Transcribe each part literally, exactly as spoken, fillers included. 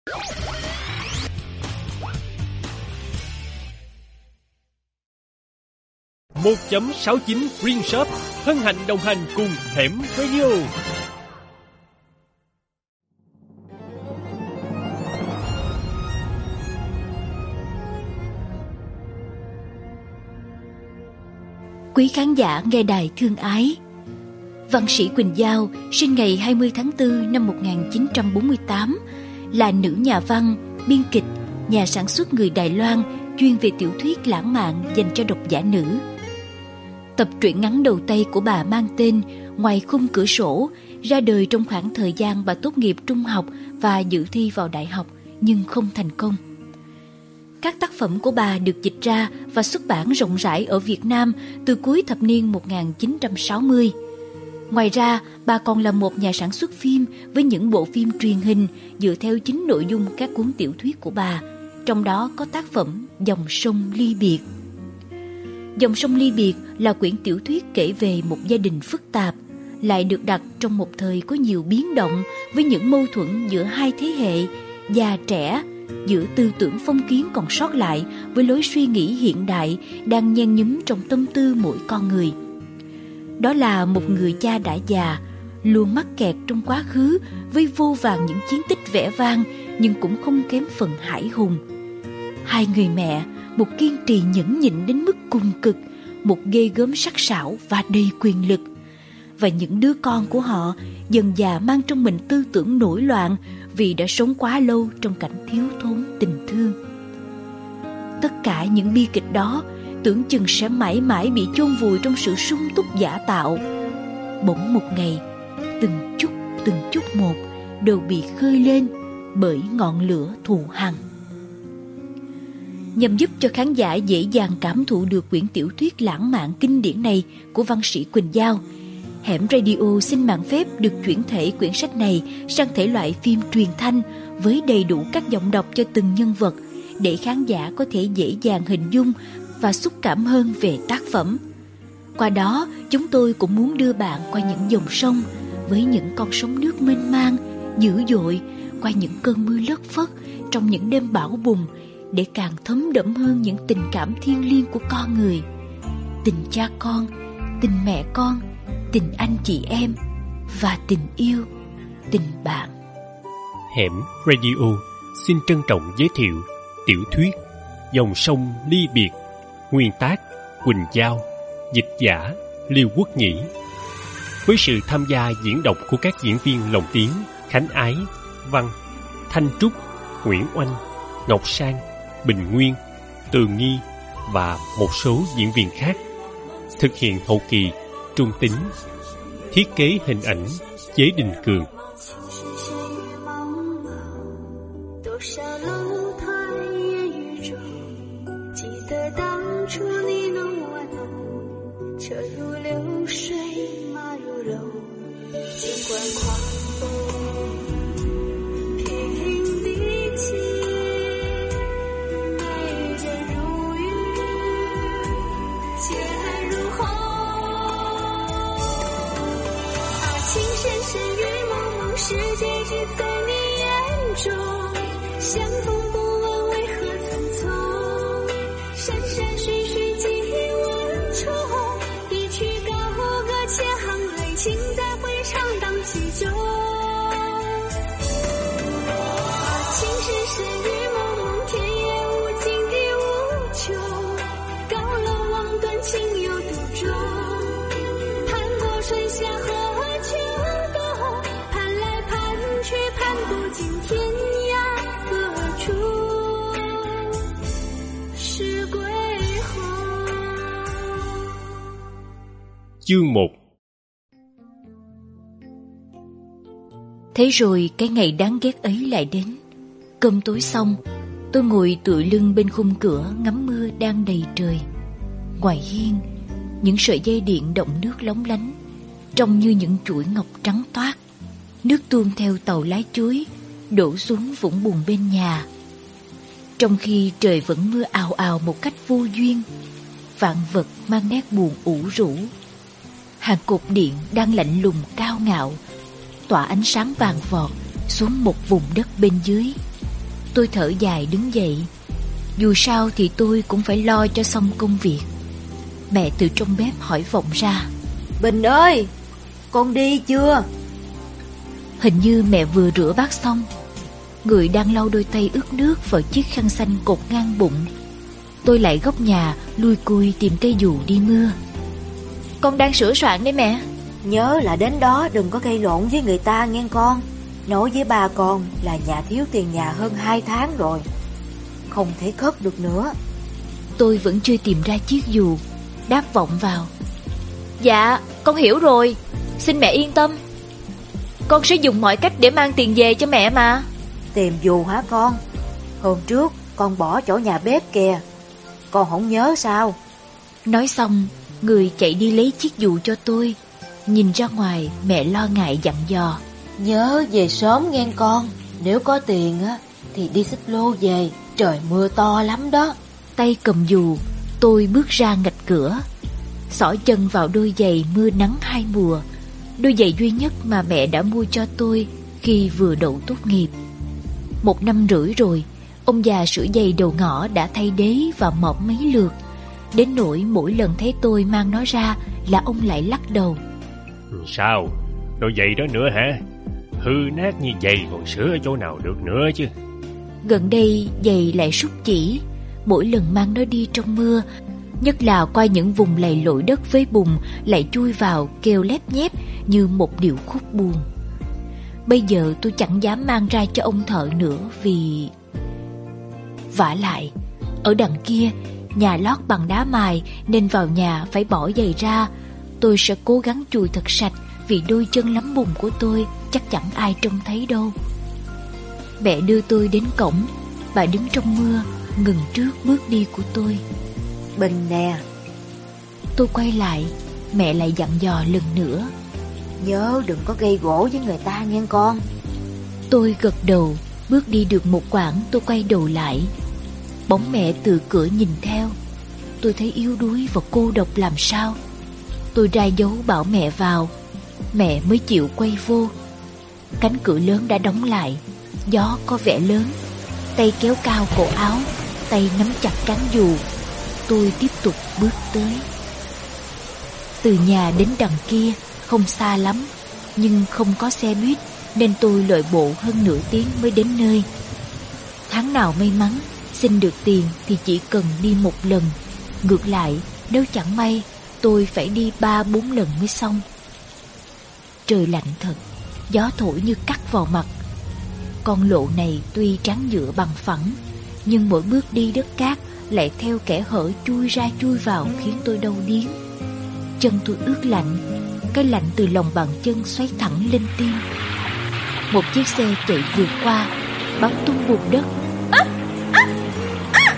một chấm sáu chín Green Shop hân hạnh đồng hành cùng Hẻm Radio. Quý khán giả nghe đài thương ái, văn sĩ Quỳnh Giao sinh ngày hai mươi tháng tư năm một nghìn chín trăm bốn mươi tám, là nữ nhà văn, biên kịch, nhà sản xuất người Đài Loan chuyên về tiểu thuyết lãng mạn dành cho độc giả nữ. Tập truyện ngắn đầu tay của bà mang tên Ngoài khung cửa sổ ra đời trong khoảng thời gian bà tốt nghiệp trung học và dự thi vào đại học nhưng không thành công. Các tác phẩm của bà được dịch ra và xuất bản rộng rãi ở Việt Nam từ cuối thập niên một nghìn chín trăm sáu mươi. Ngoài ra, bà còn là một nhà sản xuất phim với những bộ phim truyền hình dựa theo chính nội dung các cuốn tiểu thuyết của bà, trong đó có tác phẩm Dòng sông ly biệt. Dòng sông ly biệt là quyển tiểu thuyết kể về một gia đình phức tạp, lại được đặt trong một thời có nhiều biến động với những mâu thuẫn giữa hai thế hệ, già trẻ, giữa tư tưởng phong kiến còn sót lại với lối suy nghĩ hiện đại đang nhen nhúm trong tâm tư mỗi con người. Đó là một người cha đã già, luôn mắc kẹt trong quá khứ với vô vàn những chiến tích vẻ vang nhưng cũng không kém phần hãi hùng. Hai người mẹ, một kiên trì nhẫn nhịn đến mức cùng cực, một ghê gớm sắc sảo và đầy quyền lực. Và những đứa con của họ dần dà mang trong mình tư tưởng nổi loạn vì đã sống quá lâu trong cảnh thiếu thốn tình thương. Tất cả những bi kịch đó tưởng chừng sẽ mãi mãi bị chôn vùi trong sự sung túc giả tạo. Bỗng một ngày, từng chút từng chút một đều bị khơi lên bởi ngọn lửa thù hằn. Nhằm giúp cho khán giả dễ dàng cảm thụ được quyển tiểu thuyết lãng mạn kinh điển này của văn sĩ Quỳnh Giao, Hẻm Radio xin mạn phép được chuyển thể quyển sách này sang thể loại phim truyền thanh với đầy đủ các giọng đọc cho từng nhân vật, để khán giả có thể dễ dàng hình dung và xúc cảm hơn về tác phẩm. Qua đó, chúng tôi cũng muốn đưa bạn qua những dòng sông với những con sóng nước mênh mang, dữ dội, qua những cơn mưa lất phất trong những đêm bão bùng, để càng thấm đẫm hơn những tình cảm thiêng liêng của con người. Tình cha con, tình mẹ con, tình anh chị em và tình yêu, tình bạn. Hẻm Radio xin trân trọng giới thiệu tiểu thuyết Dòng sông ly biệt, nguyên tác Quỳnh Giao, dịch giả Liêu Quốc Nhĩ, với sự tham gia diễn đọc của các diễn viên lồng tiếng Khánh Ái, Văn, Thanh Trúc, Nguyễn Oanh, Ngọc Sang, Bình Nguyên, Tường Nghi và một số diễn viên khác. Thực hiện hậu kỳ Trung Tính. Thiết kế hình ảnh Chế Đình Cường. Chương một. Thế rồi cái ngày đáng ghét ấy lại đến. Cơm tối xong, tôi ngồi tựa lưng bên khung cửa ngắm mưa đang đầy trời. Ngoài hiên, những sợi dây điện động nước lóng lánh, trông như những chuỗi ngọc trắng toát. Nước tuôn theo tàu lái chuối đổ xuống vũng bùn bên nhà. Trong khi trời vẫn mưa ào ào một cách vô duyên, vạn vật mang nét buồn ủ rũ. Hàng cột điện đang lạnh lùng cao ngạo tỏa ánh sáng vàng vọt xuống một vùng đất bên dưới. Tôi thở dài đứng dậy. Dù sao thì tôi cũng phải lo cho xong công việc. Mẹ từ trong bếp hỏi vọng ra: Bình ơi, con đi chưa? Hình như mẹ vừa rửa bát xong. Người đang lau đôi tay ướt nước vào chiếc khăn xanh cột ngang bụng. Tôi lại góc nhà lui cui tìm cây dù đi mưa. Con đang sửa soạn đấy mẹ. Nhớ là đến đó đừng có gây lộn với người ta nghe con. Nói với ba con là nhà thiếu tiền nhà hơn hai tháng rồi, không thể khất được nữa. Tôi vẫn chưa tìm ra chiếc dù, đáp vọng vào: Dạ, con hiểu rồi, xin mẹ yên tâm. Con sẽ dùng mọi cách để mang tiền về cho mẹ mà. Tìm dù hả con? Hôm trước con bỏ chỗ nhà bếp kìa, con không nhớ sao? Nói xong, người chạy đi lấy chiếc dù cho tôi. Nhìn ra ngoài, mẹ lo ngại dặn dò: Nhớ về sớm nghe con. Nếu có tiền á thì đi xích lô về, trời mưa to lắm đó. Tay cầm dù, tôi bước ra ngạch cửa, xỏ chân vào đôi giày mưa nắng hai mùa, đôi giày duy nhất mà mẹ đã mua cho tôi khi vừa đậu tốt nghiệp. Một năm rưỡi rồi, ông già sửa giày đầu ngõ đã thay đế và mọp mấy lượt, đến nỗi mỗi lần thấy tôi mang nó ra là ông lại lắc đầu: Sao? Đôi giày đó nữa hả? Hư nát như giày còn sửa ở chỗ nào được nữa chứ. Gần đây giày lại sút chỉ. Mỗi lần mang nó đi trong mưa, nhất là qua những vùng lầy lội đất với bùn, lại chui vào kêu lép nhép như một điệu khúc buồn. Bây giờ tôi chẳng dám mang ra cho ông thợ nữa vì... Vả lại, ở đằng kia, nhà lót bằng đá mài nên vào nhà phải bỏ giày ra. Tôi sẽ cố gắng chùi thật sạch vì đôi chân lắm bùn của tôi chắc chẳng ai trông thấy đâu. Mẹ đưa tôi đến cổng. Bà đứng trong mưa, ngừng trước bước đi của tôi. Bình nè. Tôi quay lại, mẹ lại dặn dò lần nữa: Nhớ đừng có gây gổ với người ta nghe con. Tôi gật đầu. Bước đi được một quãng, tôi quay đầu lại. Bóng mẹ từ cửa nhìn theo. Tôi thấy yếu đuối và cô độc làm sao. Tôi ra dấu bảo mẹ vào, mẹ mới chịu quay vô. Cánh cửa lớn đã đóng lại. Gió có vẻ lớn. Tay kéo cao cổ áo, tay nắm chặt cán dù. Tôi tiếp tục bước tới. Từ nhà đến đằng kia không xa lắm, nhưng không có xe buýt nên tôi lội bộ hơn nửa tiếng mới đến nơi. Tháng nào may mắn xin được tiền thì chỉ cần đi một lần. Ngược lại, nếu chẳng may, tôi phải đi ba bốn lần mới xong. Trời lạnh thật, gió thổi như cắt vào mặt. Con lộ này tuy trắng nhựa bằng phẳng, nhưng mỗi bước đi đất cát lại theo kẻ hở chui ra chui vào khiến tôi đau điếng. Chân tôi ướt lạnh, cái lạnh từ lòng bàn chân xoáy thẳng lên tim. Một chiếc xe chạy vượt qua, bắn tung bùn đất. À, à, à.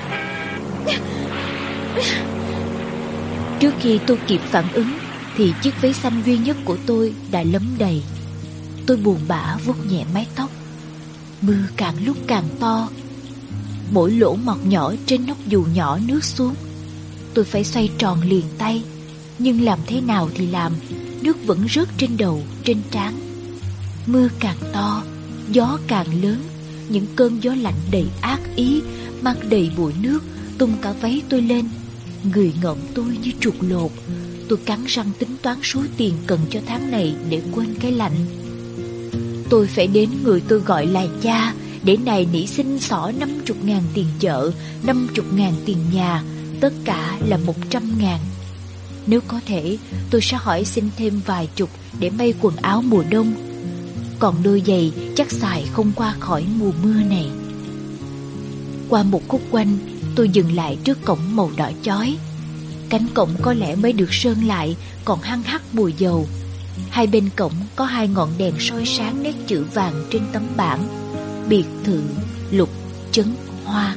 Trước khi tôi kịp phản ứng thì chiếc váy xanh duy nhất của tôi đã lấm đầy. Tôi buồn bã vuốt nhẹ mái tóc. Mưa càng lúc càng to. Mỗi lỗ mọt nhỏ trên nóc dù nhỏ nước xuống. Tôi phải xoay tròn liền tay, nhưng làm thế nào thì làm, nước vẫn rớt trên đầu, trên trán. Mưa càng to, gió càng lớn. Những cơn gió lạnh đầy ác ý mang đầy bụi nước tung cả váy tôi lên. Người ngợm tôi như trục lột. Tôi cắn răng tính toán số tiền cần cho tháng này để quên cái lạnh. Tôi phải đến người tôi gọi là cha để nài nỉ xin xỏ năm chục ngàn tiền chợ, năm chục ngàn tiền nhà, tất cả là một trăm ngàn. Nếu có thể, tôi sẽ hỏi xin thêm vài chục để may quần áo mùa đông. Còn đôi giày chắc xài không qua khỏi mùa mưa này. Qua một khúc quanh, tôi dừng lại trước cổng màu đỏ chói. Cánh cổng có lẽ mới được sơn lại, còn hăng hắc mùi dầu. Hai bên cổng có hai ngọn đèn soi sáng nét chữ vàng trên tấm bảng: biệt thự Lục Chấn Hoa.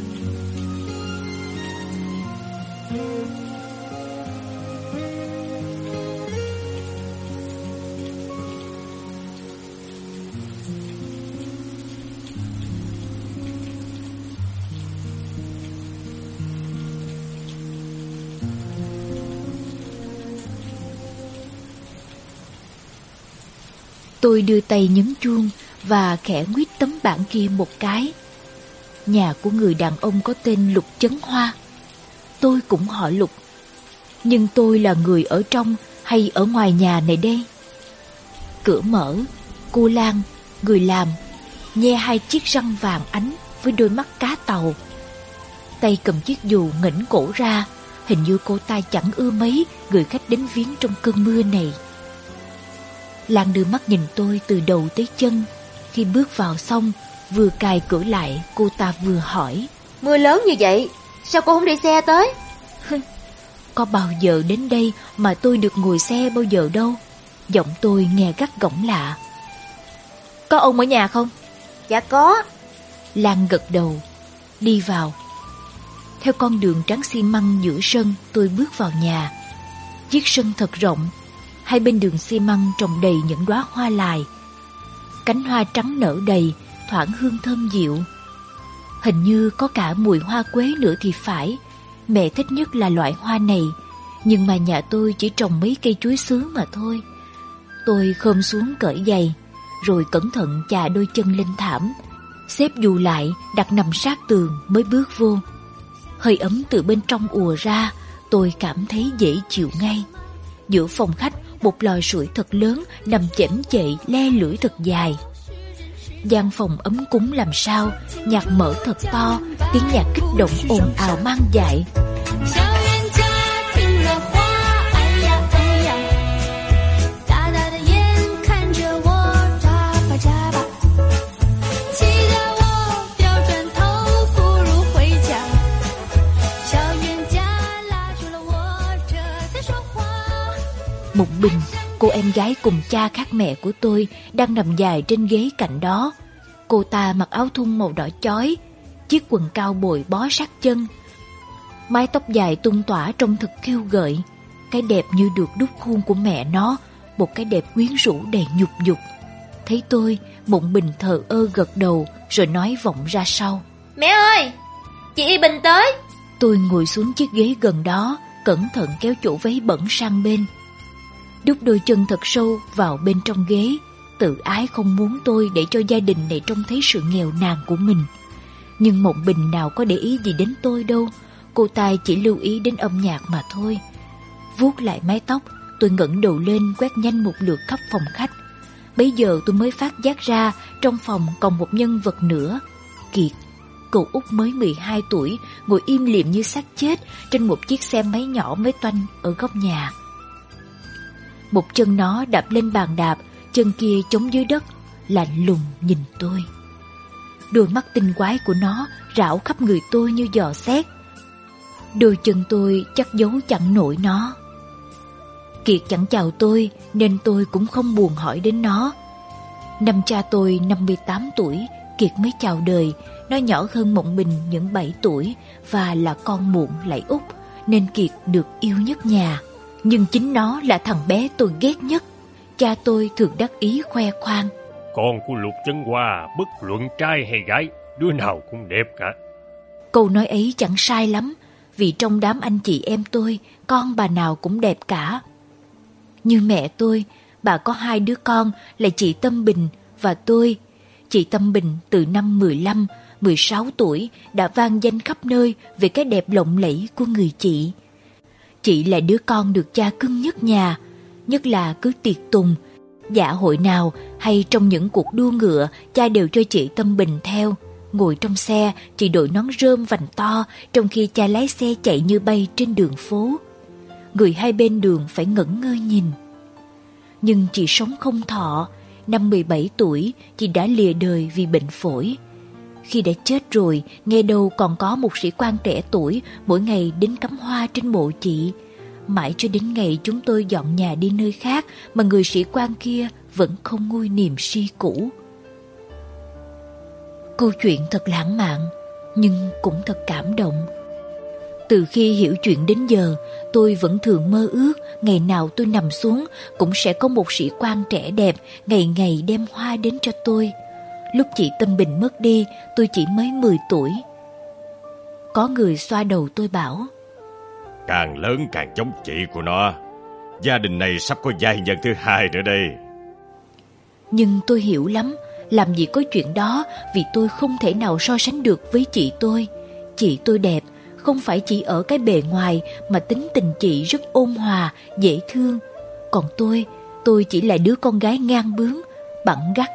Tôi đưa tay nhấn chuông và khẽ nguyết tấm bảng kia một cái. nhà của người đàn ông có tên Lục Chấn Hoa. Tôi cũng họ Lục, nhưng tôi là người ở trong hay ở ngoài nhà này đây? Cửa mở, cô Lan, người làm, nhe hai chiếc răng vàng ánh với đôi mắt cá tàu. Tay cầm chiếc dù nghỉnh cổ ra, hình như cô ta chẳng ưa mấy người khách đến viếng trong cơn mưa này. Lan đưa mắt nhìn tôi từ đầu tới chân. Khi bước vào xong, vừa cài cửa lại, cô ta vừa hỏi: Mưa lớn như vậy, sao cô không đi xe tới? Có bao giờ đến đây mà tôi được ngồi xe bao giờ đâu. Giọng tôi nghe gắt gỏng lạ. Có ông ở nhà không? Dạ có. Lan gật đầu. Đi vào. Theo con đường trắng xi măng giữa sân, tôi bước vào nhà. Chiếc sân thật rộng, hai bên đường xi măng trồng đầy những đóa hoa lài. Cánh hoa trắng nở đầy, thoảng hương thơm dịu. Hình như có cả mùi hoa quế nữa thì phải. Mẹ thích nhất là loại hoa này, nhưng mà nhà tôi chỉ trồng mấy cây chuối sứ mà thôi. Tôi khom xuống cởi giày, rồi cẩn thận chà đôi chân lên thảm, xếp dù lại đặt nằm sát tường mới bước vô. Hơi ấm từ bên trong ùa ra, tôi cảm thấy dễ chịu ngay. Giữa phòng khách, một lò sưởi thật lớn nằm chễm chệ le lưỡi thật dài. Gian phòng ấm cúng làm sao, nhạc mở thật to, tiếng nhạc kích động ồn ào mang dại. Mộng Bình, cô em gái cùng cha khác mẹ của tôi, đang nằm dài trên ghế cạnh đó. Cô ta mặc áo thun màu đỏ chói, chiếc quần cao bồi bó sát chân, mái tóc dài tung tỏa trông thật khiêu gợi. Cái đẹp như được đúc khuôn của mẹ nó, một cái đẹp quyến rũ đầy nhục dục. Thấy tôi, Mộng Bình thờ ơ gật đầu, rồi nói vọng ra sau: Mẹ ơi, chị Y Bình tới. Tôi ngồi xuống chiếc ghế gần đó, cẩn thận kéo chỗ váy bẩn sang bên, đút đôi chân thật sâu vào bên trong ghế, tự ái không muốn tôi để cho gia đình này trông thấy sự nghèo nàn của mình. Nhưng Mộng Bình nào có để ý gì đến tôi đâu, cô ta chỉ lưu ý đến âm nhạc mà thôi. Vuốt lại mái tóc, tôi ngẩng đầu lên quét nhanh một lượt khắp phòng khách. Bấy giờ tôi mới phát giác ra trong phòng còn một nhân vật nữa, Kiệt. Cậu út mới mười hai tuổi, ngồi im lìm như xác chết trên một chiếc xe máy nhỏ mới toanh ở góc nhà. Một chân nó đạp lên bàn đạp, chân kia chống dưới đất, lạnh lùng nhìn tôi. Đôi mắt tinh quái của nó rảo khắp người tôi như giò xét. Đôi chân tôi chắc giấu chẳng nổi nó. Kiệt chẳng chào tôi, nên tôi cũng không buồn hỏi đến nó. Năm cha tôi năm mươi tám tuổi, Kiệt mới chào đời. Nó nhỏ hơn Mộng Bình những bảy tuổi và là con muộn lại út, nên Kiệt được yêu nhất nhà. Nhưng chính nó là thằng bé tôi ghét nhất. Cha tôi thường đắc ý khoe khoang: Con của Lục Chấn Hoa bất luận trai hay gái, đứa nào cũng đẹp cả. Câu nói ấy chẳng sai lắm, vì trong đám anh chị em tôi, con bà nào cũng đẹp cả. Như mẹ tôi, bà có hai đứa con là chị Tâm Bình và tôi. Chị Tâm Bình từ năm mười lăm, mười sáu tuổi đã vang danh khắp nơi về cái đẹp lộng lẫy của người chị. Chị là đứa con được cha cưng nhất nhà, nhất là cứ tiệc tùng, dạ hội nào hay trong những cuộc đua ngựa, cha đều cho chị Tâm Bình theo. Ngồi trong xe, chị đội nón rơm vành to, trong khi cha lái xe chạy như bay trên đường phố. Người hai bên đường phải ngẩn ngơ nhìn. Nhưng chị sống không thọ. Năm mười bảy tuổi, chị đã lìa đời vì bệnh phổi. Khi đã chết rồi, nghe đâu còn có một sĩ quan trẻ tuổi mỗi ngày đến cắm hoa trên mộ chị. Mãi cho đến ngày chúng tôi dọn nhà đi nơi khác mà người sĩ quan kia vẫn không nguôi niềm si cũ. Câu chuyện thật lãng mạn, nhưng cũng thật cảm động. Từ khi hiểu chuyện đến giờ, tôi vẫn thường mơ ước ngày nào tôi nằm xuống cũng sẽ có một sĩ quan trẻ đẹp ngày ngày đem hoa đến cho tôi. Lúc chị Tâm Bình mất đi, tôi chỉ mới mười tuổi. Có người xoa đầu tôi bảo: Càng lớn càng giống chị của nó. Gia đình này sắp có giai nhân thứ hai nữa đây. Nhưng tôi hiểu lắm, Làm gì có chuyện đó, vì tôi không thể nào so sánh được với chị tôi. Chị tôi đẹp, không phải chỉ ở cái bề ngoài mà tính tình chị rất ôn hòa, dễ thương. Còn tôi, tôi chỉ là đứa con gái ngang bướng, bẵng gắt.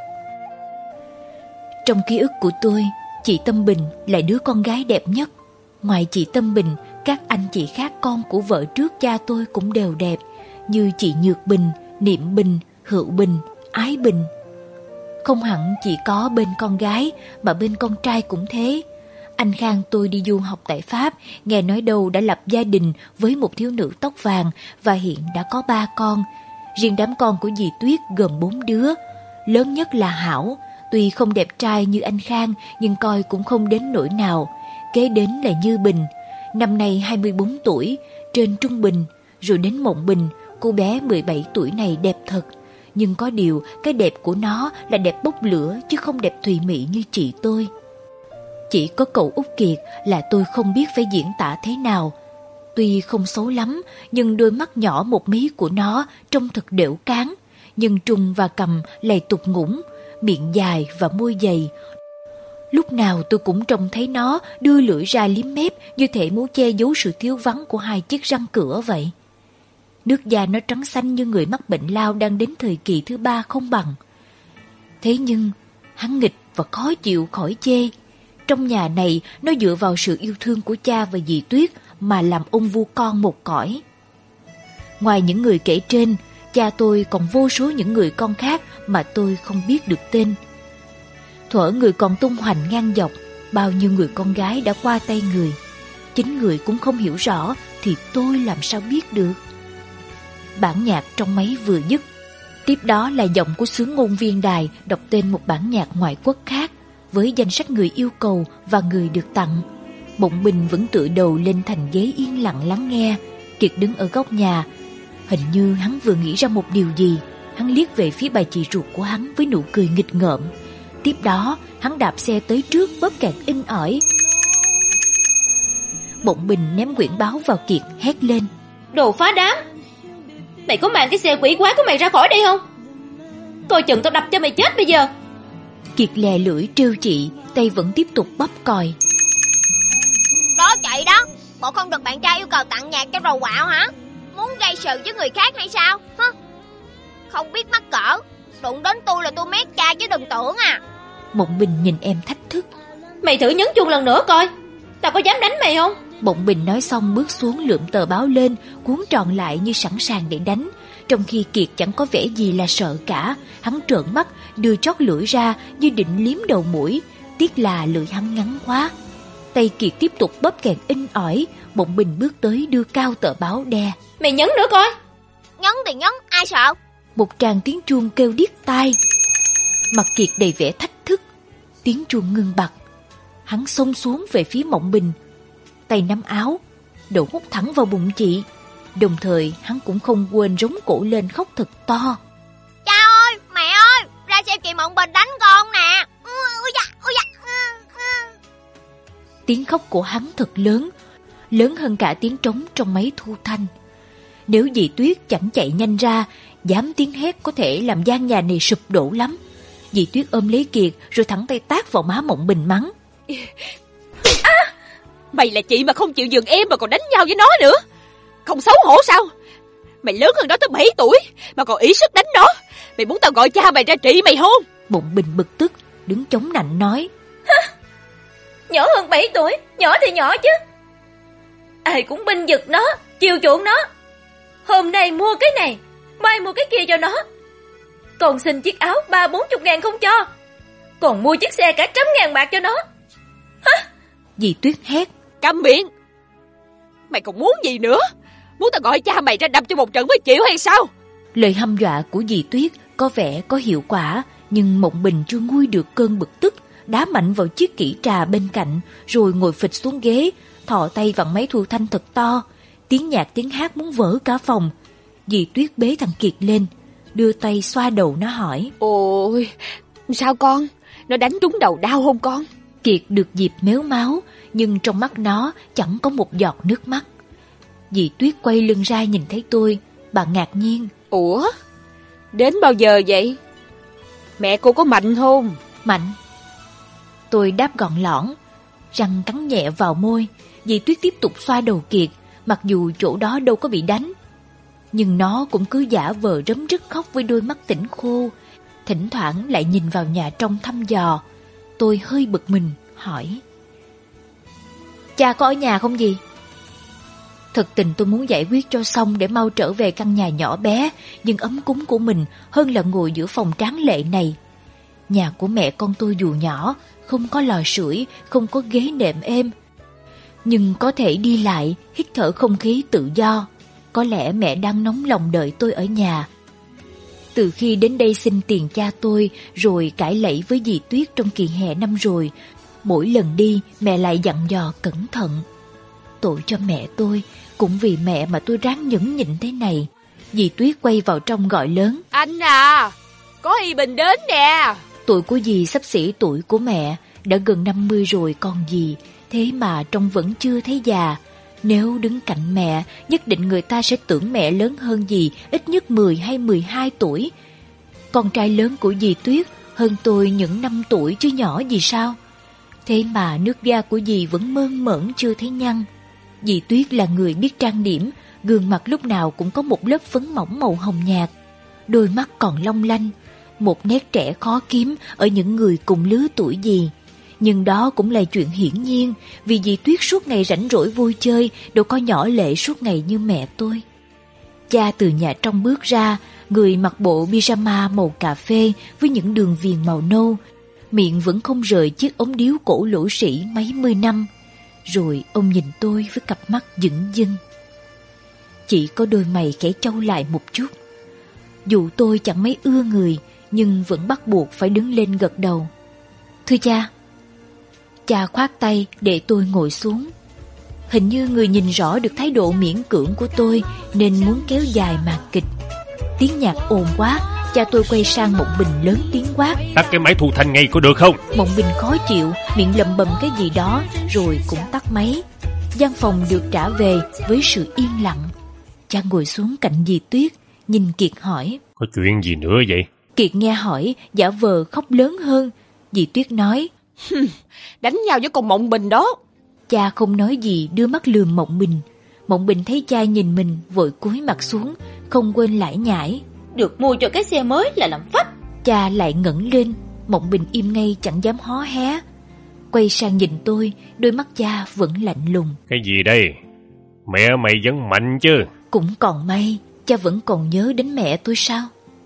Trong ký ức của tôi, chị Tâm Bình là đứa con gái đẹp nhất. Ngoài chị Tâm Bình, các anh chị khác con của vợ trước cha tôi cũng đều đẹp, như chị Nhược Bình, Niệm Bình, Hữu Bình, Ái Bình. Không hẳn chỉ có bên con gái, mà bên con trai cũng thế. Anh Khang tôi đi du học tại Pháp, nghe nói đâu đã lập gia đình với một thiếu nữ tóc vàng và hiện đã có ba con. Riêng đám con của dì Tuyết gồm bốn đứa. Lớn nhất là Hảo, tuy không đẹp trai như anh Khang nhưng coi cũng không đến nỗi nào. Kế đến là Như Bình, năm nay hai mươi bốn tuổi, trên trung bình. Rồi đến Mộng Bình, cô bé mười bảy tuổi này đẹp thật. Nhưng có điều cái đẹp của nó là đẹp bốc lửa chứ không đẹp thùy mị như chị tôi. Chỉ có cậu Út Kiệt là tôi không biết phải diễn tả thế nào. Tuy không xấu lắm, nhưng đôi mắt nhỏ một mí của nó trông thật đểu cáng. Nhưng trùng và cằm lầy tục ngủng, miệng dài và môi dày. Lúc nào tôi cũng trông thấy nó đưa lưỡi ra liếm mép như thể muốn che giấu sự thiếu vắng của hai chiếc răng cửa vậy. Nước da nó trắng xanh như người mắc bệnh lao đang đến thời kỳ thứ ba không bằng. Thế nhưng, hắn nghịch và khó chịu khỏi chê. Trong nhà này, nó dựa vào sự yêu thương của cha và dì Tuyết mà làm ông vua con một cõi. Ngoài những người kể trên, cha tôi còn vô số những người con khác mà tôi không biết được tên. Thuở người còn tung hoành ngang dọc, bao nhiêu người con gái đã qua tay người. Chính người cũng không hiểu rõ thì tôi làm sao biết được. Bản nhạc trong máy vừa dứt. Tiếp đó là giọng của xướng ngôn viên đài đọc tên một bản nhạc ngoại quốc khác với danh sách người yêu cầu và người được tặng. Mộng Bình vẫn tựa đầu lên thành ghế yên lặng lắng nghe. Kiệt đứng ở góc nhà. Hình như hắn vừa nghĩ ra một điều gì. Hắn liếc về phía bà chị ruột của hắn với nụ cười nghịch ngợm. Tiếp đó hắn đạp xe tới trước bóp kẹt in ỏi. Mộng Bình ném quyển báo vào Kiệt hét lên: Đồ phá đám! Mày có mang cái xe quỷ quái của mày ra khỏi đây không? Coi chừng tao đập cho mày chết bây giờ. Kiệt lè lưỡi trêu chị, tay vẫn tiếp tục bóp còi. Đó chị đó, bộ không được bạn trai yêu cầu tặng nhạc cho rầu quạo hả? Muốn gây sự với người khác hay sao? Hả? Không biết mắc cỡ, đụng đến tôi là tôi mét cha chứ đừng tưởng à. Mộng Bình nhìn em thách thức. Mày thử nhấn chuông lần nữa coi, tao có dám đánh mày không? Mộng Bình nói xong bước xuống lượm tờ báo lên, cuốn tròn lại như sẵn sàng để đánh. Trong khi Kiệt chẳng có vẻ gì là sợ cả, hắn trợn mắt, đưa chót lưỡi ra như định liếm đầu mũi. Tiếc là lưỡi hắn ngắn quá. Tay Kiệt tiếp tục bóp kèn in ỏi. Mộng Bình bước tới đưa cao tờ báo đe. Mày nhấn nữa coi. Nhấn thì nhấn, ai sợ? Một tràng tiếng chuông kêu điếc tai. Mặt Kiệt đầy vẻ thách thức. Tiếng chuông ngưng bặt. Hắn xông xuống về phía Mộng Bình, tay nắm áo, đầu hút thẳng vào bụng chị. Đồng thời hắn cũng không quên rống cổ lên khóc thật to. Cha ơi, mẹ ơi, ra xem chị Mộng Bình đánh con nè. Ui da, ui da. Tiếng khóc của hắn thật lớn, lớn hơn cả tiếng trống trong máy thu thanh. Nếu dì Tuyết chẳng chạy nhanh ra, dám tiếng hét có thể làm gian nhà này sụp đổ lắm. Dì Tuyết ôm lấy Kiệt rồi thẳng tay tát vào má Mộng Bình mắng. À, mày là chị mà không chịu dừng em mà còn đánh nhau với nó nữa. Không xấu hổ sao? Mày lớn hơn nó tới bảy tuổi mà còn ý sức đánh nó. Mày muốn tao gọi cha mày ra trị mày không? Mộng Bình bực tức đứng chống nạnh nói. Nhỏ hơn bảy tuổi, nhỏ thì nhỏ chứ. Ai cũng binh vực nó, chiều chuộng nó. Hôm nay mua cái này, mai mua cái kia cho nó. Còn xin chiếc áo ba bốn chục ngàn không cho. Còn mua chiếc xe cả trăm ngàn bạc cho nó. Hả? Dì Tuyết hét. Câm miệng. Mày còn muốn gì nữa? Muốn tao gọi cha mày ra đập cho một trận mới chịu hay sao? Lời hăm dọa của dì Tuyết có vẻ có hiệu quả, nhưng Mộng Bình chưa nguôi được cơn bực tức, đá mạnh vào chiếc kỹ trà bên cạnh, rồi ngồi phịch xuống ghế, thò tay vào máy thu thanh thật to. Tiếng nhạc tiếng hát muốn vỡ cả phòng. Dì Tuyết bế thằng Kiệt lên, đưa tay xoa đầu nó hỏi. Ôi, sao con? Nó đánh trúng đầu đau không con? Kiệt được dịp méo máu, nhưng trong mắt nó chẳng có một giọt nước mắt. Dì Tuyết quay lưng ra nhìn thấy tôi, bà ngạc nhiên. Ủa? Đến bao giờ vậy? Mẹ cô có mạnh không? Mạnh. Tôi đáp gọn lõn, răng cắn nhẹ vào môi. Dì Tuyết tiếp tục xoa đầu Kiệt, mặc dù chỗ đó đâu có bị đánh. Nhưng nó cũng cứ giả vờ rấm rứt khóc với đôi mắt tỉnh khô, thỉnh thoảng lại nhìn vào nhà trong thăm dò. Tôi hơi bực mình, hỏi: Cha có ở nhà không dì? Thật tình tôi muốn giải quyết cho xong để mau trở về căn nhà nhỏ bé nhưng ấm cúng của mình hơn là ngồi giữa phòng tráng lệ này. Nhà của mẹ con tôi dù nhỏ, không có lò sưởi, không có ghế nệm êm, nhưng có thể đi lại, hít thở không khí tự do. Có lẽ mẹ đang nóng lòng đợi tôi ở nhà. Từ khi đến đây xin tiền cha tôi rồi cãi lẫy với dì Tuyết trong kỳ hè năm rồi, mỗi lần đi mẹ lại dặn dò cẩn thận. Tội cho mẹ tôi, cũng vì mẹ mà tôi ráng nhẫn nhịn thế này. Dì Tuyết quay vào trong gọi lớn: Anh à, có Y Bình đến nè. Tuổi của dì xấp xỉ tuổi của mẹ, đã gần năm mươi rồi còn gì, thế mà trông vẫn chưa thấy già. Nếu đứng cạnh mẹ, nhất định người ta sẽ tưởng mẹ lớn hơn dì ít nhất mười hay mười hai tuổi. Con trai lớn của dì Tuyết hơn tôi những năm tuổi chứ nhỏ gì sao. Thế mà nước da của dì vẫn mơn mởn chưa thấy nhăn. Dì Tuyết là người biết trang điểm, gương mặt lúc nào cũng có một lớp phấn mỏng màu hồng nhạt, đôi mắt còn long lanh, một nét trẻ khó kiếm ở những người cùng lứa tuổi dì. Nhưng đó cũng là chuyện hiển nhiên, vì dì Tuyết suốt ngày rảnh rỗi vui chơi, đâu có nhỏ lệ suốt ngày như mẹ tôi. Cha từ nhà trong bước ra, người mặc bộ pyjama màu cà phê với những đường viền màu nâu, miệng vẫn không rời chiếc ống điếu cổ lỗ sĩ mấy mươi năm. Rồi ông nhìn tôi với cặp mắt dửng dưng. Chỉ có đôi mày khẽ chau lại một chút. Dù tôi chẳng mấy ưa người, nhưng vẫn bắt buộc phải đứng lên gật đầu. Thưa cha. Cha khoát tay để tôi ngồi xuống. Hình như người nhìn rõ được thái độ miễn cưỡng của tôi nên muốn kéo dài màn kịch. Tiếng nhạc ồn quá, cha tôi quay sang Mộng Bình lớn tiếng quát: Tắt cái máy thu thanh ngay có được không? Mộng Bình khó chịu, miệng lầm bầm cái gì đó rồi cũng tắt máy. Gian phòng được trả về với sự yên lặng. Cha ngồi xuống cạnh dì Tuyết, nhìn Kiệt hỏi: Có chuyện gì nữa vậy? Kiệt nghe hỏi, giả vờ khóc lớn hơn. Dì Tuyết nói: Đánh nhau với con Mộng Bình đó. Cha không nói gì, đưa mắt lườm Mộng Bình. Mộng Bình thấy cha nhìn mình, vội cúi mặt xuống, không quên lải nhải: Được mua cho cái xe mới là làm phách. Cha lại ngẩng lên. Mộng Bình im ngay chẳng dám hó hé. Quay sang nhìn tôi, đôi mắt cha vẫn lạnh lùng. Cái gì đây? Mẹ mày vẫn mạnh chứ? Cũng còn may, cha vẫn còn nhớ đến mẹ tôi sao?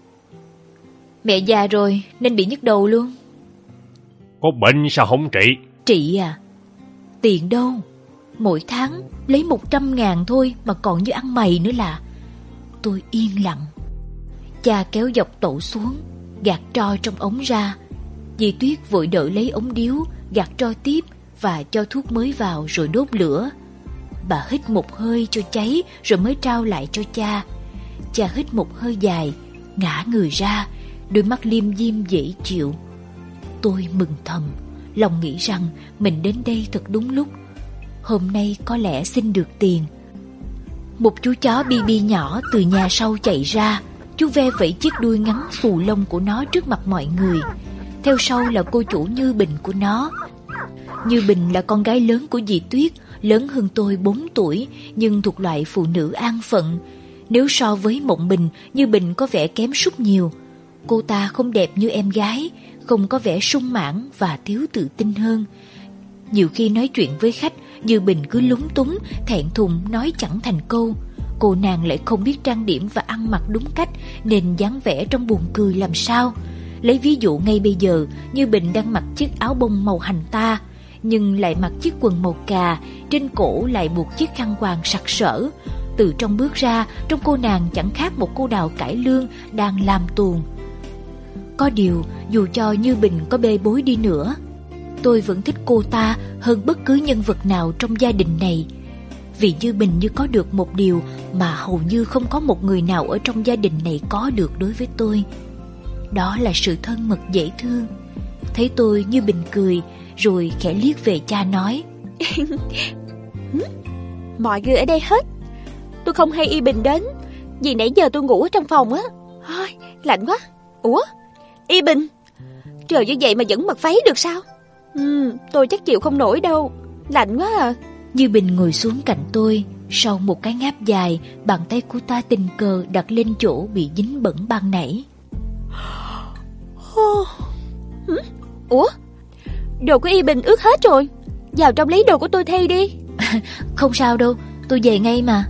Mẹ già rồi nên bị nhức đầu luôn. Có bệnh sao không trị? Trị à? Tiền đâu? Mỗi tháng lấy một trăm ngàn thôi mà còn như ăn mày nữa là. Tôi yên lặng. Cha kéo dọc tẩu xuống, gạt tro trong ống ra. Dì Tuyết vội đỡ lấy ống điếu, gạt tro tiếp và cho thuốc mới vào rồi đốt lửa. Bà hít một hơi cho cháy rồi mới trao lại cho cha. Cha hít một hơi dài, ngã người ra, đôi mắt liêm diêm dễ chịu. Tôi mừng thầm, lòng nghĩ rằng mình đến đây thật đúng lúc. Hôm nay có lẽ xin được tiền. Một chú chó bi bi nhỏ từ nhà sau chạy ra. Chú ve vẫy chiếc đuôi ngắn xù lông của nó trước mặt mọi người. Theo sau là cô chủ Như Bình của nó. Như Bình là con gái lớn của dì Tuyết, lớn hơn tôi bốn tuổi, nhưng thuộc loại phụ nữ an phận. Nếu so với Mộng Bình, Như Bình có vẻ kém sút nhiều. Cô ta không đẹp như em gái, không có vẻ sung mãn và thiếu tự tin hơn. Nhiều khi nói chuyện với khách, Như Bình cứ lúng túng, thẹn thùng nói chẳng thành câu. Cô nàng lại không biết trang điểm và ăn mặc đúng cách, nên dáng vẻ trong buồn cười làm sao. Lấy ví dụ ngay bây giờ, Như Bình đang mặc chiếc áo bông màu hành ta, nhưng lại mặc chiếc quần màu cà, trên cổ lại buộc chiếc khăn quàng sặc sỡ. Từ trong bước ra, trong cô nàng chẳng khác một cô đào cải lương đang làm tuồng. Có điều, dù cho Như Bình có bê bối đi nữa, tôi vẫn thích cô ta hơn bất cứ nhân vật nào trong gia đình này. Vì Như Bình như có được một điều mà hầu như không có một người nào ở trong gia đình này có được đối với tôi. Đó là sự thân mật dễ thương. Thấy tôi, Như Bình cười, rồi khẽ liếc về cha nói: Mọi người ở đây hết. Tôi không hay Y Bình đến, vì nãy giờ tôi ngủ ở trong phòng á. Thôi, lạnh quá. Ủa, Y Bình, Trời như vậy mà vẫn mặc váy được sao? Ừ, tôi chắc chịu không nổi đâu. Lạnh quá à. Như Bình ngồi xuống cạnh tôi. Sau một cái ngáp dài, bàn tay của ta tình cờ đặt lên chỗ bị dính bẩn ban nãy. Ủa? Đồ của Y Bình ướt hết rồi. Vào trong lấy đồ của tôi thay đi. Không sao đâu, tôi về ngay mà.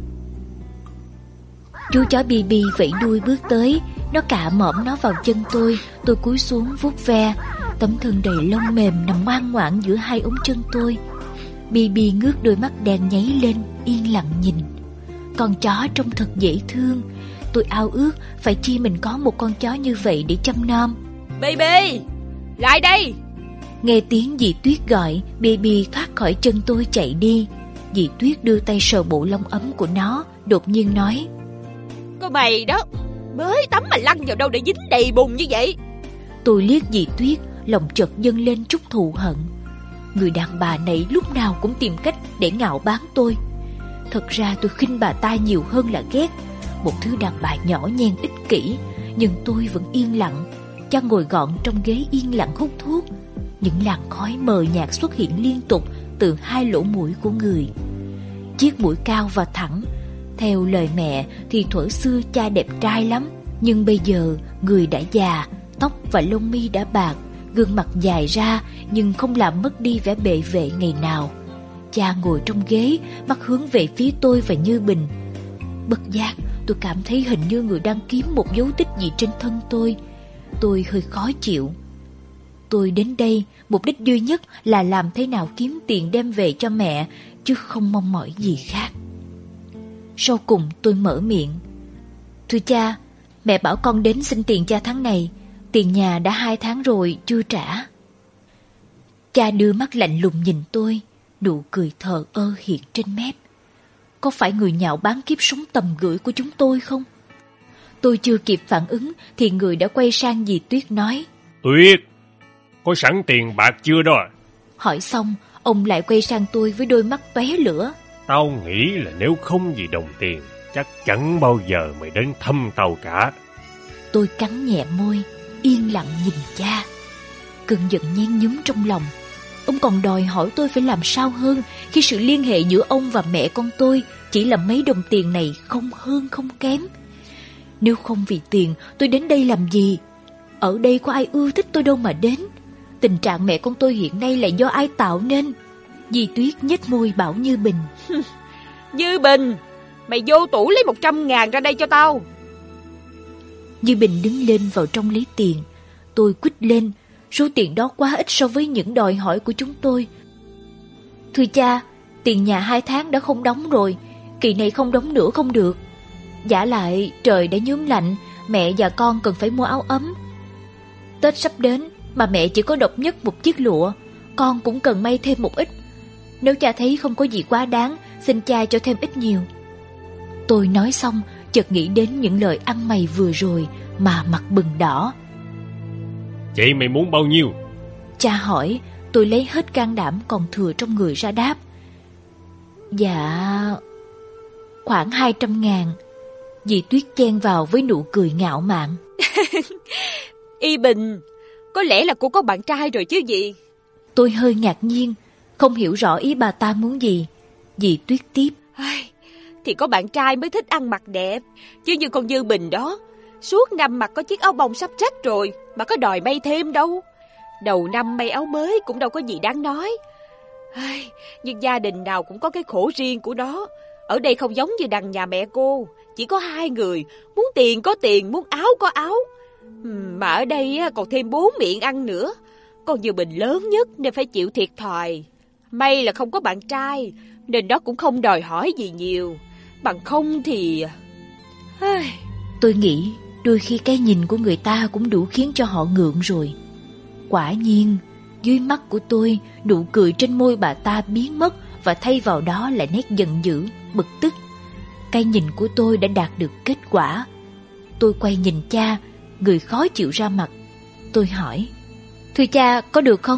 Chú chó Bi Bi vẫy đuôi bước tới. Nó cạ mõm nó vào chân tôi. Tôi cúi xuống vuốt ve. Tấm thân đầy lông mềm nằm ngoan ngoãn giữa hai ống chân tôi. Bi Bi ngước đôi mắt đen nháy lên, yên lặng nhìn. Con chó trông thật dễ thương. Tôi ao ước phải chi mình có một con chó như vậy để chăm nom. Bi Bi, lại đây. Nghe tiếng dì Tuyết gọi, Bi Bi thoát khỏi chân tôi chạy đi. Dì Tuyết đưa tay sờ bộ lông ấm của nó, đột nhiên nói: Cô mày đó, mới tắm mà lăn vào đâu để dính đầy bùn như vậy? Tôi liếc dì Tuyết, lòng chợt dâng lên chút thù hận. Người đàn bà này lúc nào cũng tìm cách để ngạo báng tôi. Thật ra tôi khinh bà ta nhiều hơn là ghét. Một thứ đàn bà nhỏ nhen ích kỷ. Nhưng tôi vẫn yên lặng. Cha ngồi gọn trong ghế yên lặng hút thuốc. Những làn khói mờ nhạt xuất hiện liên tục từ hai lỗ mũi của người. Chiếc mũi cao và thẳng. Theo lời mẹ thì thuở xưa cha đẹp trai lắm. Nhưng bây giờ người đã già, tóc và lông mi đã bạc, gương mặt dài ra nhưng không làm mất đi vẻ bệ vệ ngày nào. Cha ngồi trong ghế, mắt hướng về phía tôi và Như Bình. Bất giác tôi cảm thấy hình như người đang kiếm một dấu tích gì trên thân tôi. Tôi hơi khó chịu. Tôi đến đây mục đích duy nhất là làm thế nào kiếm tiền đem về cho mẹ, chứ không mong mỏi gì khác. Sau cùng tôi mở miệng: Thưa cha, mẹ bảo con đến xin tiền cha tháng này. Tiền nhà đã hai tháng rồi chưa trả. Cha đưa mắt lạnh lùng nhìn tôi, nụ cười thờ ơ hiện trên mép. Có phải người nhạo báng kiếp sống tầm gửi của chúng tôi không? Tôi chưa kịp phản ứng thì người đã quay sang dì Tuyết nói: Tuyết, có sẵn tiền bạc chưa đó? Hỏi xong, ông lại quay sang tôi với đôi mắt tóe lửa. Tao nghĩ là nếu không vì đồng tiền, chắc chẳng bao giờ mày đến thăm tao cả. Tôi cắn nhẹ môi, yên lặng nhìn cha. Cơn giận nhen nhúm trong lòng. Ông còn đòi hỏi tôi phải làm sao hơn khi sự liên hệ giữa ông và mẹ con tôi chỉ là mấy đồng tiền này, không hơn không kém. Nếu không vì tiền, tôi đến đây làm gì? Ở đây có ai ưa thích tôi đâu mà đến. Tình trạng mẹ con tôi hiện nay là do ai tạo nên? Dì Tuyết nhếch môi bảo Như Bình: Như Bình, mày vô tủ lấy một trăm ngàn ra đây cho tao. Như Bình đứng lên vào trong lấy tiền. Tôi quýt lên, số tiền đó quá ít so với những đòi hỏi của chúng tôi. Thưa cha, tiền nhà hai tháng đã không đóng rồi, kỳ này không đóng nữa không được. Giả lại trời đã nhuốm lạnh, mẹ và con cần phải mua áo ấm. Tết sắp đến mà mẹ chỉ có độc nhất một chiếc lụa, con cũng cần may thêm một ít. Nếu cha thấy không có gì quá đáng, xin cha cho thêm ít nhiều. Tôi nói xong chợt nghĩ đến những lời ăn mày vừa rồi mà mặt bừng đỏ. Chị mày muốn bao nhiêu? Cha hỏi. Tôi lấy hết can đảm còn thừa trong người ra đáp: Dạ, khoảng hai trăm ngàn. Dì Tuyết chen vào với nụ cười ngạo mạn: Y Bình, có lẽ là cô có bạn trai rồi chứ gì? Tôi hơi ngạc nhiên, không hiểu rõ ý bà ta muốn gì. Dì Tuyết tiếp: Thì có bạn trai mới thích ăn mặc đẹp, chứ như con Như Bình đó, suốt năm mặc có chiếc áo bông sắp rách rồi mà có đòi may thêm đâu. Đầu năm may áo mới cũng đâu có gì đáng nói. Nhưng gia đình nào cũng có cái khổ riêng của nó. Ở đây không giống như đằng nhà mẹ cô, chỉ có hai người, muốn tiền có tiền, muốn áo có áo. Mà ở đây còn thêm bốn miệng ăn nữa. Con Như Bình lớn nhất nên phải chịu thiệt thòi. May là không có bạn trai, nên đó cũng không đòi hỏi gì nhiều. Bằng không thì... Tôi nghĩ đôi khi cái nhìn của người ta cũng đủ khiến cho họ ngượng rồi. Quả nhiên, dưới mắt của tôi, nụ cười trên môi bà ta biến mất và thay vào đó là nét giận dữ, bực tức. Cái nhìn của tôi đã đạt được kết quả. Tôi quay nhìn cha, người khó chịu ra mặt. Tôi hỏi: Thưa cha, có được không?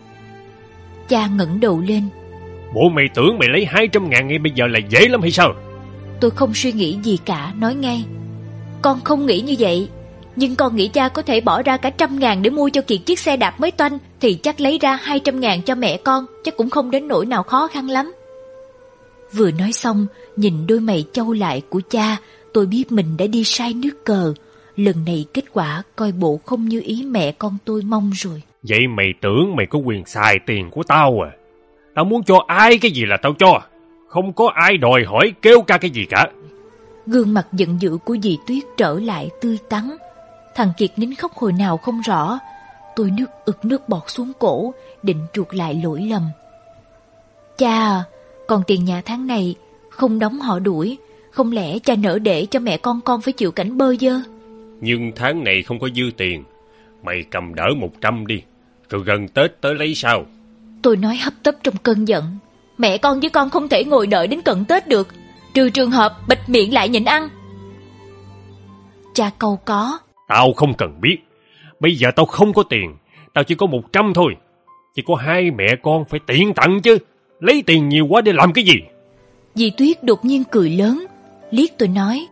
Cha ngẩng đầu lên: Bộ mày tưởng mày lấy hai trăm ngàn ngay bây giờ là dễ lắm hay sao? Tôi không suy nghĩ gì cả, nói ngay: Con không nghĩ như vậy. Nhưng con nghĩ cha có thể bỏ ra cả trăm ngàn để mua cho Kiệt chiếc xe đạp mới toanh, thì chắc lấy ra hai trăm ngàn cho mẹ con, chắc cũng không đến nỗi nào khó khăn lắm. Vừa nói xong, nhìn đôi mày chau lại của cha, tôi biết mình đã đi sai nước cờ. Lần này kết quả coi bộ không như ý mẹ con tôi mong rồi. Vậy mày tưởng mày có quyền xài tiền của tao à? Tao muốn cho ai cái gì là tao cho, không có ai đòi hỏi kêu ca cái gì cả. Gương mặt giận dữ của dì Tuyết trở lại tươi tắn. Thằng Kiệt nín khóc hồi nào không rõ. Tôi nước ực nước bọt xuống cổ, định chuộc lại lỗi lầm. Cha à, còn tiền nhà tháng này không đóng họ đuổi, không lẽ cha nỡ để cho mẹ con con phải chịu cảnh bơ vơ? Nhưng tháng này không có dư tiền, mày cầm đỡ một trăm đi, rồi gần Tết tới lấy sao? Tôi nói hấp tấp trong cơn giận. Mẹ con với con không thể ngồi đợi đến cận Tết được, trừ trường hợp bịt miệng lại nhịn ăn. Cha câu có. Tao không cần biết. Bây giờ tao không có tiền, tao chỉ có một trăm thôi. Chỉ có hai mẹ con phải tiện tặng chứ. Lấy tiền nhiều quá để làm cái gì? Dì Tuyết đột nhiên cười lớn, liếc tôi nói.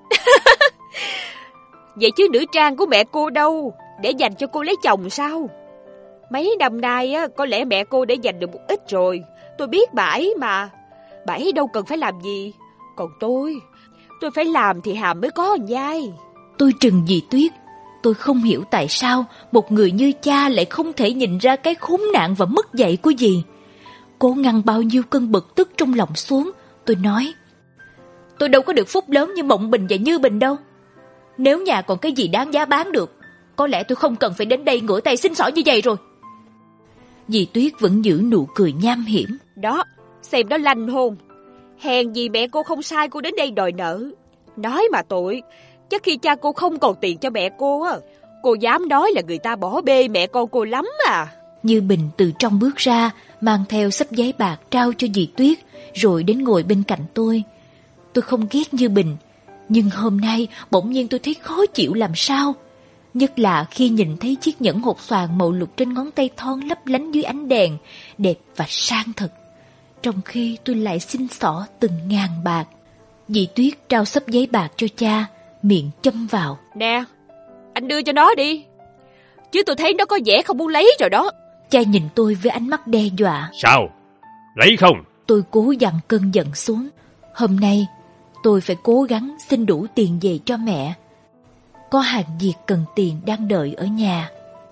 Vậy chứ nữ trang của mẹ cô đâu, để dành cho cô lấy chồng sao? Mấy năm nay á, có lẽ mẹ cô để dành được một ít rồi. Tôi biết bà ấy mà. Bà ấy đâu cần phải làm gì. Còn tôi, tôi phải làm thì hàm mới có nhai. Tôi trừng dì Tuyết. Tôi không hiểu tại sao một người như cha lại không thể nhìn ra cái khốn nạn và mất dạy của dì. Cố ngăn bao nhiêu cơn bực tức trong lòng xuống, tôi nói. Tôi đâu có được phúc lớn như Mộng Bình và Như Bình đâu. Nếu nhà còn cái gì đáng giá bán được, có lẽ tôi không cần phải đến đây ngửa tay xin xỏ như vậy rồi. Dì Tuyết vẫn giữ nụ cười nham hiểm. Đó, xem đó lanh hồn. Hèn gì mẹ cô không sai cô đến đây đòi nợ. Nói mà tội, chắc khi cha cô không còn tiền cho mẹ cô á, cô dám nói là người ta bỏ bê mẹ con cô lắm à. Như Bình từ trong bước ra, mang theo xấp giấy bạc trao cho dì Tuyết, rồi đến ngồi bên cạnh tôi. Tôi không ghét Như Bình, nhưng hôm nay bỗng nhiên tôi thấy khó chịu làm sao. Nhất là khi nhìn thấy chiếc nhẫn hột xoàn màu lục trên ngón tay thon lấp lánh dưới ánh đèn, đẹp và sang thật. Trong khi tôi lại xin xỏ từng ngàn bạc. Dì Tuyết trao xấp giấy bạc cho cha, miệng châm vào. Nè, anh đưa cho nó đi. Chứ tôi thấy nó có vẻ không muốn lấy rồi đó. Cha nhìn tôi với ánh mắt đe dọa. Sao? Lấy không? Tôi cố dằn cơn giận xuống. Hôm nay tôi phải cố gắng xin đủ tiền về cho mẹ. Có hàng việc cần tiền đang đợi ở nhà.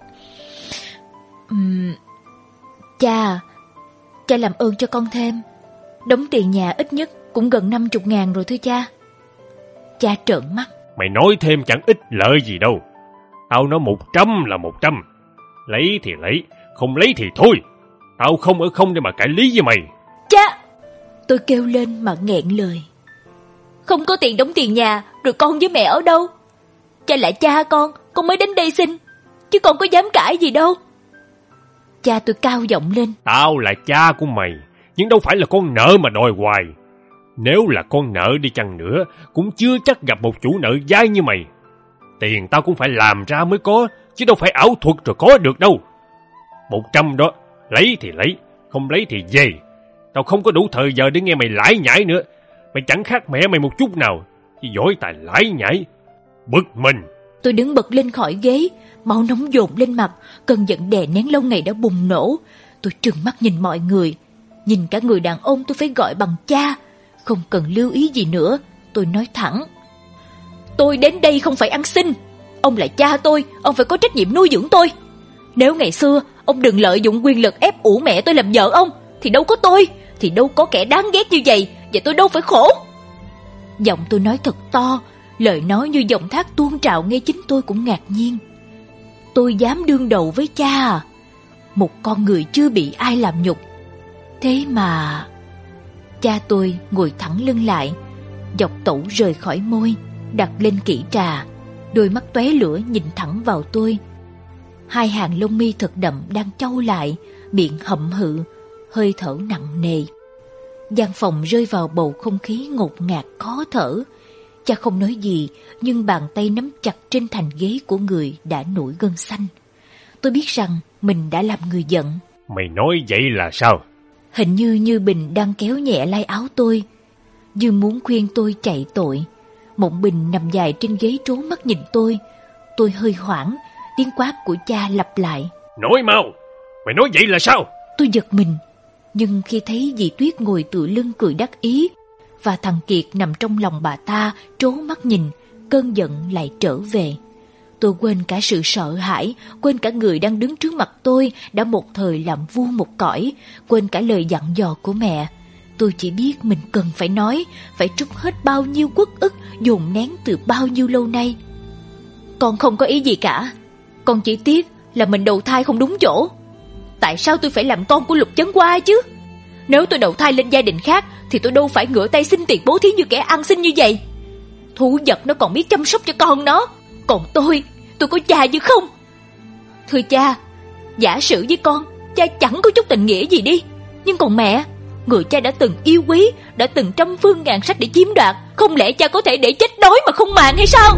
uhm, Cha, cha làm ơn cho con thêm. Đóng tiền nhà ít nhất cũng gần năm chục ngàn rồi thôi cha. Cha trợn mắt. Mày nói thêm chẳng ích lợi gì đâu. Tao nói một trăm là một trăm. Lấy thì lấy, không lấy thì thôi. Tao không ở không để mà cãi lý với mày. Cha! Tôi kêu lên mà nghẹn lời. Không có tiền đóng tiền nhà, rồi con với mẹ ở đâu? Cha là cha con, con mới đến đây xin, chứ con có dám cãi gì đâu. Cha tôi cao giọng lên. Tao là cha của mày, nhưng đâu phải là con nợ mà đòi hoài. Nếu là con nợ đi chăng nữa, cũng chưa chắc gặp một chủ nợ dai như mày. Tiền tao cũng phải làm ra mới có, chứ đâu phải ảo thuật rồi có được đâu. Một trăm đó, lấy thì lấy, không lấy thì về. Tao không có đủ thời giờ để nghe mày lải nhải nữa. Mày chẳng khác mẹ mày một chút nào, chỉ giỏi tài lải nhải. Bực mình. Tôi đứng bật lên khỏi ghế, máu nóng dồn lên mặt, cơn giận đè nén lâu ngày đã bùng nổ. Tôi trừng mắt nhìn mọi người, nhìn cả người đàn ông tôi phải gọi bằng cha. Không cần lưu ý gì nữa, tôi nói thẳng. Tôi đến đây không phải ăn xin. Ông là cha tôi, ông phải có trách nhiệm nuôi dưỡng tôi. Nếu ngày xưa ông đừng lợi dụng quyền lực ép ủ mẹ tôi làm vợ ông, thì đâu có tôi, thì đâu có kẻ đáng ghét như vậy, và tôi đâu phải khổ. Giọng tôi nói thật to, lời nói như dòng thác tuôn trào nghe chính tôi cũng ngạc nhiên. Tôi dám đương đầu với cha à? Một con người chưa bị ai làm nhục. Thế mà... Cha tôi ngồi thẳng lưng lại, dọc tẩu rời khỏi môi, đặt lên kỹ trà, đôi mắt tóe lửa nhìn thẳng vào tôi. Hai hàng lông mi thật đậm đang chau lại, miệng hậm hự, hơi thở nặng nề. Gian phòng rơi vào bầu không khí ngột ngạt khó thở. Cha không nói gì, nhưng bàn tay nắm chặt trên thành ghế của người đã nổi gân xanh. Tôi biết rằng mình đã làm người giận. Mày nói vậy là sao? Hình như Như Bình đang kéo nhẹ lai áo tôi, như muốn khuyên tôi chạy tội. Mộng Bình nằm dài trên ghế trố mắt nhìn tôi. Tôi hơi hoảng, tiếng quát của cha lặp lại. Nói mau, mày nói vậy là sao? Tôi giật mình, nhưng khi thấy dì Tuyết ngồi tựa lưng cười đắc ý và thằng Kiệt nằm trong lòng bà ta trố mắt nhìn, cơn giận lại trở về. Tôi quên cả sự sợ hãi, quên cả người đang đứng trước mặt tôi đã một thời làm vua một cõi, quên cả lời dặn dò của mẹ. Tôi chỉ biết mình cần phải nói, phải trút hết bao nhiêu uất ức dồn nén từ bao nhiêu lâu nay. Con không có ý gì cả, con chỉ tiếc là mình đầu thai không đúng chỗ. Tại sao tôi phải làm con của Lục Chấn Qua chứ? Nếu tôi đầu thai lên gia đình khác thì tôi đâu phải ngửa tay xin tiền bố thí như kẻ ăn xin như vậy. Thú vật nó còn biết chăm sóc cho con nó, còn tôi, tôi có cha chứ không? Thưa cha, giả sử với con, cha chẳng có chút tình nghĩa gì đi, nhưng còn mẹ, người cha đã từng yêu quý, đã từng trăm phương ngàn sách để chiếm đoạt, không lẽ cha có thể để chết đói mà không màng hay sao?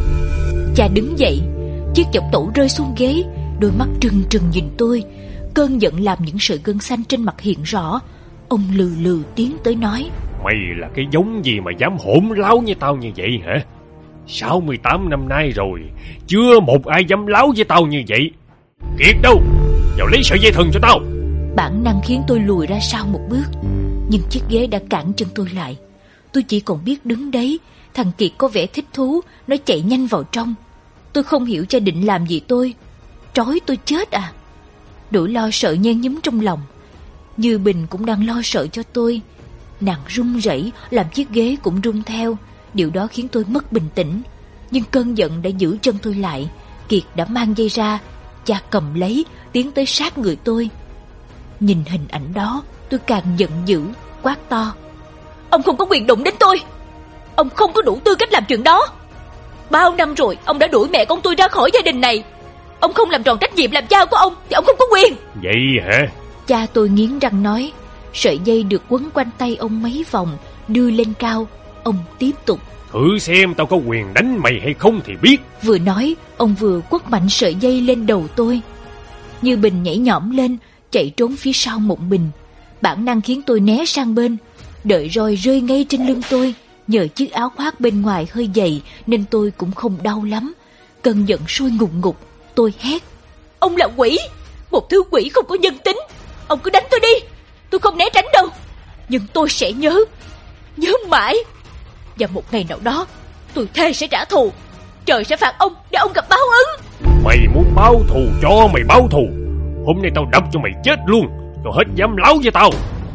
Cha đứng dậy, chiếc chọc tủ rơi xuống ghế, đôi mắt trừng trừng nhìn tôi. Cơn giận làm những sợi gân xanh trên mặt hiện rõ. Ông lừ lừ tiến tới nói: Mày là cái giống gì mà dám hỗn láo với tao như vậy hả? sáu mươi tám năm nay rồi, chưa một ai dám láo với tao như vậy. Kiệt đâu? Vào lấy sợi dây thừng cho tao. Bản năng khiến tôi lùi ra sau một bước, nhưng chiếc ghế đã cản chân tôi lại. Tôi chỉ còn biết đứng đấy. Thằng Kiệt có vẻ thích thú, nó chạy nhanh vào trong. Tôi không hiểu cha định làm gì tôi. Trói tôi chết à? Nỗi lo sợ nhen nhúm trong lòng. Như Bình cũng đang lo sợ cho tôi. Nàng run rẩy làm chiếc ghế cũng rung theo. Điều đó khiến tôi mất bình tĩnh. Nhưng cơn giận đã giữ chân tôi lại. Kiệt đã mang dây ra. Cha cầm lấy, tiến tới sát người tôi. Nhìn hình ảnh đó, tôi càng giận dữ, quát to: Ông không có quyền đụng đến tôi. Ông không có đủ tư cách làm chuyện đó. Bao năm rồi ông đã đuổi mẹ con tôi ra khỏi gia đình này. Ông không làm tròn trách nhiệm làm cha của ông thì ông không có quyền. Vậy hả? Cha tôi nghiến răng nói. Sợi dây được quấn quanh tay ông mấy vòng, đưa lên cao. Ông tiếp tục: Thử xem tao có quyền đánh mày hay không thì biết. Vừa nói, ông vừa quất mạnh sợi dây lên đầu tôi. Như Bình nhảy nhõm lên, chạy trốn phía sau Mộng Bình. Bản năng khiến tôi né sang bên. Đợi roi rơi ngay trên lưng tôi. Nhờ chiếc áo khoác bên ngoài hơi dày nên tôi cũng không đau lắm. Cơn giận sôi ngùn ngụt. Tôi hét: Ông là quỷ, một thứ quỷ không có nhân tính. Ông cứ đánh tôi đi, tôi không né tránh đâu. Nhưng tôi sẽ nhớ, nhớ mãi. Và một ngày nào đó tôi thề sẽ trả thù. Trời sẽ phạt ông để ông gặp báo ứng. Mày muốn báo thù cho mày báo thù. Hôm nay tao đập cho mày chết luôn, rồi hết dám láo với tao.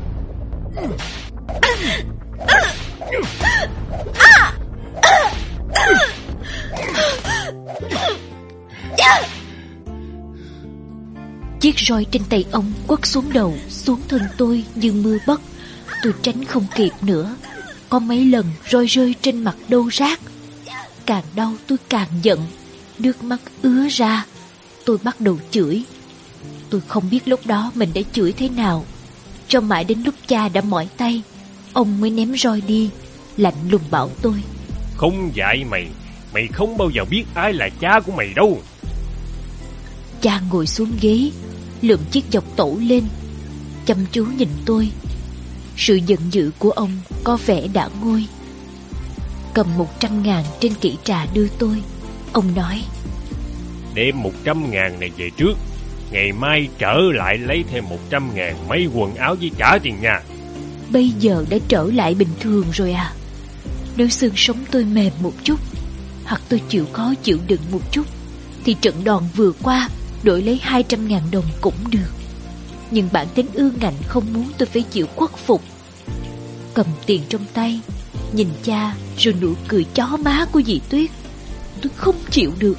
Chiếc roi trên tay ông quất xuống đầu, xuống thân tôi như mưa bất. Tôi tránh không kịp nữa. Có mấy lần roi rơi trên mặt đau rát. Càng đau tôi càng giận, nước mắt ứa ra. Tôi bắt đầu chửi. Tôi không biết lúc đó mình đã chửi thế nào. Cho mãi đến lúc cha đã mỏi tay, ông mới ném roi đi, lạnh lùng bảo tôi: Không dạy mày, mày không bao giờ biết ai là cha của mày đâu. Cha ngồi xuống ghế, lượm chiếc dọc tẩu lên, chăm chú nhìn tôi. Sự giận dữ của ông có vẻ đã nguôi. Cầm một trăm ngàn trên kỹ trà đưa tôi. Ông nói: Đem một trăm ngàn này về trước, ngày mai trở lại lấy thêm một trăm ngàn mấy quần áo với trả tiền nhà. Bây giờ đã trở lại bình thường rồi à? Nếu xương sống tôi mềm một chút, hoặc tôi chịu khó chịu đựng một chút, thì trận đòn vừa qua đổi lấy hai trăm ngàn đồng cũng được. Nhưng bản tính ương ngạnh không muốn tôi phải chịu khuất phục. Cầm tiền trong tay, nhìn cha rồi nụ cười chó má của dì Tuyết, tôi không chịu được.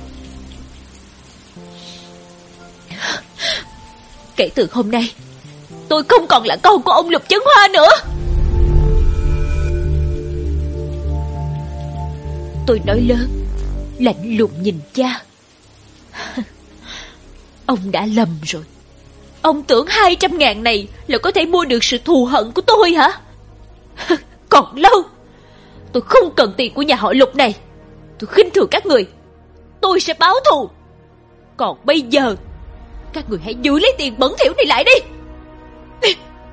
Kể từ hôm nay, tôi không còn là con của ông Lục Chấn Hoa nữa. Tôi nói lớn, lạnh lùng nhìn cha. Ông đã lầm rồi. Ông tưởng hai trăm ngàn này là có thể mua được sự thù hận của tôi hả? Còn lâu. Tôi không cần tiền của nhà họ Lục này. Tôi khinh thường các người. Tôi sẽ báo thù. Còn bây giờ, các người hãy giữ lấy tiền bẩn thỉu này lại đi.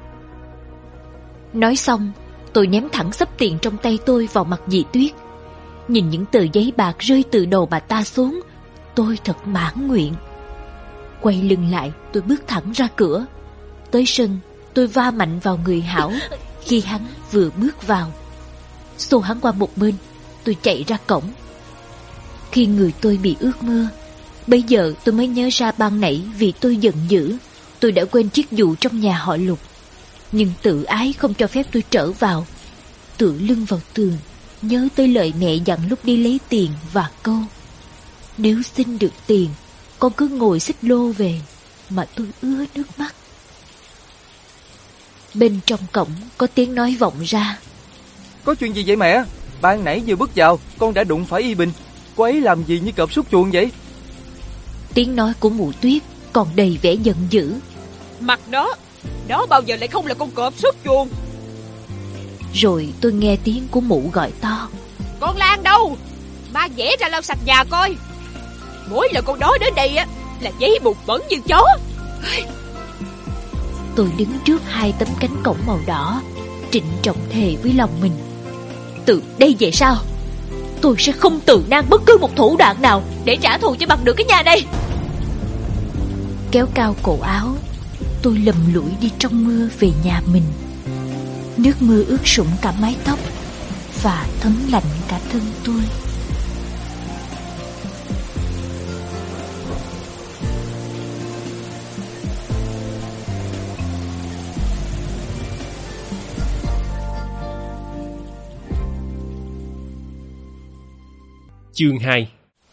Nói xong, tôi ném thẳng xấp tiền trong tay tôi vào mặt dì Tuyết. Nhìn những tờ giấy bạc rơi từ đầu bà ta xuống, Tôi thật mãn nguyện. Quay lưng lại, tôi bước thẳng ra cửa. Tới sân, tôi va mạnh vào người Hảo khi hắn vừa bước vào. Xô hắn qua một bên, tôi chạy ra cổng. Khi người tôi bị ướt mưa, bây giờ tôi mới nhớ ra ban nãy vì tôi giận dữ, tôi đã quên chiếc dù trong nhà họ Lục. Nhưng tự ái không cho phép tôi trở vào. Tựa lưng vào tường, nhớ tới lời mẹ dặn lúc đi lấy tiền và câu: nếu xin được tiền, con cứ ngồi xích lô về. Mà tôi ứa nước mắt. Bên trong cổng có tiếng nói vọng ra: có chuyện gì vậy mẹ? Ban nãy vừa bước vào, con đã đụng phải Y Bình. Cô ấy làm gì như cọp sút chuồng vậy? Tiếng nói của mụ Tuyết còn đầy vẻ giận dữ. Mặt đó, đó bao giờ lại không là con cọp sút chuồng. Rồi tôi nghe tiếng của mụ gọi to: con Lan đâu? Mang dẻ ra lau sạch nhà coi. Mỗi lần con đó đến đây á là giấy bụt bẩn như chó. Tôi đứng trước hai tấm cánh cổng màu đỏ, trịnh trọng thề với lòng mình: từ đây về sau, tôi sẽ không từ nan bất cứ một thủ đoạn nào để trả thù cho bằng được cái nhà này. Kéo cao cổ áo, tôi lầm lũi đi trong mưa về nhà mình. Nước mưa ướt sũng cả mái tóc và thấm lạnh cả thân tôi. Chương hai.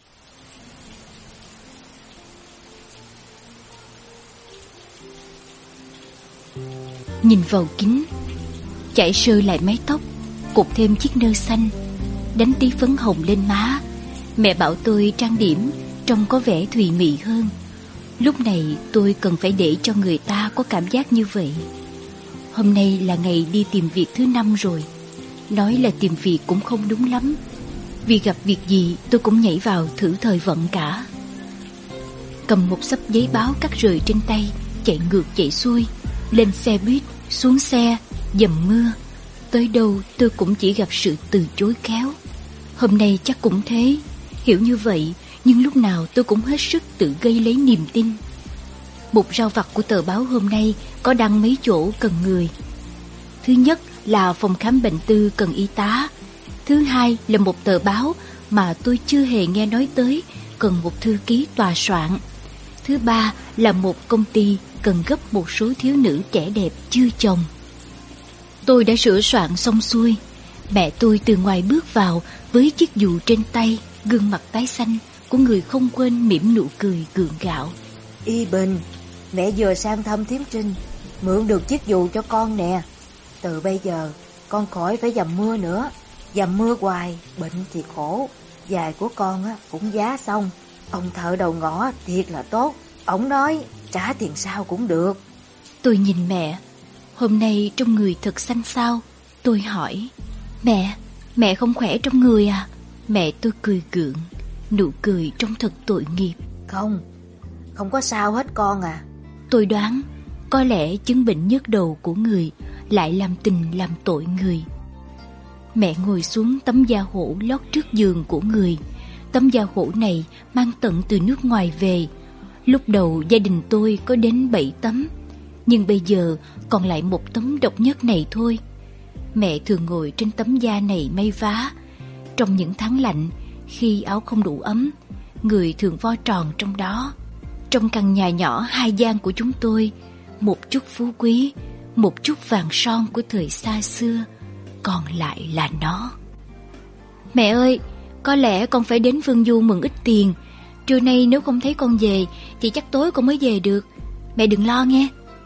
Nhìn vào kính, chải sơ lại mái tóc, cột thêm chiếc nơ xanh, đánh tí phấn hồng lên má. Mẹ bảo tôi trang điểm trông có vẻ thùy mị hơn. Lúc này tôi cần phải để cho người ta có cảm giác như vậy. Hôm nay là ngày đi tìm việc thứ năm rồi. Nói là tìm việc cũng không đúng lắm, vì gặp việc gì tôi cũng nhảy vào thử thời vận cả. Cầm một xấp giấy báo cắt rời trên tay, chạy ngược chạy xuôi, lên xe buýt, xuống xe, dầm mưa. Tới đâu tôi cũng chỉ gặp sự từ chối khéo. Hôm nay chắc cũng thế. Hiểu như vậy, nhưng lúc nào tôi cũng hết sức tự gây lấy niềm tin. Mục rao vặt của tờ báo hôm nay có đăng mấy chỗ cần người. Thứ nhất là phòng khám bệnh tư cần y tá. Thứ hai là một tờ báo mà tôi chưa hề nghe nói tới, cần một thư ký tòa soạn. Thứ ba là một công ty cần gấp một số thiếu nữ trẻ đẹp chưa chồng. Tôi đã sửa soạn xong xuôi. Mẹ tôi từ ngoài bước vào với chiếc dù trên tay, gương mặt tái xanh của người không quên mỉm nụ cười gượng gạo. Y Bình, mẹ vừa sang thăm thím Trinh, mượn được chiếc dù cho con nè. Từ bây giờ con khỏi phải dầm mưa nữa. Dầm mưa hoài, bệnh thì khổ. Giày của con á cũng giá xong. Ông thợ đầu ngõ thiệt là tốt. Ông nói trả tiền sau cũng được. Tôi nhìn mẹ, hôm nay trong người thật xanh xao. Tôi hỏi: Mẹ, mẹ không khỏe trong người à? Mẹ tôi cười gượng, nụ cười trông thật tội nghiệp. Không, không có sao hết con à. Tôi đoán có lẽ chứng bệnh nhức đầu của người lại làm tình làm tội người. Mẹ ngồi xuống tấm da hổ lót trước giường của người. Tấm da hổ này mang tận từ nước ngoài về. Lúc đầu gia đình tôi có đến bảy tấm, nhưng bây giờ còn lại một tấm độc nhất này thôi. Mẹ thường ngồi trên tấm da này may vá. Trong những tháng lạnh, khi áo không đủ ấm, người thường vo tròn trong đó. Trong căn nhà nhỏ hai gian của chúng tôi, một chút phú quý, một chút vàng son của thời xa xưa, còn lại là nó. Mẹ ơi, có lẽ con phải đến Phương Du mượn ít tiền. Trưa nay nếu không thấy con về thì chắc tối con mới về được. Mẹ đừng lo nghe.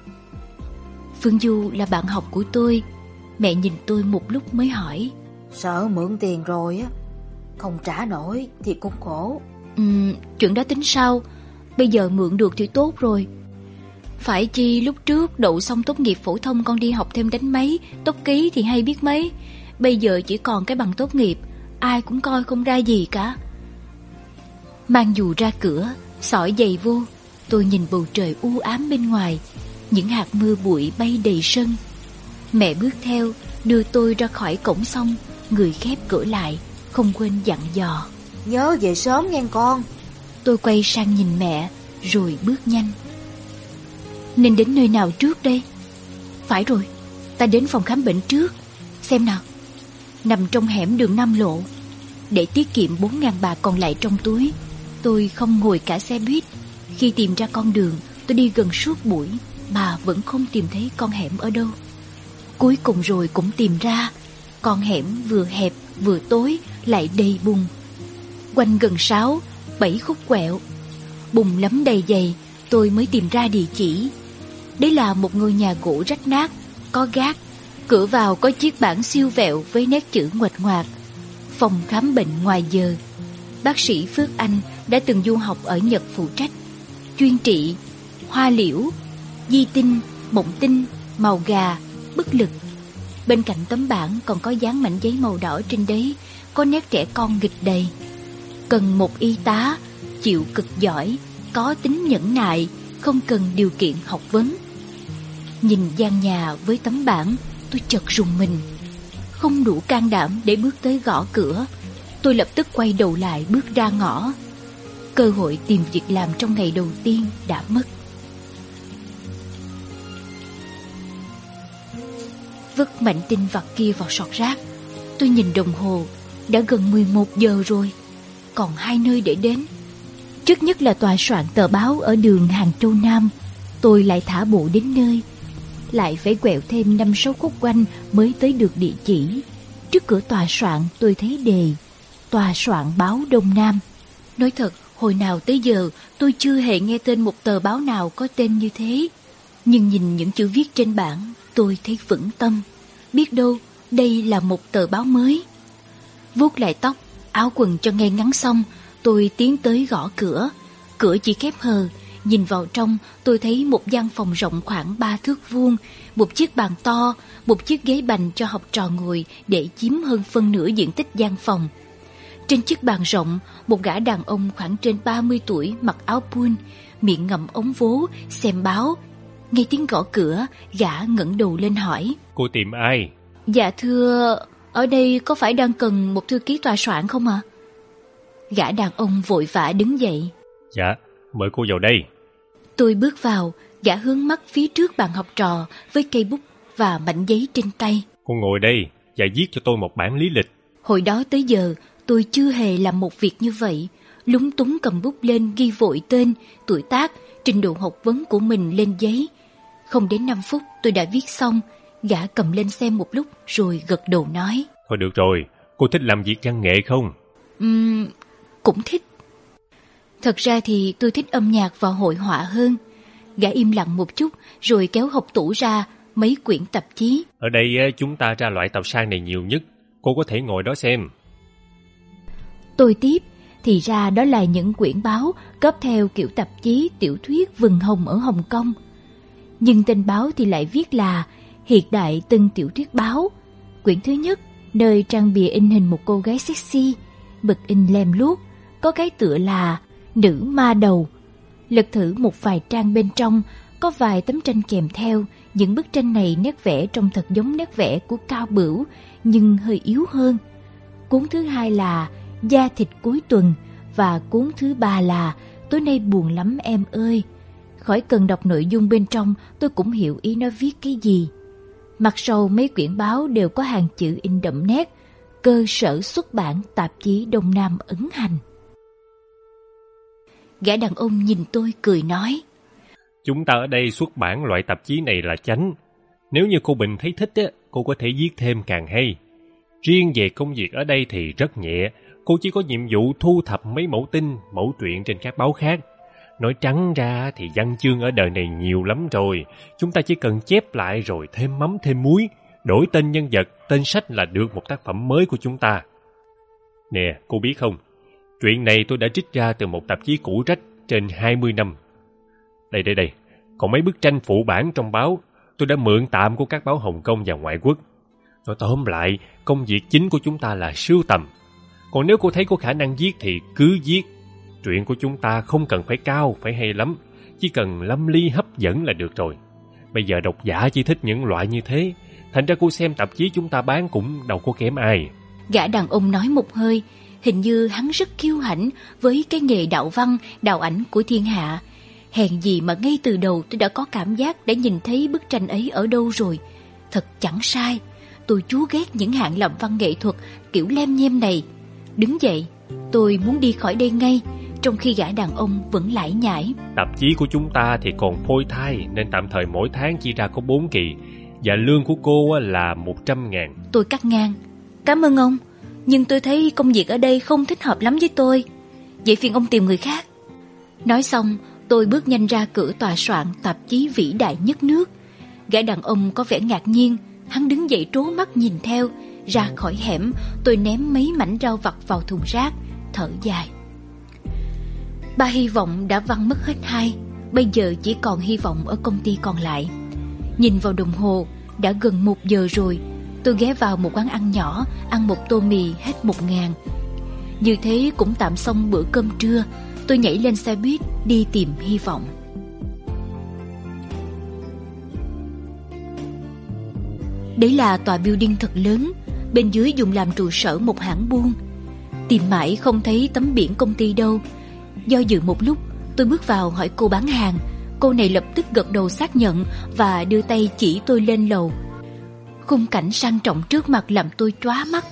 Phương Du là bạn học của tôi. Mẹ nhìn tôi một lúc mới hỏi: Sợ mượn tiền rồi á, không trả nổi thì cũng khổ. Ừ, chuyện đó tính sau. Bây giờ mượn được thì tốt rồi. Phải chi lúc trước đậu xong tốt nghiệp phổ thông con đi học thêm đánh máy, tốc ký thì hay biết mấy. Bây giờ chỉ còn cái bằng tốt nghiệp, ai cũng coi không ra gì cả. Mang dù ra cửa, xỏi giày vô, tôi nhìn bầu trời u ám bên ngoài. Những hạt mưa bụi bay đầy sân. Mẹ bước theo, đưa tôi ra khỏi cổng xong, người khép cửa lại, không quên dặn dò: Nhớ về sớm nghe con. Tôi quay sang nhìn mẹ rồi bước nhanh. Nên đến nơi nào trước đây? Phải rồi, ta đến phòng khám bệnh trước. Xem nào, nằm trong hẻm đường Nam Lộ. Để tiết kiệm bốn ngàn bạc còn lại trong túi, tôi không ngồi cả xe buýt. Khi tìm ra con đường, tôi đi gần suốt buổi mà vẫn không tìm thấy con hẻm ở đâu. Cuối cùng rồi cũng tìm ra. Con hẻm vừa hẹp vừa tối lại đầy bùn. Quanh gần sáu, bảy khúc quẹo, bùn lấm đầy dày, tôi mới tìm ra địa chỉ. Đấy là một ngôi nhà gỗ rách nát, có gác. Cửa vào có chiếc bảng siêu vẹo với nét chữ nguệch ngoạc: phòng khám bệnh ngoài giờ. Bác sĩ Phước Anh đã từng du học ở Nhật phụ trách, chuyên trị hoa liễu, di tinh, mộng tinh, màu gà, bất lực. Bên cạnh tấm bảng còn có dán mảnh giấy màu đỏ, trên đấy có nét trẻ con nghịch đầy. Cần một y tá chịu cực giỏi, có tính nhẫn nại, không cần điều kiện học vấn. Nhìn gian nhà với tấm bảng, tôi chợt rùng mình, không đủ can đảm để bước tới gõ cửa. Tôi lập tức quay đầu lại bước ra ngõ. Cơ hội tìm việc làm trong ngày đầu tiên đã mất. Vứt mảnh tin vặt kia vào sọt rác. Tôi nhìn đồng hồ, đã gần mười một giờ rồi, còn hai nơi để đến. Trước nhất là tòa soạn tờ báo ở đường Hàng Châu Nam. Tôi lại thả bộ đến nơi, lại phải quẹo thêm năm sáu khúc quanh mới tới được địa chỉ. Trước cửa tòa soạn tôi thấy đề Tòa soạn báo Đông Nam. Nói thật, hồi nào tới giờ tôi chưa hề nghe tên một tờ báo nào có tên như thế. Nhưng nhìn những chữ viết trên bảng, tôi thấy vững tâm. Biết đâu đây là một tờ báo mới. Vuốt lại tóc, áo quần cho ngay ngắn xong, tôi tiến tới gõ cửa. Cửa chỉ khép hờ. Nhìn vào trong, tôi thấy một gian phòng rộng khoảng ba thước vuông, một chiếc bàn to, một chiếc ghế bành cho học trò ngồi để chiếm hơn phân nửa diện tích gian phòng. Trên chiếc bàn rộng, một gã đàn ông khoảng trên ba mươi tuổi mặc áo pun, miệng ngậm ống vố, xem báo. Nghe tiếng gõ cửa, gã ngẩng đầu lên hỏi: Cô tìm ai? Dạ thưa, ở đây có phải đang cần một thư ký tòa soạn không ạ? À? Gã đàn ông vội vã đứng dậy. Dạ, mời cô vào đây. Tôi bước vào, gã hướng mắt phía trước bàn học trò với cây bút và mảnh giấy trên tay. Cô ngồi đây và viết cho tôi một bản lý lịch. Hồi đó tới giờ, tôi chưa hề làm một việc như vậy. Lúng túng cầm bút lên ghi vội tên, tuổi tác, trình độ học vấn của mình lên giấy. Không đến năm phút tôi đã viết xong. Gã cầm lên xem một lúc rồi gật đầu nói: Thôi được rồi, cô thích làm việc văn nghệ không? Ừm, cũng thích. Thật ra thì tôi thích âm nhạc và hội họa hơn. Gã im lặng một chút rồi kéo hộc tủ ra mấy quyển tạp chí. Ở đây chúng ta ra loại tàu sang này nhiều nhất. Cô có thể ngồi đó xem. Tôi tiếp, thì ra đó là những quyển báo cấp theo kiểu tạp chí tiểu thuyết vừng hồng ở Hồng Kông. Nhưng tên báo thì lại viết là Hiện Đại Tân Tiểu Thuyết Báo. Quyển thứ nhất, nơi trang bìa in hình một cô gái sexy, mực in lem luốc, có cái tựa là Nữ Ma Đầu. Lật thử một vài trang bên trong, có vài tấm tranh kèm theo. Những bức tranh này nét vẽ trông thật giống nét vẽ của Cao Bửu, nhưng hơi yếu hơn. Cuốn thứ hai là Da Thịt Cuối Tuần, và cuốn thứ ba là Tối Nay Buồn Lắm Em Ơi. Khỏi cần đọc nội dung bên trong, tôi cũng hiểu ý nó viết cái gì. Mặt sau mấy quyển báo đều có hàng chữ in đậm nét: Cơ sở xuất bản tạp chí Đông Nam ấn hành. Gã đàn ông nhìn tôi cười nói: Chúng ta ở đây xuất bản loại tạp chí này là chánh. Nếu như cô Bình thấy thích á, cô có thể viết thêm càng hay. Riêng về công việc ở đây thì rất nhẹ. Cô chỉ có nhiệm vụ thu thập mấy mẫu tin, mẫu truyện trên các báo khác. Nói trắng ra thì văn chương ở đời này nhiều lắm rồi. Chúng ta chỉ cần chép lại rồi thêm mắm thêm muối, đổi tên nhân vật, tên sách là được một tác phẩm mới của chúng ta. Nè, cô biết không? Chuyện này tôi đã trích ra từ một tạp chí cũ rách trên hai mươi năm. Đây đây đây, còn mấy bức tranh phụ bản trong báo tôi đã mượn tạm của các báo Hồng Kông và ngoại quốc. Nói tóm lại, công việc chính của chúng ta là sưu tầm. Còn nếu cô thấy có khả năng viết thì cứ viết. Truyện của chúng ta không cần phải cao, phải hay lắm, chỉ cần lâm ly hấp dẫn là được rồi. Bây giờ độc giả chỉ thích những loại như thế, thành ra cô xem tạp chí chúng ta bán cũng đâu có kém ai. Gã đàn ông nói một hơi, Hình như hắn rất kiêu hãnh với cái nghề đạo văn, đạo ảnh của thiên hạ. Hèn gì mà ngay từ đầu tôi đã có cảm giác đã nhìn thấy bức tranh ấy ở đâu rồi. Thật chẳng sai, tôi chúa ghét những hạng làm văn nghệ thuật kiểu lem nhem này. Đứng dậy, tôi muốn đi khỏi đây ngay, trong khi gã đàn ông vẫn lải nhải. Tạp chí của chúng ta thì còn phôi thai, nên tạm thời mỗi tháng chỉ ra có bốn kỳ, và lương của cô là một trăm ngàn. Tôi cắt ngang. Cảm ơn ông, nhưng tôi thấy công việc ở đây không thích hợp lắm với tôi. Vậy phiền ông tìm người khác. Nói xong, tôi bước nhanh ra cửa tòa soạn tạp chí vĩ đại nhất nước. Gã đàn ông có vẻ ngạc nhiên, hắn đứng dậy trố mắt nhìn theo. Ra khỏi hẻm, tôi ném mấy mảnh rau vặt vào thùng rác, thở dài. Ba hy vọng đã văng mất hết hai, bây giờ chỉ còn hy vọng ở công ty còn lại. Nhìn vào đồng hồ, đã gần một giờ rồi. Tôi ghé vào một quán ăn nhỏ, ăn một tô mì hết một ngàn. Như thế cũng tạm xong bữa cơm trưa. Tôi nhảy lên xe buýt đi tìm hy vọng. Đấy là tòa building thật lớn, bên dưới dùng làm trụ sở một hãng buôn. Tìm mãi không thấy tấm biển công ty đâu. Do dự một lúc, tôi bước vào hỏi cô bán hàng. Cô này lập tức gật đầu xác nhận và đưa tay chỉ tôi lên lầu. Khung cảnh sang trọng trước mặt làm tôi chóa mắt.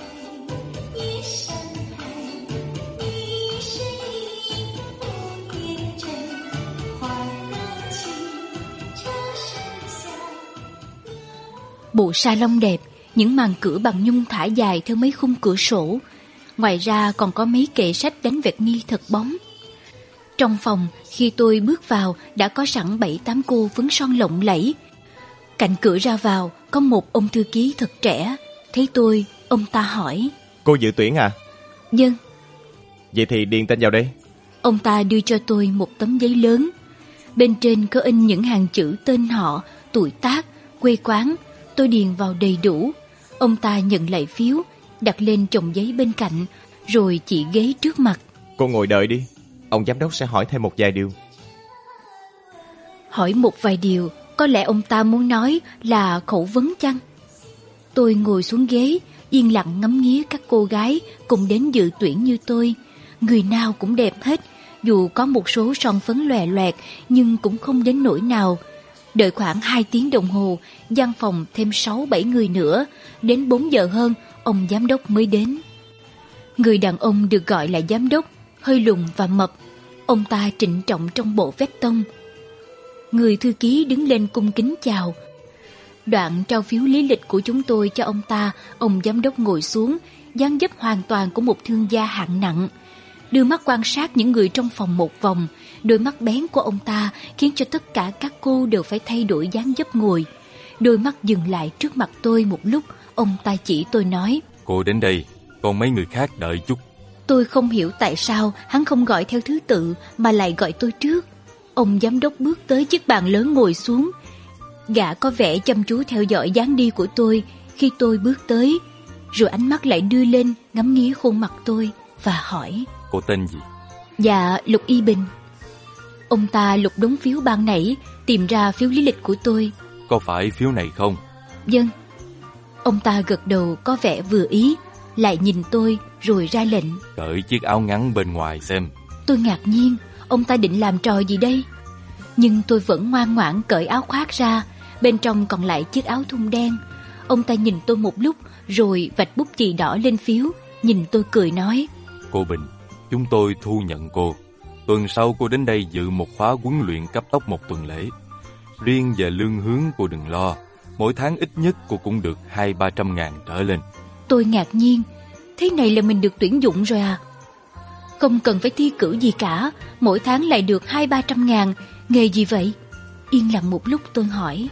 Bộ salon đẹp, những màn cửa bằng nhung thả dài theo mấy khung cửa sổ. Ngoài ra còn có mấy kệ sách đánh vẹt nghi thật bóng. Trong phòng, khi tôi bước vào đã có sẵn bảy tám cô phấn son lộng lẫy. Cạnh cửa ra vào có một ông thư ký thật trẻ. Thấy tôi, ông ta hỏi: Cô dự tuyển à? Vâng. Vậy thì điền tên vào đây. Ông ta đưa cho tôi một tấm giấy lớn. Bên trên có in những hàng chữ tên họ, tuổi tác, quê quán. Tôi điền vào đầy đủ. Ông ta nhận lại phiếu, đặt lên chồng giấy bên cạnh, rồi chỉ ghế trước mặt. Cô ngồi đợi đi, ông giám đốc sẽ hỏi thêm một vài điều. Hỏi một vài điều, có lẽ ông ta muốn nói là khẩu vấn chăng? Tôi ngồi xuống ghế, yên lặng ngắm nghía các cô gái cùng đến dự tuyển như tôi. Người nào cũng đẹp hết, dù có một số son phấn lòe loẹt nhưng cũng không đến nỗi nào. Đợi khoảng hai tiếng đồng hồ, văn phòng thêm sáu bảy người nữa. Đến bốn giờ hơn, ông giám đốc mới đến. Người đàn ông được gọi là giám đốc, hơi lùn và mập. Ông ta trịnh trọng trong bộ vest tông. Người thư ký đứng lên cung kính chào. Đoạn trao phiếu lý lịch của chúng tôi cho ông ta. Ông giám đốc ngồi xuống, dáng dấp hoàn toàn của một thương gia hạng nặng. Đưa mắt quan sát những người trong phòng một vòng. Đôi mắt bén của ông ta khiến cho tất cả các cô đều phải thay đổi dáng dấp ngồi. Đôi mắt dừng lại trước mặt tôi một lúc. Ông ta chỉ tôi nói: Cô đến đây, còn mấy người khác đợi chút. Tôi không hiểu tại sao hắn không gọi theo thứ tự mà lại gọi tôi trước. Ông giám đốc bước tới chiếc bàn lớn ngồi xuống. Gã có vẻ chăm chú theo dõi dáng đi của tôi khi tôi bước tới, rồi ánh mắt lại đưa lên ngắm nghía khuôn mặt tôi và hỏi: Cô tên gì? Dạ, Lục Y Bình. Ông ta lục đống phiếu ban nãy, tìm ra phiếu lý lịch của tôi. Có phải phiếu này không? Vâng. Ông ta gật đầu có vẻ vừa ý, lại nhìn tôi rồi ra lệnh: Cởi chiếc áo ngắn bên ngoài xem. Tôi ngạc nhiên, ông ta định làm trò gì đây? Nhưng tôi vẫn ngoan ngoãn cởi áo khoác ra, bên trong còn lại chiếc áo thun đen. Ông ta nhìn tôi một lúc rồi vạch bút chì đỏ lên phiếu, nhìn tôi cười nói: Cô Bình, chúng tôi thu nhận cô. Tuần sau cô đến đây dự một khóa huấn luyện cấp tốc một tuần lễ. Riêng về lương hướng cô đừng lo, mỗi tháng ít nhất cô cũng được hai ba trăm ngàn trở lên. Tôi ngạc nhiên, thế này là mình được tuyển dụng rồi à? Không cần phải thi cử gì cả, mỗi tháng lại được hai ba trăm ngàn, nghề gì vậy? Yên lặng một lúc tôi hỏi: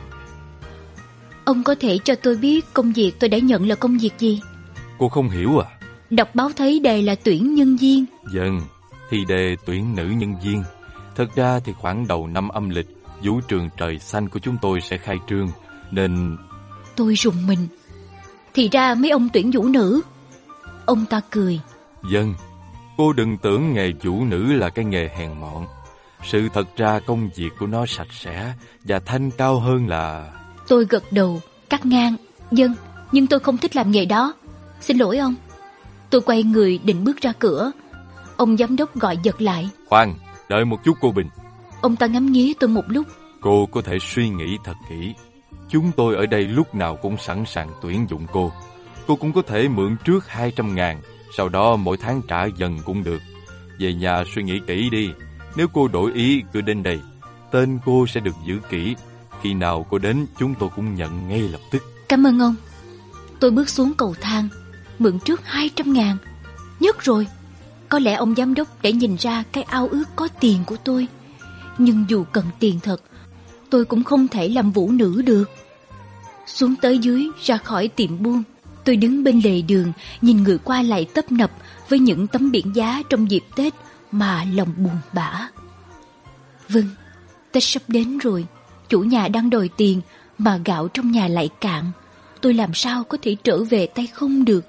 Ông có thể cho tôi biết công việc tôi đã nhận là công việc gì? Cô không hiểu à? Đọc báo thấy đề là tuyển nhân viên. Vâng, thì đề tuyển nữ nhân viên. Thật ra thì khoảng đầu năm âm lịch, vũ trường Trời Xanh của chúng tôi sẽ khai trương, nên... Tôi rùng mình. Thì ra mấy ông tuyển vũ nữ. Ông ta cười: Vâng, cô đừng tưởng nghề vũ nữ là cái nghề hèn mọn. Sự thật ra công việc của nó sạch sẽ và thanh cao hơn là... Tôi gật đầu, cắt ngang: Vâng, nhưng tôi không thích làm nghề đó. Xin lỗi ông. Tôi quay người định bước ra cửa. Ông giám đốc gọi giật lại. Khoan, đợi một chút cô Bình. Ông ta ngắm nghía tôi một lúc. Cô có thể suy nghĩ thật kỹ. Chúng tôi ở đây lúc nào cũng sẵn sàng tuyển dụng cô. Cô cũng có thể mượn trước hai trăm ngàn, sau đó mỗi tháng trả dần cũng được. Về nhà suy nghĩ kỹ đi. Nếu cô đổi ý cứ đến đây, tên cô sẽ được giữ kỹ. Khi nào cô đến chúng tôi cũng nhận ngay lập tức. Cảm ơn ông. Tôi bước xuống cầu thang. Mượn trước hai trăm ngàn. Nhất rồi. Có lẽ ông giám đốc đã nhìn ra cái ao ước có tiền của tôi. Nhưng dù cần tiền thật, tôi cũng không thể làm vũ nữ được. Xuống tới dưới, ra khỏi tiệm buôn, tôi đứng bên lề đường, nhìn người qua lại tấp nập với những tấm biển giá trong dịp Tết mà lòng buồn bã. Vâng, Tết sắp đến rồi. Chủ nhà đang đòi tiền mà gạo trong nhà lại cạn. Tôi làm sao có thể trở về tay không được.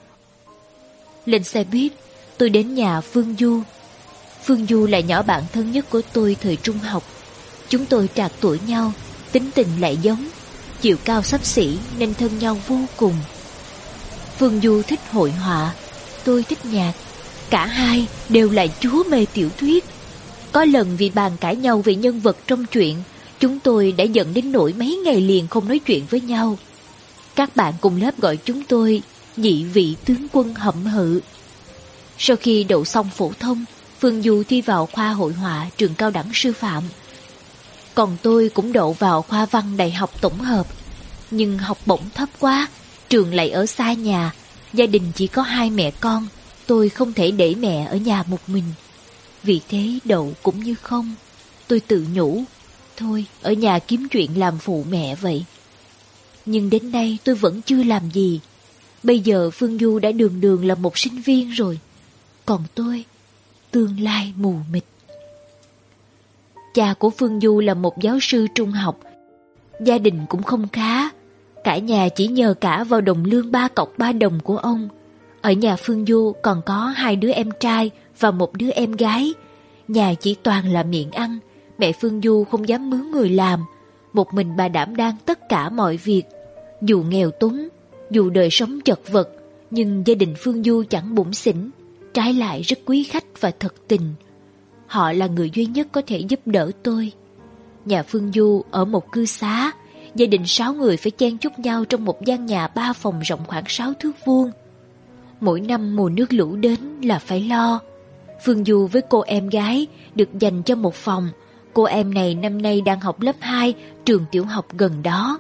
Lên xe buýt, tôi đến nhà Phương Du. Phương Du là nhỏ bạn thân nhất của tôi thời trung học. Chúng tôi trạc tuổi nhau, tính tình lại giống, chiều cao xấp xỉ nên thân nhau vô cùng. Phương Du thích hội họa, tôi thích nhạc. Cả hai đều là chúa mê tiểu thuyết. Có lần vì bàn cãi nhau về nhân vật trong truyện, chúng tôi đã giận đến nỗi mấy ngày liền không nói chuyện với nhau. Các bạn cùng lớp gọi chúng tôi nhị vị tướng quân hậm hự. Sau khi đậu xong phổ thông, Phương Du thi vào khoa hội họa trường cao đẳng sư phạm. Còn tôi cũng đậu vào khoa văn đại học tổng hợp. Nhưng học bổng thấp quá, trường lại ở xa nhà, gia đình chỉ có hai mẹ con, tôi không thể để mẹ ở nhà một mình. Vì thế đậu cũng như không. Tôi tự nhủ, thôi ở nhà kiếm chuyện làm phụ mẹ vậy. Nhưng đến nay tôi vẫn chưa làm gì. Bây giờ Phương Du đã đường đường là một sinh viên rồi. Còn tôi, tương lai mù mịt. Cha của Phương Du là một giáo sư trung học. Gia đình cũng không khá. Cả nhà chỉ nhờ cả vào đồng lương ba cọc ba đồng của ông. Ở nhà Phương Du còn có hai đứa em trai và một đứa em gái. Nhà chỉ toàn là miệng ăn. Mẹ Phương Du không dám mướn người làm. Một mình bà đảm đang tất cả mọi việc. Dù nghèo túng, dù đời sống chật vật, nhưng gia đình Phương Du chẳng bủn xỉn, trái lại rất quý khách và thật tình. Họ là người duy nhất có thể giúp đỡ tôi. Nhà Phương Du ở một cư xá, gia đình sáu người phải chen chúc nhau trong một gian nhà ba phòng rộng khoảng sáu thước vuông. Mỗi năm mùa nước lũ đến là phải lo. Phương Du với cô em gái được dành cho một phòng. Cô em này năm nay đang học lớp hai trường tiểu học gần đó.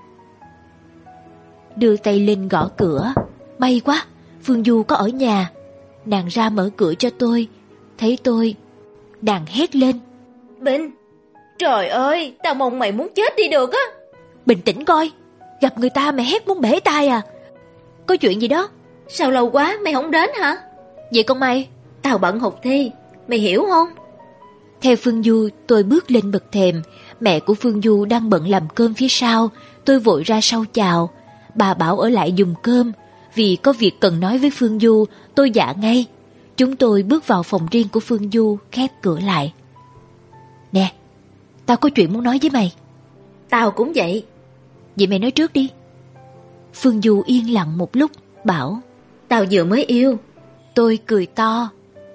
Đưa tay lên gõ cửa. May quá, Phương Du có ở nhà. Nàng ra mở cửa cho tôi. Thấy tôi, nàng hét lên. Bình, trời ơi, tao mong mày muốn chết đi được á. Bình tĩnh coi, gặp người ta mày hét muốn bể tai à? Có chuyện gì đó? Sao lâu quá mày không đến hả? Vậy con mày? Tao bận học thi, mày hiểu không? Theo Phương Du, tôi bước lên bậc thềm. Mẹ của Phương Du đang bận làm cơm phía sau. Tôi vội ra sau chào. Bà bảo ở lại dùng cơm. Vì có việc cần nói với Phương Du, tôi dạ ngay. Chúng tôi bước vào phòng riêng của Phương Du, khép cửa lại. Nè, tao có chuyện muốn nói với mày. Tao cũng vậy. Vậy mày nói trước đi. Phương Du yên lặng một lúc, bảo. Tao vừa mới yêu. Tôi cười to.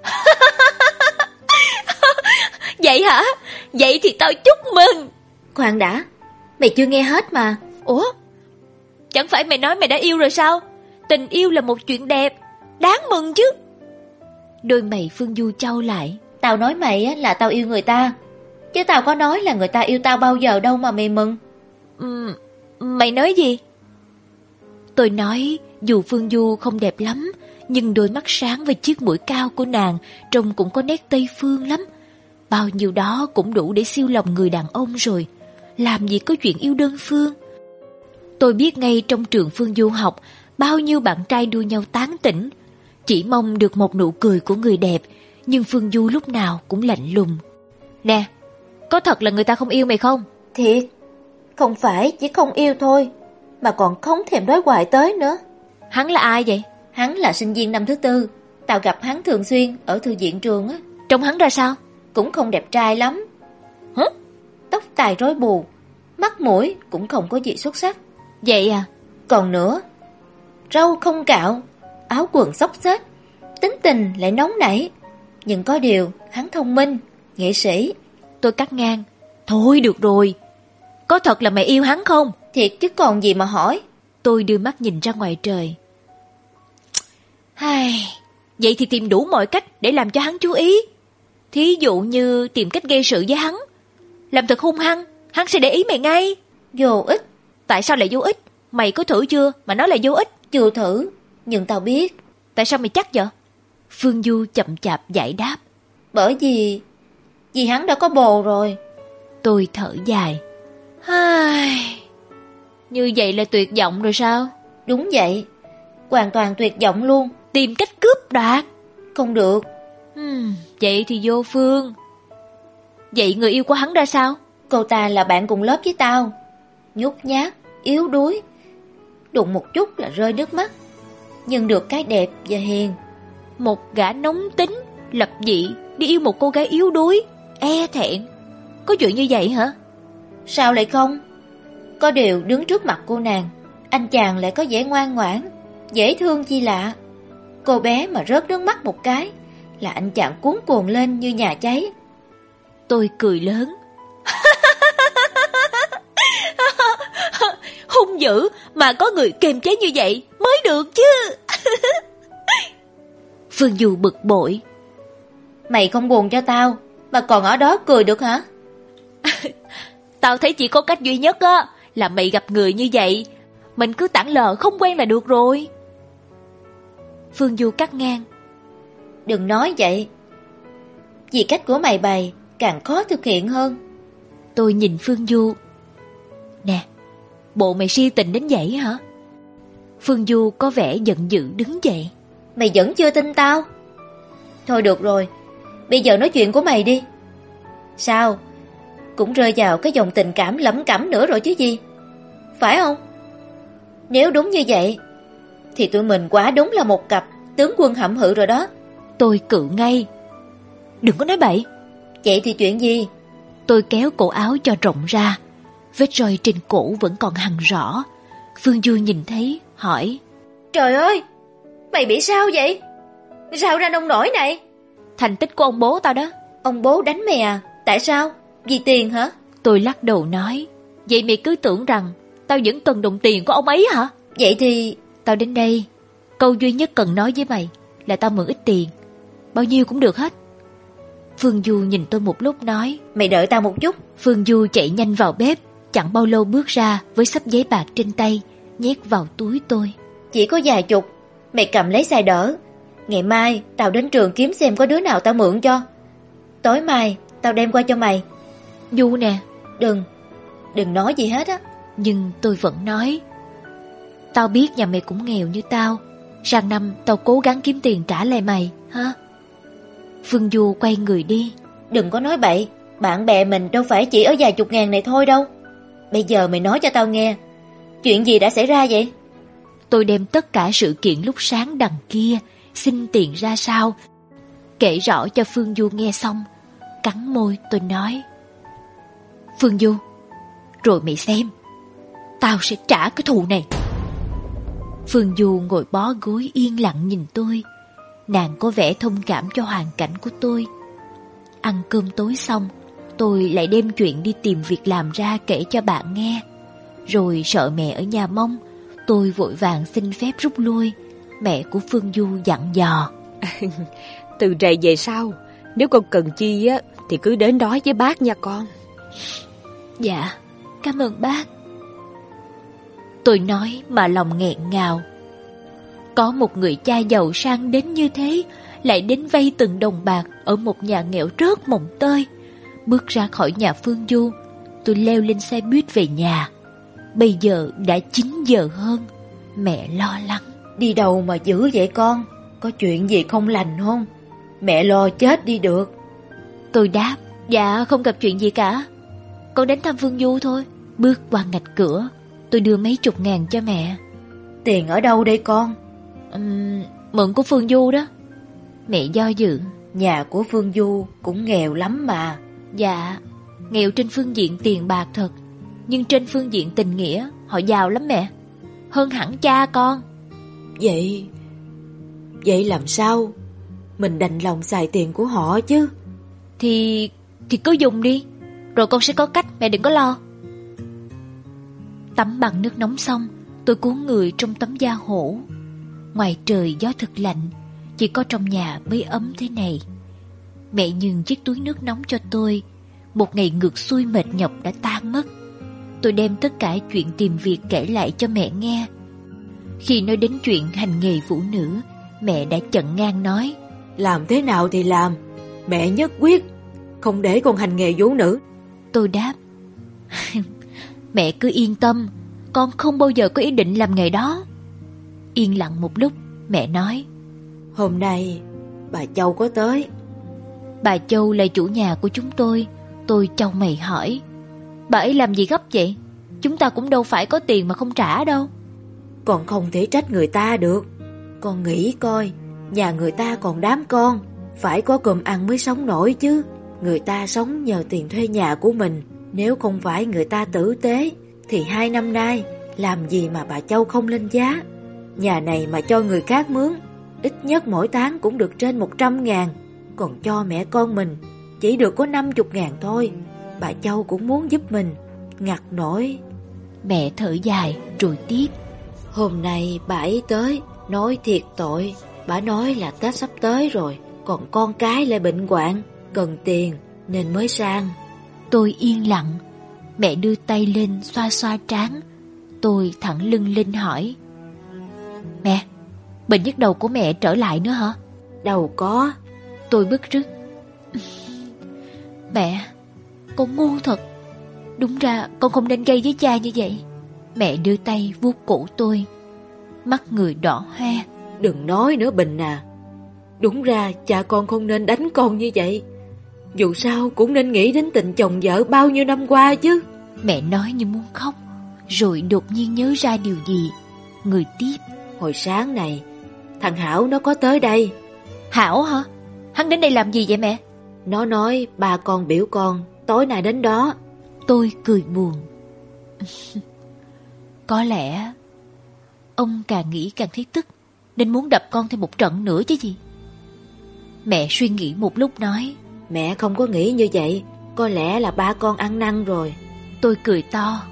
Vậy hả? Vậy thì tao chúc mừng. Khoan đã, mày chưa nghe hết mà. Ủa? Chẳng phải mày nói mày đã yêu rồi sao? Tình yêu là một chuyện đẹp, đáng mừng chứ. Đôi mày Phương Du chau lại. Tao nói mày là tao yêu người ta, chứ tao có nói là người ta yêu tao bao giờ đâu mà mày mừng. Uhm, mày nói gì? Tôi nói dù Phương Du không đẹp lắm, nhưng đôi mắt sáng và chiếc mũi cao của nàng trông cũng có nét Tây Phương lắm. Bao nhiêu đó cũng đủ để siêu lòng người đàn ông rồi. Làm gì có chuyện yêu đơn phương. Tôi biết ngay trong trường Phương Du học, bao nhiêu bạn trai đua nhau tán tỉnh, chỉ mong được một nụ cười của người đẹp. Nhưng Phương Du lúc nào cũng lạnh lùng. Nè, có thật là người ta không yêu mày không? Thiệt, không phải chỉ không yêu thôi, mà còn không thèm nói hoài tới nữa. Hắn là ai vậy? Hắn là sinh viên năm thứ tư. Tao gặp hắn thường xuyên ở thư viện trường á. Trông hắn ra sao? Cũng không đẹp trai lắm. Hả? Tóc tai rối bù, mắt mũi cũng không có gì xuất sắc. Vậy à? Còn nữa, râu không cạo, áo quần xốc xếch, tính tình lại nóng nảy. Nhưng có điều hắn thông minh, nghệ sĩ. Tôi cắt ngang. Thôi được rồi, có thật là mày yêu hắn không? Thiệt chứ còn gì mà hỏi. Tôi đưa mắt nhìn ra ngoài trời. Hai, vậy thì tìm đủ mọi cách để làm cho hắn chú ý. Thí dụ như tìm cách gây sự với hắn, làm thật hung hăng, hắn sẽ để ý mày ngay. Vô ích. Tại sao lại vô ích? Mày có thử chưa mà nói là vô ích? Chưa thử, nhưng tao biết. Tại sao mày chắc vậy? Phương Du chậm chạp giải đáp. Bởi vì Vì hắn đã có bồ rồi. Tôi thở dài. Ai... Như vậy là tuyệt vọng rồi sao? Đúng vậy, hoàn toàn tuyệt vọng luôn. Tìm cách cướp đoạt? Không được. Hmm, vậy thì vô phương. Vậy người yêu của hắn ra sao? Cô ta là bạn cùng lớp với tao, nhút nhát, yếu đuối, đụng một chút là rơi nước mắt, nhưng được cái đẹp và hiền. Một gã nóng tính, lập dị đi yêu một cô gái yếu đuối, e thẹn. Có chuyện như vậy hả? Sao lại không? Có điều đứng trước mặt cô nàng, anh chàng lại có vẻ ngoan ngoãn, dễ thương chi lạ. Cô bé mà rớt nước mắt một cái là anh chàng cuống cuồng lên như nhà cháy. Tôi cười lớn. Hung dữ mà có người kiềm chế như vậy mới được chứ. Phương Du bực bội. Mày không buồn cho tao mà còn ở đó cười được hả? Tao thấy chỉ có cách duy nhất á, là mày gặp người như vậy, mình cứ tản lờ không quen là được rồi. Phương Du cắt ngang. Đừng nói vậy, vì cách của mày bày càng khó thực hiện hơn. Tôi nhìn Phương Du. Nè, bộ mày si tình đến vậy hả? Phương Du có vẻ giận dữ đứng dậy. Mày vẫn chưa tin tao? Thôi được rồi, bây giờ nói chuyện của mày đi. Sao? Cũng rơi vào cái dòng tình cảm lẩm cẩm nữa rồi chứ gì, phải không? Nếu đúng như vậy thì tụi mình quả đúng là một cặp tướng quân hậm hự rồi đó. Tôi cự ngay. Đừng có nói bậy. Vậy thì chuyện gì? Tôi kéo cổ áo cho rộng ra. Vết roi trên cổ vẫn còn hằn rõ. Phương Du nhìn thấy, hỏi. Trời ơi, mày bị sao vậy? Sao ra nông nổi này? Thành tích của ông bố tao đó. Ông bố đánh mày à? Tại sao? Vì tiền hả? Tôi lắc đầu nói. Vậy mày cứ tưởng rằng tao vẫn cần đồng tiền của ông ấy hả? Vậy thì... Tao đến đây, câu duy nhất cần nói với mày là tao mượn ít tiền, bao nhiêu cũng được hết. Phương Du nhìn tôi một lúc nói. Mày đợi tao một chút. Phương Du chạy nhanh vào bếp, chẳng bao lâu bước ra với xấp giấy bạc trên tay, nhét vào túi tôi. Chỉ có vài chục, mày cầm lấy xài đỡ. Ngày mai tao đến trường kiếm xem có đứa nào tao mượn cho. Tối mai tao đem qua cho mày. Du nè. Đừng, đừng nói gì hết á. Nhưng tôi vẫn nói. Tao biết nhà mày cũng nghèo như tao, sang năm tao cố gắng kiếm tiền trả lại mày, ha? Phương Du quay người đi. Đừng có nói bậy, bạn bè mình đâu phải chỉ ở vài chục ngàn này thôi đâu. Bây giờ mày nói cho tao nghe, chuyện gì đã xảy ra vậy? Tôi đem tất cả sự kiện lúc sáng đằng kia, xin tiền ra sao, kể rõ cho Phương Du nghe xong. Cắn môi tôi nói. Phương Du, rồi mày xem, tao sẽ trả cái thù này. Phương Du ngồi bó gối yên lặng nhìn tôi. Nàng có vẻ thông cảm cho hoàn cảnh của tôi. Ăn cơm tối xong, tôi lại đem chuyện đi tìm việc làm ra kể cho bạn nghe. Rồi sợ mẹ ở nhà mong, tôi vội vàng xin phép rút lui. Mẹ của Phương Du dặn dò. Từ rày về sau, nếu con cần chi á thì cứ đến đó với bác nha con. Dạ, cảm ơn bác. Tôi nói mà lòng nghẹn ngào. Có một người cha giàu sang đến như thế, lại đến vay từng đồng bạc ở một nhà nghèo rớt mồng tơi. Bước ra khỏi nhà Phương Du, tôi leo lên xe buýt về nhà. Bây giờ đã chín giờ hơn. Mẹ lo lắng. Đi đâu mà dữ vậy con? Có chuyện gì không lành không? Mẹ lo chết đi được. Tôi đáp. Dạ không gặp chuyện gì cả, con đến thăm Phương Du thôi. Bước qua ngạch cửa, tôi đưa mấy chục ngàn cho mẹ. Tiền ở đâu đây con? Uhm, mượn của Phương Du đó. Mẹ do dự. Nhà của Phương Du cũng nghèo lắm mà. Dạ, nghèo trên phương diện tiền bạc thật, nhưng trên phương diện tình nghĩa họ giàu lắm mẹ, hơn hẳn cha con. Vậy Vậy làm sao mình đành lòng xài tiền của họ chứ? Thì thì cứ dùng đi, rồi con sẽ có cách, mẹ đừng có lo. Tắm bằng nước nóng xong, tôi cuốn người trong tấm da hổ. Ngoài trời gió thật lạnh, chỉ có trong nhà mới ấm thế này. Mẹ nhường chiếc túi nước nóng cho tôi. Một ngày ngược xuôi mệt nhọc đã tan mất. Tôi đem tất cả chuyện tìm việc kể lại cho mẹ nghe. Khi nói đến chuyện hành nghề vũ nữ, mẹ đã chặn ngang nói: Làm thế nào thì làm, mẹ nhất quyết không để con hành nghề vũ nữ. Tôi đáp: Mẹ cứ yên tâm, con không bao giờ có ý định làm nghề đó. Yên lặng một lúc, mẹ nói: Hôm nay bà Châu có tới. Bà Châu là chủ nhà của chúng tôi. Tôi chau mày hỏi: Bà ấy làm gì gấp vậy? Chúng ta cũng đâu phải có tiền mà không trả đâu. Con không thể trách người ta được. Con nghĩ coi, nhà người ta còn đám con, phải có cơm ăn mới sống nổi chứ. Người ta sống nhờ tiền thuê nhà của mình. Nếu không phải người ta tử tế thì hai năm nay làm gì mà bà Châu không lên giá. Nhà này mà cho người khác mướn, ít nhất mỗi tháng cũng được trên một trăm ngàn. Còn cho mẹ con mình chỉ được có năm mươi ngàn thôi. Bà Châu cũng muốn giúp mình, ngặt nổi. Mẹ thở dài rồi tiếp: Hôm nay bà ấy tới, nói thiệt tội. Bà nói là Tết sắp tới rồi, còn con cái lại bệnh hoạn, cần tiền nên mới sang. Tôi yên lặng. Mẹ đưa tay lên xoa xoa trán. Tôi thẳng lưng lên hỏi: Mẹ, bệnh nhức đầu của mẹ trở lại nữa hả? Đâu có. Tôi bứt rứt: Mẹ, con ngu thật. Đúng ra con không nên gây với cha như vậy. Mẹ đưa tay vuốt cổ tôi. Mắt người đỏ hoe. Đừng nói nữa Bình à. Đúng ra cha con không nên đánh con như vậy. Dù sao cũng nên nghĩ đến tình chồng vợ bao nhiêu năm qua chứ. Mẹ nói như muốn khóc, rồi đột nhiên nhớ ra điều gì. Người tiếp: Hồi sáng này thằng Hảo nó có tới đây. Hảo hả? Hắn đến đây làm gì vậy mẹ? Nó nói ba con biểu con tối nay đến đó. Tôi cười buồn. Có lẽ ông càng nghĩ càng thấy tức, nên muốn đập con thêm một trận nữa chứ gì. Mẹ suy nghĩ một lúc nói: Mẹ không có nghĩ như vậy. Có lẽ là ba con ăn năn rồi. Tôi cười to.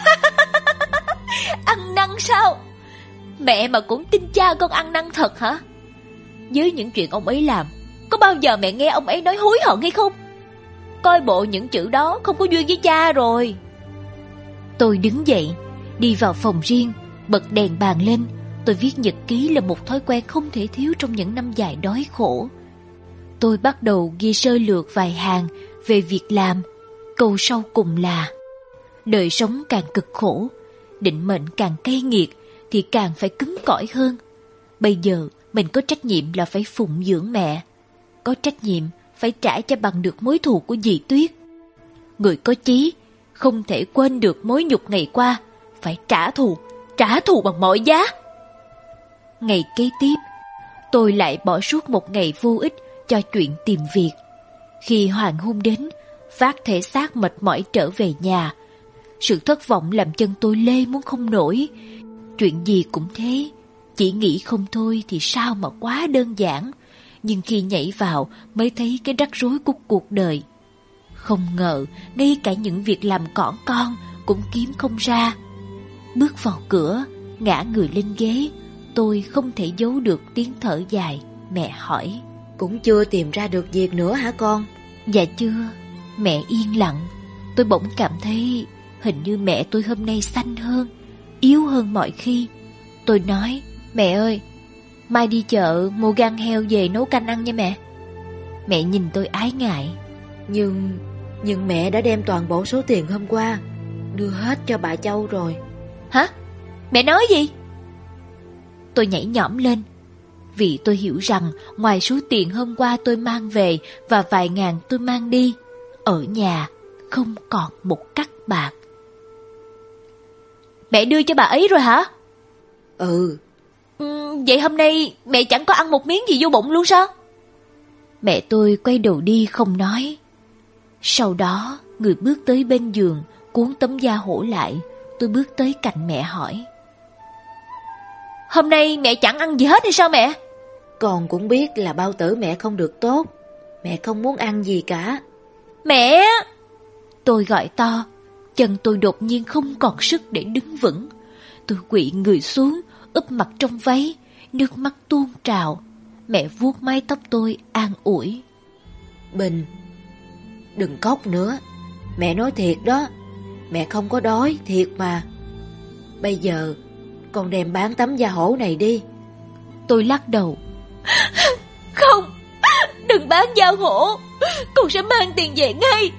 Ăn năn sao? Mẹ mà cũng tin cha con ăn năn thật hả? Với những chuyện ông ấy làm, có bao giờ mẹ nghe ông ấy nói hối hận hay không? Coi bộ những chữ đó không có duyên với cha rồi. Tôi đứng dậy, đi vào phòng riêng, bật đèn bàn lên. Tôi viết nhật ký là một thói quen không thể thiếu trong những năm dài đói khổ. Tôi bắt đầu ghi sơ lược vài hàng về việc làm. Câu sau cùng là: đời sống càng cực khổ, định mệnh càng cay nghiệt thì càng phải cứng cỏi hơn. Bây giờ mình có trách nhiệm là phải phụng dưỡng mẹ, có trách nhiệm phải trả cho bằng được mối thù của dì Tuyết. Người có chí không thể quên được mối nhục ngày qua, phải trả thù, trả thù bằng mọi giá. Ngày kế tiếp, tôi lại bỏ suốt một ngày vô ích cho chuyện tìm việc. Khi hoàng hôn đến, vác thể xác mệt mỏi trở về nhà. Sự thất vọng làm chân tôi lê muốn không nổi. Chuyện gì cũng thế, chỉ nghĩ không thôi thì sao mà quá đơn giản. Nhưng khi nhảy vào mới thấy cái rắc rối của cuộc đời. Không ngờ, ngay cả những việc làm cỏn con cũng kiếm không ra. Bước vào cửa, ngã người lên ghế, tôi không thể giấu được tiếng thở dài. Mẹ hỏi: Cũng chưa tìm ra được việc nữa hả con? Dạ chưa. Mẹ yên lặng. Tôi bỗng cảm thấy hình như mẹ tôi hôm nay xanh hơn, yếu hơn mọi khi. Tôi nói: Mẹ ơi, mai đi chợ mua gan heo về nấu canh ăn nha mẹ. Mẹ nhìn tôi ái ngại. Nhưng Nhưng mẹ đã đem toàn bộ số tiền hôm qua đưa hết cho bà Châu rồi. Hả? Mẹ nói gì? Tôi nhảy nhõm lên, vì tôi hiểu rằng ngoài số tiền hôm qua tôi mang về và vài ngàn tôi mang đi, ở nhà không còn một cắc bạc. Mẹ đưa cho bà ấy rồi hả? Ừ. ừ Vậy hôm nay mẹ chẳng có ăn một miếng gì vô bụng luôn sao? Mẹ tôi quay đầu đi không nói. Sau đó người bước tới bên giường, cuốn tấm da hổ lại. Tôi bước tới cạnh mẹ hỏi: Hôm nay mẹ chẳng ăn gì hết hay sao mẹ? Con cũng biết là bao tử mẹ không được tốt. Mẹ không muốn ăn gì cả. Mẹ! Tôi gọi to. Chân tôi đột nhiên không còn sức để đứng vững. Tôi quỵ người xuống, úp mặt trong váy, nước mắt tuôn trào. Mẹ vuốt mái tóc tôi an ủi. Bình, đừng khóc nữa. Mẹ nói thiệt đó. Mẹ không có đói, thiệt mà. Bây giờ con đem bán tấm da hổ này đi. Tôi lắc đầu. Không, đừng bán da hổ. Con sẽ mang tiền về ngay.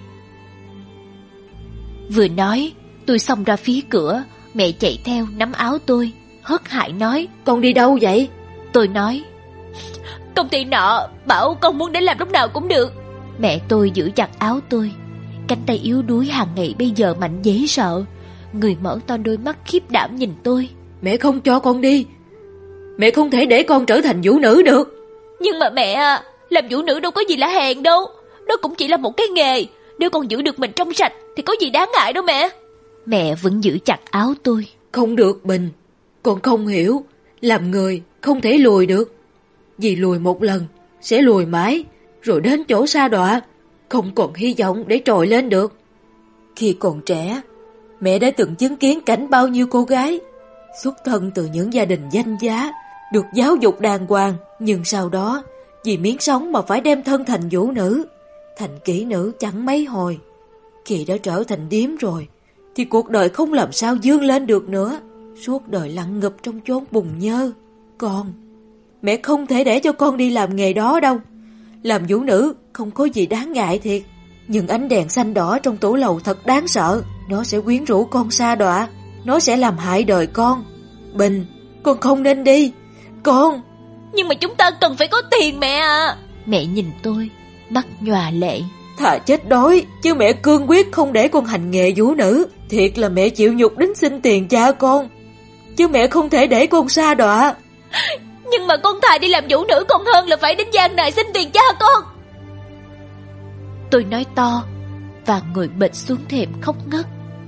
Vừa nói, tôi xông ra phía cửa. Mẹ chạy theo nắm áo tôi, hớt hải nói. Con đi đâu vậy? Tôi nói. Công ty nọ bảo con muốn đến làm lúc nào cũng được. Mẹ tôi giữ chặt áo tôi. Cánh tay yếu đuối hàng ngày bây giờ mạnh dễ sợ. Người mở to đôi mắt khiếp đảm nhìn tôi. Mẹ không cho con đi. Mẹ không thể để con trở thành vũ nữ được. Nhưng mà mẹ à, làm vũ nữ đâu có gì là hèn đâu. Đó cũng chỉ là một cái nghề. Nếu con giữ được mình trong sạch thì có gì đáng ngại đâu mẹ. Mẹ vẫn giữ chặt áo tôi. Không được Bình. Con không hiểu. Làm người không thể lùi được. Vì lùi một lần sẽ lùi mãi, rồi đến chỗ sa đọa, không còn hy vọng để trồi lên được. Khi còn trẻ, mẹ đã từng chứng kiến cảnh bao nhiêu cô gái xuất thân từ những gia đình danh giá, được giáo dục đàng hoàng, nhưng sau đó vì miếng sống mà phải đem thân thành vũ nữ, thành kỹ nữ chẳng mấy hồi. Khi đã trở thành điếm rồi thì cuộc đời không làm sao vươn lên được nữa, suốt đời lặn ngập trong chốn bùn nhơ. Con, mẹ không thể để cho con đi làm nghề đó đâu. Làm vũ nữ không có gì đáng ngại thiệt, nhưng ánh đèn xanh đỏ trong tủ lầu thật đáng sợ. Nó sẽ quyến rũ con sa đọa, nó sẽ làm hại đời con. Bình, con không nên đi. Con. Nhưng mà chúng ta cần phải có tiền mẹ à. Mẹ nhìn tôi, mắt nhòa lệ. Thà chết đói, chứ mẹ cương quyết không để con hành nghề vũ nữ. Thiệt là mẹ chịu nhục đến xin tiền cha con, chứ mẹ không thể để con sa đọa. Nhưng mà con thà đi làm vũ nữ còn hơn là phải đến gian này xin tiền cha con. Tôi nói to và ngồi bệt xuống thềm khóc ngất.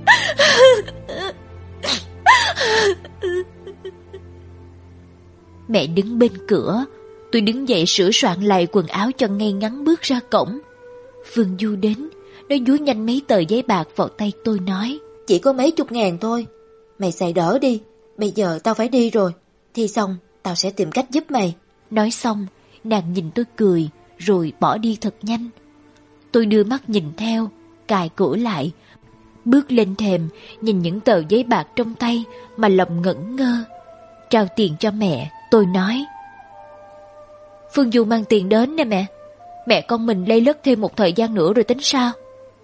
Mẹ đứng bên cửa. Tôi đứng dậy sửa soạn lại quần áo cho ngay ngắn bước ra cổng. Phương Du đến, nó dúi nhanh mấy tờ giấy bạc vào tay tôi nói. Chỉ có mấy chục ngàn thôi, mày xài đỡ đi. Bây giờ tao phải đi rồi. Thi xong tao sẽ tìm cách giúp mày. Nói xong, nàng nhìn tôi cười, rồi bỏ đi thật nhanh. Tôi đưa mắt nhìn theo, cài cửa lại, bước lên thềm, nhìn những tờ giấy bạc trong tay mà lòng ngẩn ngơ. Trao tiền cho mẹ, tôi nói. Phương Du mang tiền đến nè mẹ. Mẹ con mình lây lất thêm một thời gian nữa rồi tính sao?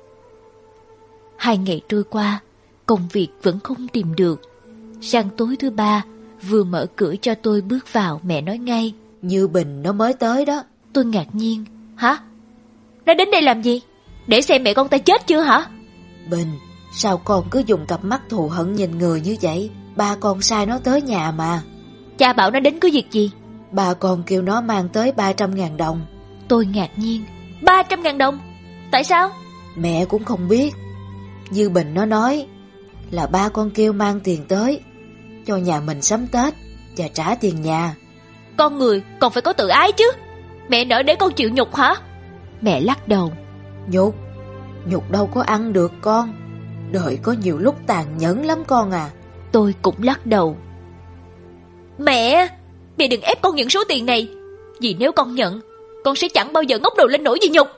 Hai ngày trôi qua, công việc vẫn không tìm được. Sang tối thứ ba, vừa mở cửa cho tôi bước vào, mẹ nói ngay. Như Bình nó mới tới đó. Tôi ngạc nhiên. Hả? Nó đến đây làm gì? Để xem mẹ con ta chết chưa hả? Bình, sao con cứ dùng cặp mắt thù hận nhìn người như vậy? Ba con sai nó tới nhà mà. Cha bảo nó đến có việc gì? Ba con kêu nó mang tới ba trăm ngàn đồng. Tôi ngạc nhiên. Ba trăm ngàn đồng? Tại sao? Mẹ cũng không biết. Như Bình nó nói là ba con kêu mang tiền tới cho nhà mình sắm Tết và trả tiền nhà. Con người còn phải có tự ái chứ. Mẹ nỡ để con chịu nhục hả? Mẹ lắc đầu. Nhục? Nhục đâu có ăn được con. Đời có nhiều lúc tàn nhẫn lắm con à. Tôi cũng lắc đầu. Mẹ, mẹ đừng ép con nhận số tiền này. Vì nếu con nhận, con sẽ chẳng bao giờ ngóc đầu lên nổi gì nhục.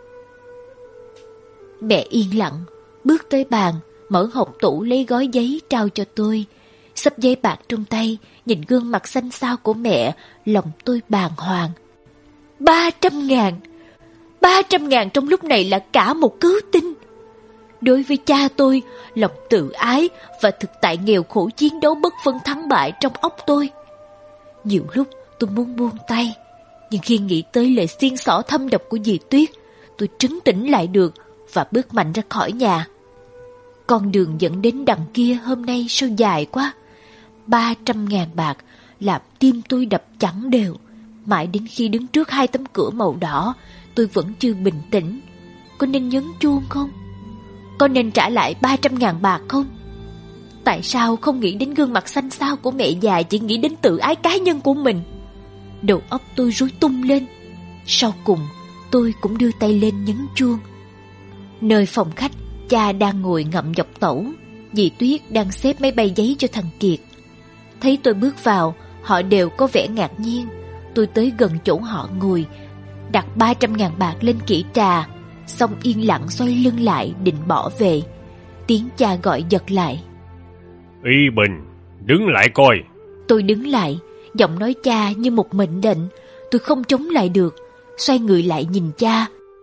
Mẹ yên lặng, bước tới bàn, mở hộc tủ lấy gói giấy trao cho tôi. Xấp giấy bạc trong tay, nhìn gương mặt xanh xao của mẹ, lòng tôi bàng hoàng. Ba trăm ngàn! Ba trăm ngàn trong lúc này là cả một cứu tinh. Đối với cha tôi, lòng tự ái và thực tại nghèo khổ chiến đấu bất phân thắng bại trong óc tôi. Nhiều lúc tôi muốn buông tay, nhưng khi nghĩ tới lời xiên xỏ thâm độc của dì Tuyết, tôi trấn tĩnh lại được và bước mạnh ra khỏi nhà. Con đường dẫn đến đằng kia hôm nay sao dài quá. Ba trăm ngàn bạc làm tim tôi đập chẳng đều. Mãi đến khi đứng trước hai tấm cửa màu đỏ, tôi vẫn chưa bình tĩnh. Có nên nhấn chuông không? Có nên trả lại ba trăm ngàn bạc không? Tại sao không nghĩ đến gương mặt xanh xao của mẹ già, chỉ nghĩ đến tự ái cá nhân của mình? Đầu óc tôi rối tung lên. Sau cùng tôi cũng đưa tay lên nhấn chuông. Nơi phòng khách, cha đang ngồi ngậm dọc tẩu, dì Tuyết đang xếp mấy bay giấy cho thằng Kiệt. Thấy tôi bước vào, họ đều có vẻ ngạc nhiên. Tôi tới gần chỗ họ ngồi, đặt ba trăm ngàn bạc lên kỹ trà, xong yên lặng xoay lưng lại định bỏ về. Tiếng cha gọi giật lại. Y Bình, đứng lại coi. Tôi đứng lại, giọng nói cha như một mệnh lệnh. Tôi không chống lại được, xoay người lại nhìn cha.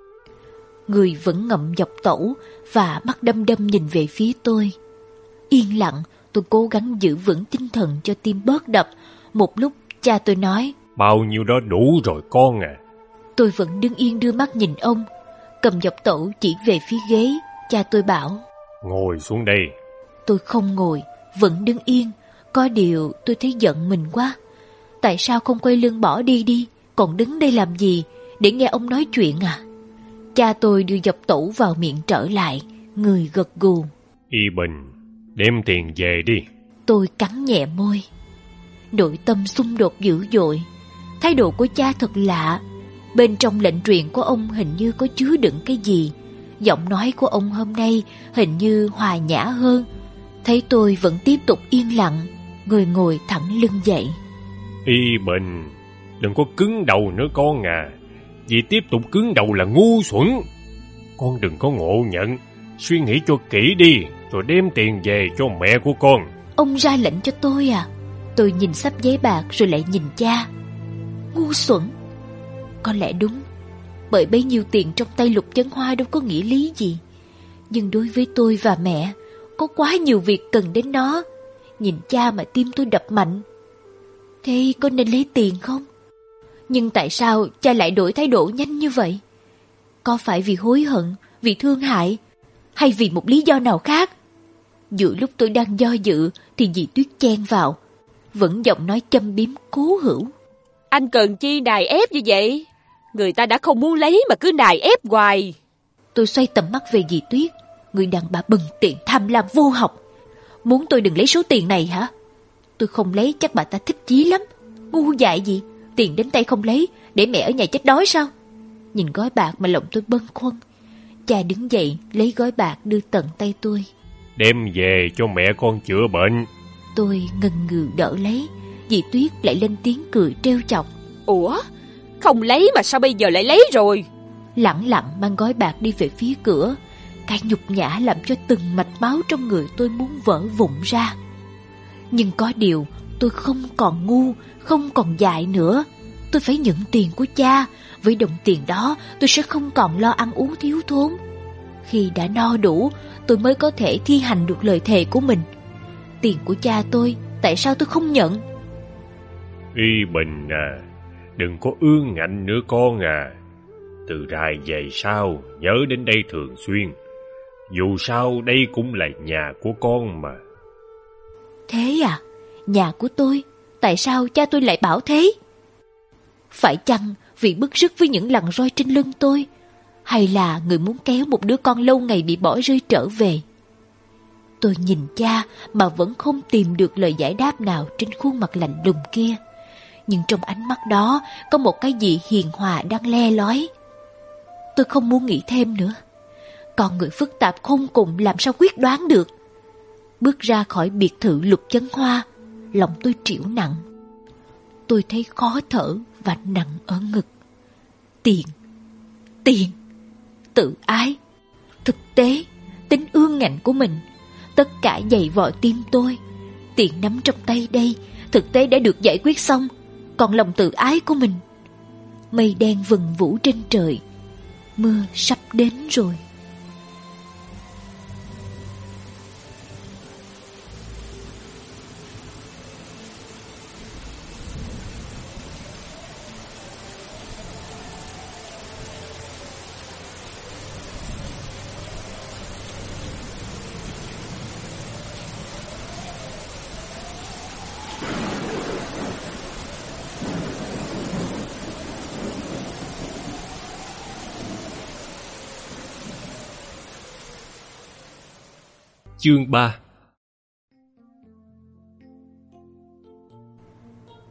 Người vẫn ngậm dọc tẩu và mắt đăm đăm nhìn về phía tôi. Yên lặng, tôi cố gắng giữ vững tinh thần cho tim bớt đập. Một lúc cha tôi nói: Bao nhiêu đó đủ rồi con à. Tôi vẫn đứng yên đưa mắt nhìn ông. Cầm dọc tẩu chỉ về phía ghế. Cha tôi bảo: Ngồi xuống đây. Tôi không ngồi, vẫn đứng yên. Có điều tôi thấy giận mình quá. Tại sao không quay lưng bỏ đi đi, còn đứng đây làm gì, để nghe ông nói chuyện à? Cha tôi đưa dọc tẩu vào miệng trở lại, người gật gù. Y Bình, đem tiền về đi. Tôi cắn nhẹ môi. Nội tâm xung đột dữ dội. Thái độ của cha thật lạ. Bên trong lệnh truyền của ông hình như có chứa đựng cái gì. Giọng nói của ông hôm nay hình như hòa nhã hơn. Thấy tôi vẫn tiếp tục yên lặng, người ngồi thẳng lưng dậy. Y Bình, đừng có cứng đầu nữa con à. Vì tiếp tục cứng đầu là ngu xuẩn. Con đừng có ngộ nhận. Suy nghĩ cho kỹ đi, rồi đem tiền về cho mẹ của con. Ông ra lệnh cho tôi à? Tôi nhìn sắp giấy bạc rồi lại nhìn cha. Ngu xuẩn. Có lẽ đúng. Bởi bấy nhiêu tiền trong tay Lục Chấn Hoa đâu có nghĩa lý gì. Nhưng đối với tôi và mẹ, có quá nhiều việc cần đến nó. Nhìn cha mà tim tôi đập mạnh. Thế có nên lấy tiền không? Nhưng tại sao cha lại đổi thái độ nhanh như vậy? Có phải vì hối hận, vì thương hại, hay vì một lý do nào khác? Giữa lúc tôi đang do dự thì dì Tuyết chen vào, vẫn giọng nói châm biếm cố hữu. Anh cần chi đài ép như vậy? Người ta đã không muốn lấy mà cứ đài ép hoài. Tôi xoay tầm mắt về dì Tuyết. Người đàn bà bần tiện tham lam vô học. Muốn tôi đừng lấy số tiền này hả? Tôi không lấy chắc bà ta thích chí lắm. Ngu dại gì? Tiền đến tay không lấy, để mẹ ở nhà chết đói sao? Nhìn gói bạc mà lòng tôi bâng khuâng. Cha đứng dậy lấy gói bạc đưa tận tay tôi. Đem về cho mẹ con chữa bệnh. Tôi ngần ngừ đỡ lấy. Dì Tuyết lại lên tiếng cười trêu chọc. Ủa? Không lấy mà sao bây giờ lại lấy rồi? Lẳng lặng mang gói bạc đi về phía cửa. Cái nhục nhã làm cho từng mạch máu trong người tôi muốn vỡ vụn ra. Nhưng có điều tôi không còn ngu, không còn dại nữa. Tôi phải nhận tiền của cha. Với đồng tiền đó tôi sẽ không còn lo ăn uống thiếu thốn. Khi đã no đủ, tôi mới có thể thi hành được lời thề của mình. Tiền của cha tôi, tại sao tôi không nhận? Y Bình à, đừng có ương ngạnh nữa con à. Từ rày về sau, nhớ đến đây thường xuyên. Dù sao đây cũng là nhà của con mà. Thế à? Nhà của tôi? Tại sao cha tôi lại bảo thế? Phải chăng vì bức rứt với những lằn roi trên lưng tôi? Hay là người muốn kéo một đứa con lâu ngày bị bỏ rơi trở về? Tôi nhìn cha mà vẫn không tìm được lời giải đáp nào trên khuôn mặt lạnh lùng kia. Nhưng trong ánh mắt đó có một cái gì hiền hòa đang le lói. Tôi không muốn nghĩ thêm nữa. Con người phức tạp khôn cùng làm sao quyết đoán được. Bước ra khỏi biệt thự Lục Chấn Hoa, lòng tôi trĩu nặng. Tôi thấy khó thở và nặng ở ngực. Tiền, tiền, tự ái, thực tế, tính ương ngạnh của mình, tất cả dày vò tim tôi. Tiền nắm trong tay đây, thực tế đã được giải quyết xong, còn lòng tự ái của mình. Mây đen vần vũ trên trời, mưa sắp đến rồi. Chương ba.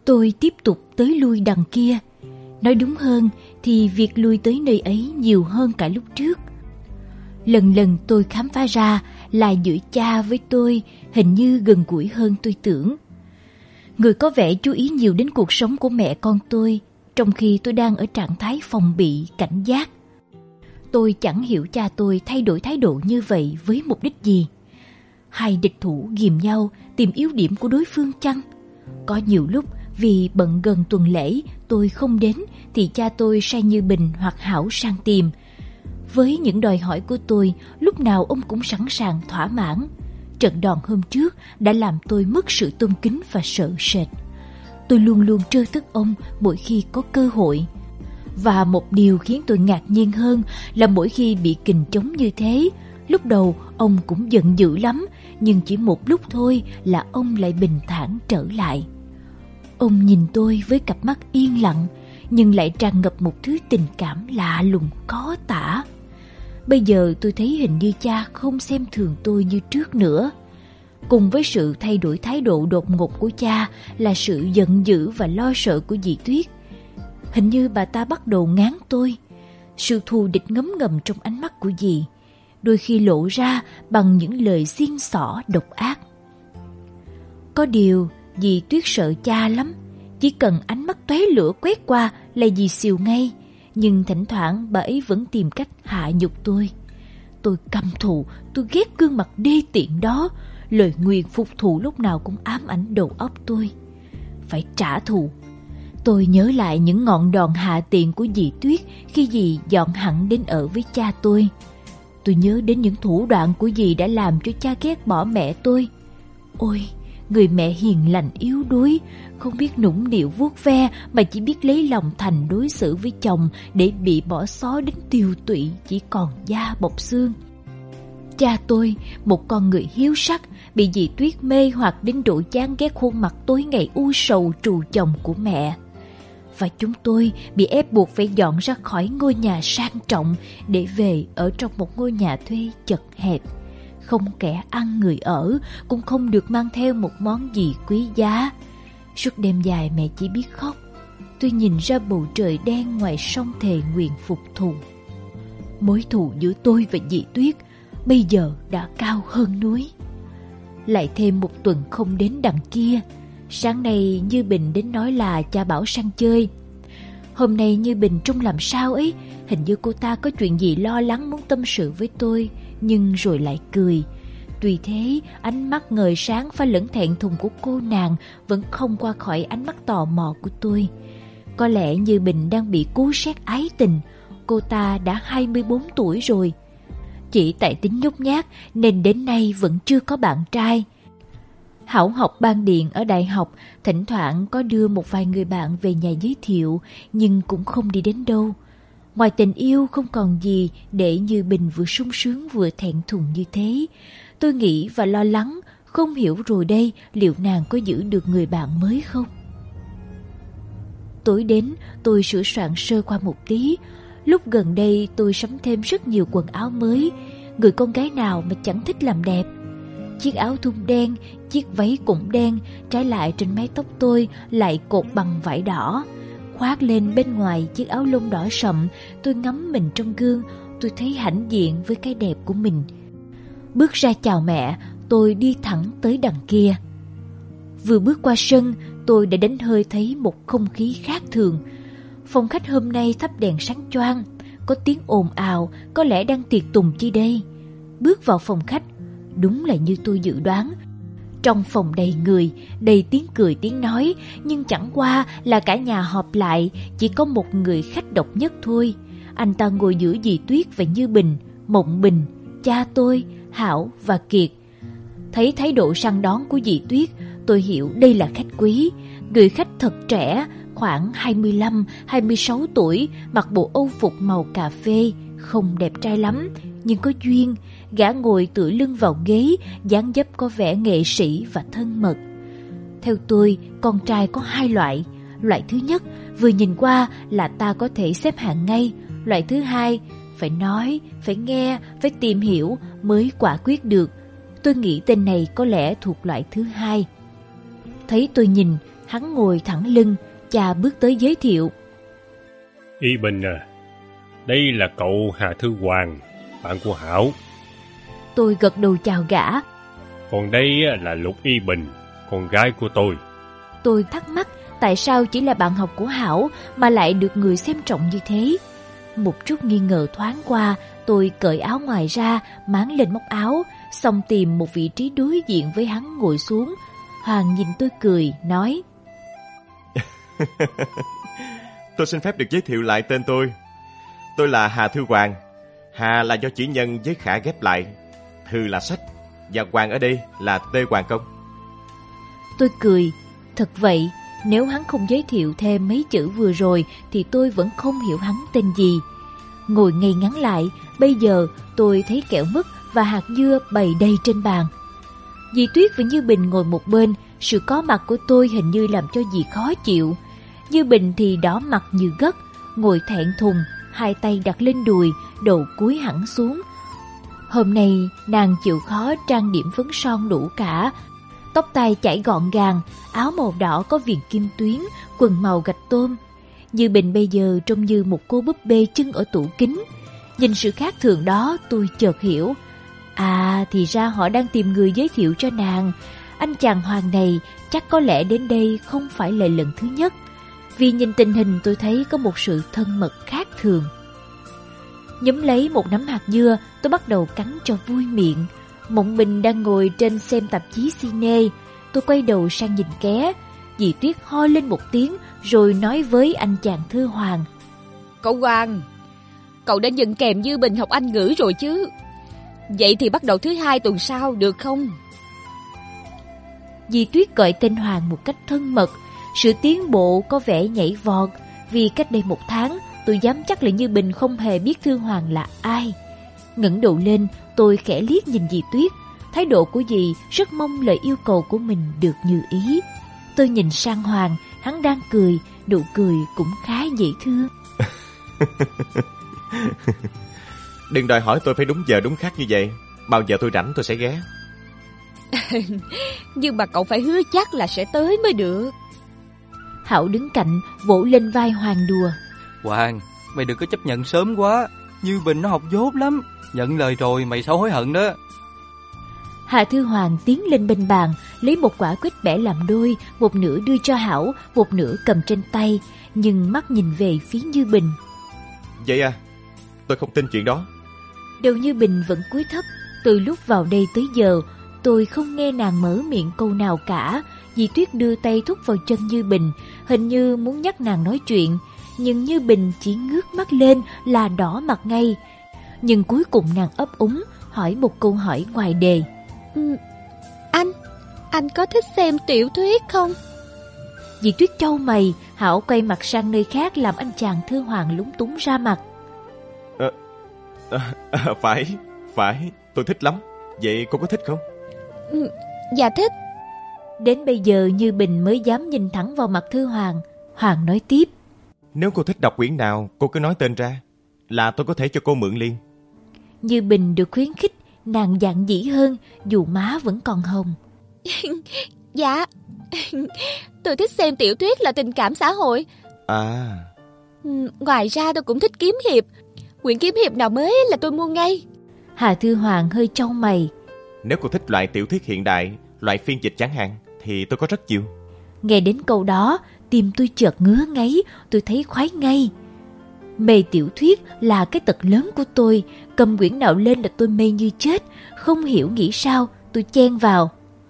Tôi tiếp tục tới lui đằng kia. Nói đúng hơn thì việc lui tới nơi ấy nhiều hơn cả lúc trước. Lần lần tôi khám phá ra là giữa cha với tôi hình như gần gũi hơn tôi tưởng. Người có vẻ chú ý nhiều đến cuộc sống của mẹ con tôi, trong khi tôi đang ở trạng thái phòng bị, cảnh giác. Tôi chẳng hiểu cha tôi thay đổi thái độ như vậy với mục đích gì. Hai địch thủ ghìm nhau tìm yếu điểm của đối phương chăng? Có nhiều lúc vì bận gần tuần lễ tôi không đến thì cha tôi sai Như Bình hoặc Hảo sang tìm. Với những đòi hỏi của tôi, lúc nào ông cũng sẵn sàng thỏa mãn. Trận đòn hôm trước đã làm tôi mất sự tôn kính và sợ sệt. Tôi luôn luôn trơ tức ông mỗi khi có cơ hội. Và một điều khiến tôi ngạc nhiên hơn là mỗi khi bị kình chống như thế, lúc đầu ông cũng giận dữ lắm, nhưng chỉ một lúc thôi là ông lại bình thản trở lại. Ông nhìn tôi với cặp mắt yên lặng, nhưng lại tràn ngập một thứ tình cảm lạ lùng khó tả. Bây giờ tôi thấy hình như cha không xem thường tôi như trước nữa. Cùng với sự thay đổi thái độ đột ngột của cha là sự giận dữ và lo sợ của dì Tuyết. Hình như bà ta bắt đầu ngán tôi. Sự thù địch ngấm ngầm trong ánh mắt của dì, đôi khi lộ ra bằng những lời xiên xỏ độc ác. Có điều dì Tuyết sợ cha lắm. Chỉ cần ánh mắt tóe lửa quét qua là dì xìu ngay. Nhưng thỉnh thoảng bà ấy vẫn tìm cách hạ nhục tôi. Tôi căm thù, tôi ghét gương mặt đê tiện đó. Lời nguyền phục thù lúc nào cũng ám ảnh đầu óc tôi. Phải trả thù. Tôi nhớ lại những ngọn đòn hạ tiện của dì Tuyết khi dì dọn hẳn đến ở với cha tôi. Tôi nhớ đến những thủ đoạn của dì đã làm cho cha ghét bỏ mẹ tôi. Ôi, người mẹ hiền lành yếu đuối, không biết nũng nịu vuốt ve mà chỉ biết lấy lòng thành đối xử với chồng để bị bỏ xó đến tiêu tụy chỉ còn da bọc xương. Cha tôi, một con người hiếu sắc, bị dì Tuyết mê hoặc đến độ chán ghét khuôn mặt tối ngày u sầu trù chồng của mẹ. Và chúng tôi bị ép buộc phải dọn ra khỏi ngôi nhà sang trọng để về ở trong một ngôi nhà thuê chật hẹp. Không kẻ ăn người ở, cũng không được mang theo một món gì quý giá. Suốt đêm dài mẹ chỉ biết khóc. Tôi nhìn ra bầu trời đen ngoài sông thề nguyện phục thù. Mối thù giữa tôi và dì Tuyết bây giờ đã cao hơn núi. Lại thêm một tuần không đến đằng kia. Sáng nay Như Bình đến nói là cha bảo sang chơi. Hôm nay Như Bình trông làm sao ấy. Hình như cô ta có chuyện gì lo lắng muốn tâm sự với tôi, nhưng rồi lại cười. Tuy thế, ánh mắt ngời sáng pha lẫn thẹn thùng của cô nàng vẫn không qua khỏi ánh mắt tò mò của tôi. Có lẽ Như Bình đang bị cú sét ái tình. Cô ta đã hai mươi bốn tuổi rồi. Chỉ tại tính nhút nhát nên đến nay vẫn chưa có bạn trai. Hảo học ban điện ở đại học, thỉnh thoảng có đưa một vài người bạn về nhà giới thiệu, nhưng cũng không đi đến đâu. Ngoài tình yêu không còn gì để Như Bình vừa sung sướng vừa thẹn thùng như thế. Tôi nghĩ và lo lắng, không hiểu rồi đây liệu nàng có giữ được người bạn mới không? Tối đến, tôi sửa soạn sơ qua một tí. Lúc gần đây tôi sắm thêm rất nhiều quần áo mới. Người con gái nào mà chẳng thích làm đẹp. Chiếc áo thun đen, chiếc váy cũng đen, trái lại trên mái tóc tôi lại cột bằng vải đỏ. Khoác lên bên ngoài chiếc áo lông đỏ sậm, tôi ngắm mình trong gương, tôi thấy hãnh diện với cái đẹp của mình. Bước ra chào mẹ, tôi đi thẳng tới đằng kia. Vừa bước qua sân, tôi đã đánh hơi thấy một không khí khác thường. Phòng khách hôm nay thắp đèn sáng choang, có tiếng ồn ào, có lẽ đang tiệc tùng chi đây. Bước vào phòng khách, đúng là như tôi dự đoán. Trong phòng đầy người, đầy tiếng cười tiếng nói, nhưng chẳng qua là cả nhà họp lại, chỉ có một người khách độc nhất thôi. Anh ta ngồi giữa dì Tuyết và Như Bình, Mộng Bình, cha tôi, Hảo và Kiệt. Thấy thái độ săn đón của dì Tuyết, tôi hiểu đây là khách quý. Người khách thật trẻ, khoảng hai mươi lăm hai mươi sáu tuổi, mặc bộ âu phục màu cà phê, không đẹp trai lắm, nhưng có duyên. Gã ngồi tựa lưng vào ghế, dáng dấp có vẻ nghệ sĩ và thân mật. Theo tôi, con trai có hai loại. Loại thứ nhất, vừa nhìn qua là ta có thể xếp hạng ngay. Loại thứ hai, phải nói, phải nghe, phải tìm hiểu mới quả quyết được. Tôi nghĩ tên này có lẽ thuộc loại thứ hai. Thấy tôi nhìn, Hắn ngồi thẳng lưng, cha bước tới giới thiệu. Y Bình à, đây là cậu Hà Thư Hoàng, bạn của Hảo. Tôi gật đầu chào gã. Còn đây là Lục Y Bình, con gái của tôi. Tôi thắc mắc tại sao chỉ là bạn học của Hảo mà lại được người xem trọng như thế. Một chút nghi ngờ thoáng qua, tôi cởi áo ngoài ra, máng lên móc áo, xong tìm một vị trí đối diện với hắn ngồi xuống. Hoàng nhìn tôi cười, nói: Tôi xin phép được giới thiệu lại tên tôi. Tôi là Hà Thư Hoàng. Hà là do chữ nhân với khả ghép lại, Thư là sách, và Hoàng ở đây là Tê Hoàng Công. Tôi cười. Thật vậy, nếu hắn không giới thiệu thêm mấy chữ vừa rồi thì tôi vẫn không hiểu hắn tên gì. Ngồi ngay ngắn lại, bây giờ tôi thấy kẹo mứt và hạt dưa bày đầy trên bàn. Dì Tuyết và Như Bình ngồi một bên, sự có mặt của tôi hình như làm cho dì khó chịu. Như Bình thì đỏ mặt như gấc, ngồi thẹn thùng, hai tay đặt lên đùi, đầu cúi hẳn xuống. Hôm nay nàng chịu khó trang điểm phấn son đủ cả, tóc tai chải gọn gàng, áo màu đỏ có viền kim tuyến, quần màu gạch tôm. Như Bình bây giờ trông như một cô búp bê chân ở tủ kính. Nhìn sự khác thường đó, tôi chợt hiểu. À, thì ra họ đang tìm người giới thiệu cho nàng. Anh chàng Hoàng này chắc có lẽ đến đây không phải là lần thứ nhất. Vì nhìn tình hình tôi thấy có một sự thân mật khác thường. Nhúm lấy một nắm hạt dưa, tôi bắt đầu cắn cho vui miệng. Mộng Bình đang ngồi trên xem tạp chí cine. Tôi quay đầu sang nhìn ké. Dì Tuyết ho lên một tiếng rồi nói với anh chàng Thư Hoàng: Cậu Hoàng, cậu đã nhận kèm Như Bình học Anh ngữ rồi chứ? Vậy thì bắt đầu thứ hai tuần sau được không? Dì Tuyết gọi tên Hoàng một cách thân mật. Sự tiến bộ có vẻ nhảy vọt. Vì cách đây một tháng, tôi dám chắc là Như Bình không hề biết Thư Hoàng là ai. Ngẩng đầu lên, tôi khẽ liếc nhìn dì Tuyết. Thái độ của dì rất mong lời yêu cầu của mình được như ý. Tôi nhìn sang Hoàng, hắn đang cười, nụ cười cũng khá dễ thương. Đừng đòi hỏi tôi phải đúng giờ đúng khắc như vậy. Bao giờ tôi rảnh tôi sẽ ghé. Nhưng mà cậu phải hứa chắc là sẽ tới mới được. Hảo đứng cạnh vỗ lên vai Hoàng đùa: Hoàng, mày đừng có chấp nhận sớm quá. Như Bình nó học dốt lắm. Nhận lời rồi mày sao hối hận đó. Hà Thư Hoàng tiến lên bên bàn, lấy một quả quýt bẻ làm đôi, một nửa đưa cho Hảo, một nửa cầm trên tay, nhưng mắt nhìn về phía Như Bình. Vậy à? Tôi không tin chuyện đó. Đầu Như Bình vẫn cúi thấp. Từ lúc vào đây tới giờ, tôi không nghe nàng mở miệng câu nào cả. Dì Tuyết đưa tay thúc vào chân Như Bình, hình như muốn nhắc nàng nói chuyện, nhưng Như Bình chỉ ngước mắt lên là đỏ mặt ngay. Nhưng cuối cùng nàng ấp úng hỏi một câu hỏi ngoài đề: ừ, Anh, anh có thích xem tiểu thuyết không? Dì Tuyết chau mày. Hảo quay mặt sang nơi khác làm anh chàng Thư Hoàng lúng túng ra mặt. à, à, à, Phải, phải, tôi thích lắm. Vậy cô có thích không? Ừ, dạ thích. Đến bây giờ Như Bình mới dám nhìn thẳng vào mặt Thư Hoàng. Hoàng nói tiếp: Nếu cô thích đọc quyển nào, cô cứ nói tên ra, là tôi có thể cho cô mượn liền. Như Bình được khuyến khích, nàng dạn dĩ hơn, dù má vẫn còn hồng. Dạ, tôi thích xem tiểu thuyết là tình cảm xã hội. À. Ngoài ra tôi cũng thích kiếm hiệp. Quyển kiếm hiệp nào mới là tôi mua ngay. Hà Thư Hoàng hơi chau mày. Nếu cô thích loại tiểu thuyết hiện đại, loại phiên dịch chẳng hạn, thì tôi có rất nhiều. Nghe đến câu đó, tim tôi chợt ngứa ngáy, tôi thấy khoái ngay. Mê tiểu thuyết là cái tật lớn của tôi. Cầm quyển nào lên là tôi mê như chết. Không hiểu nghĩ sao, tôi chen vào: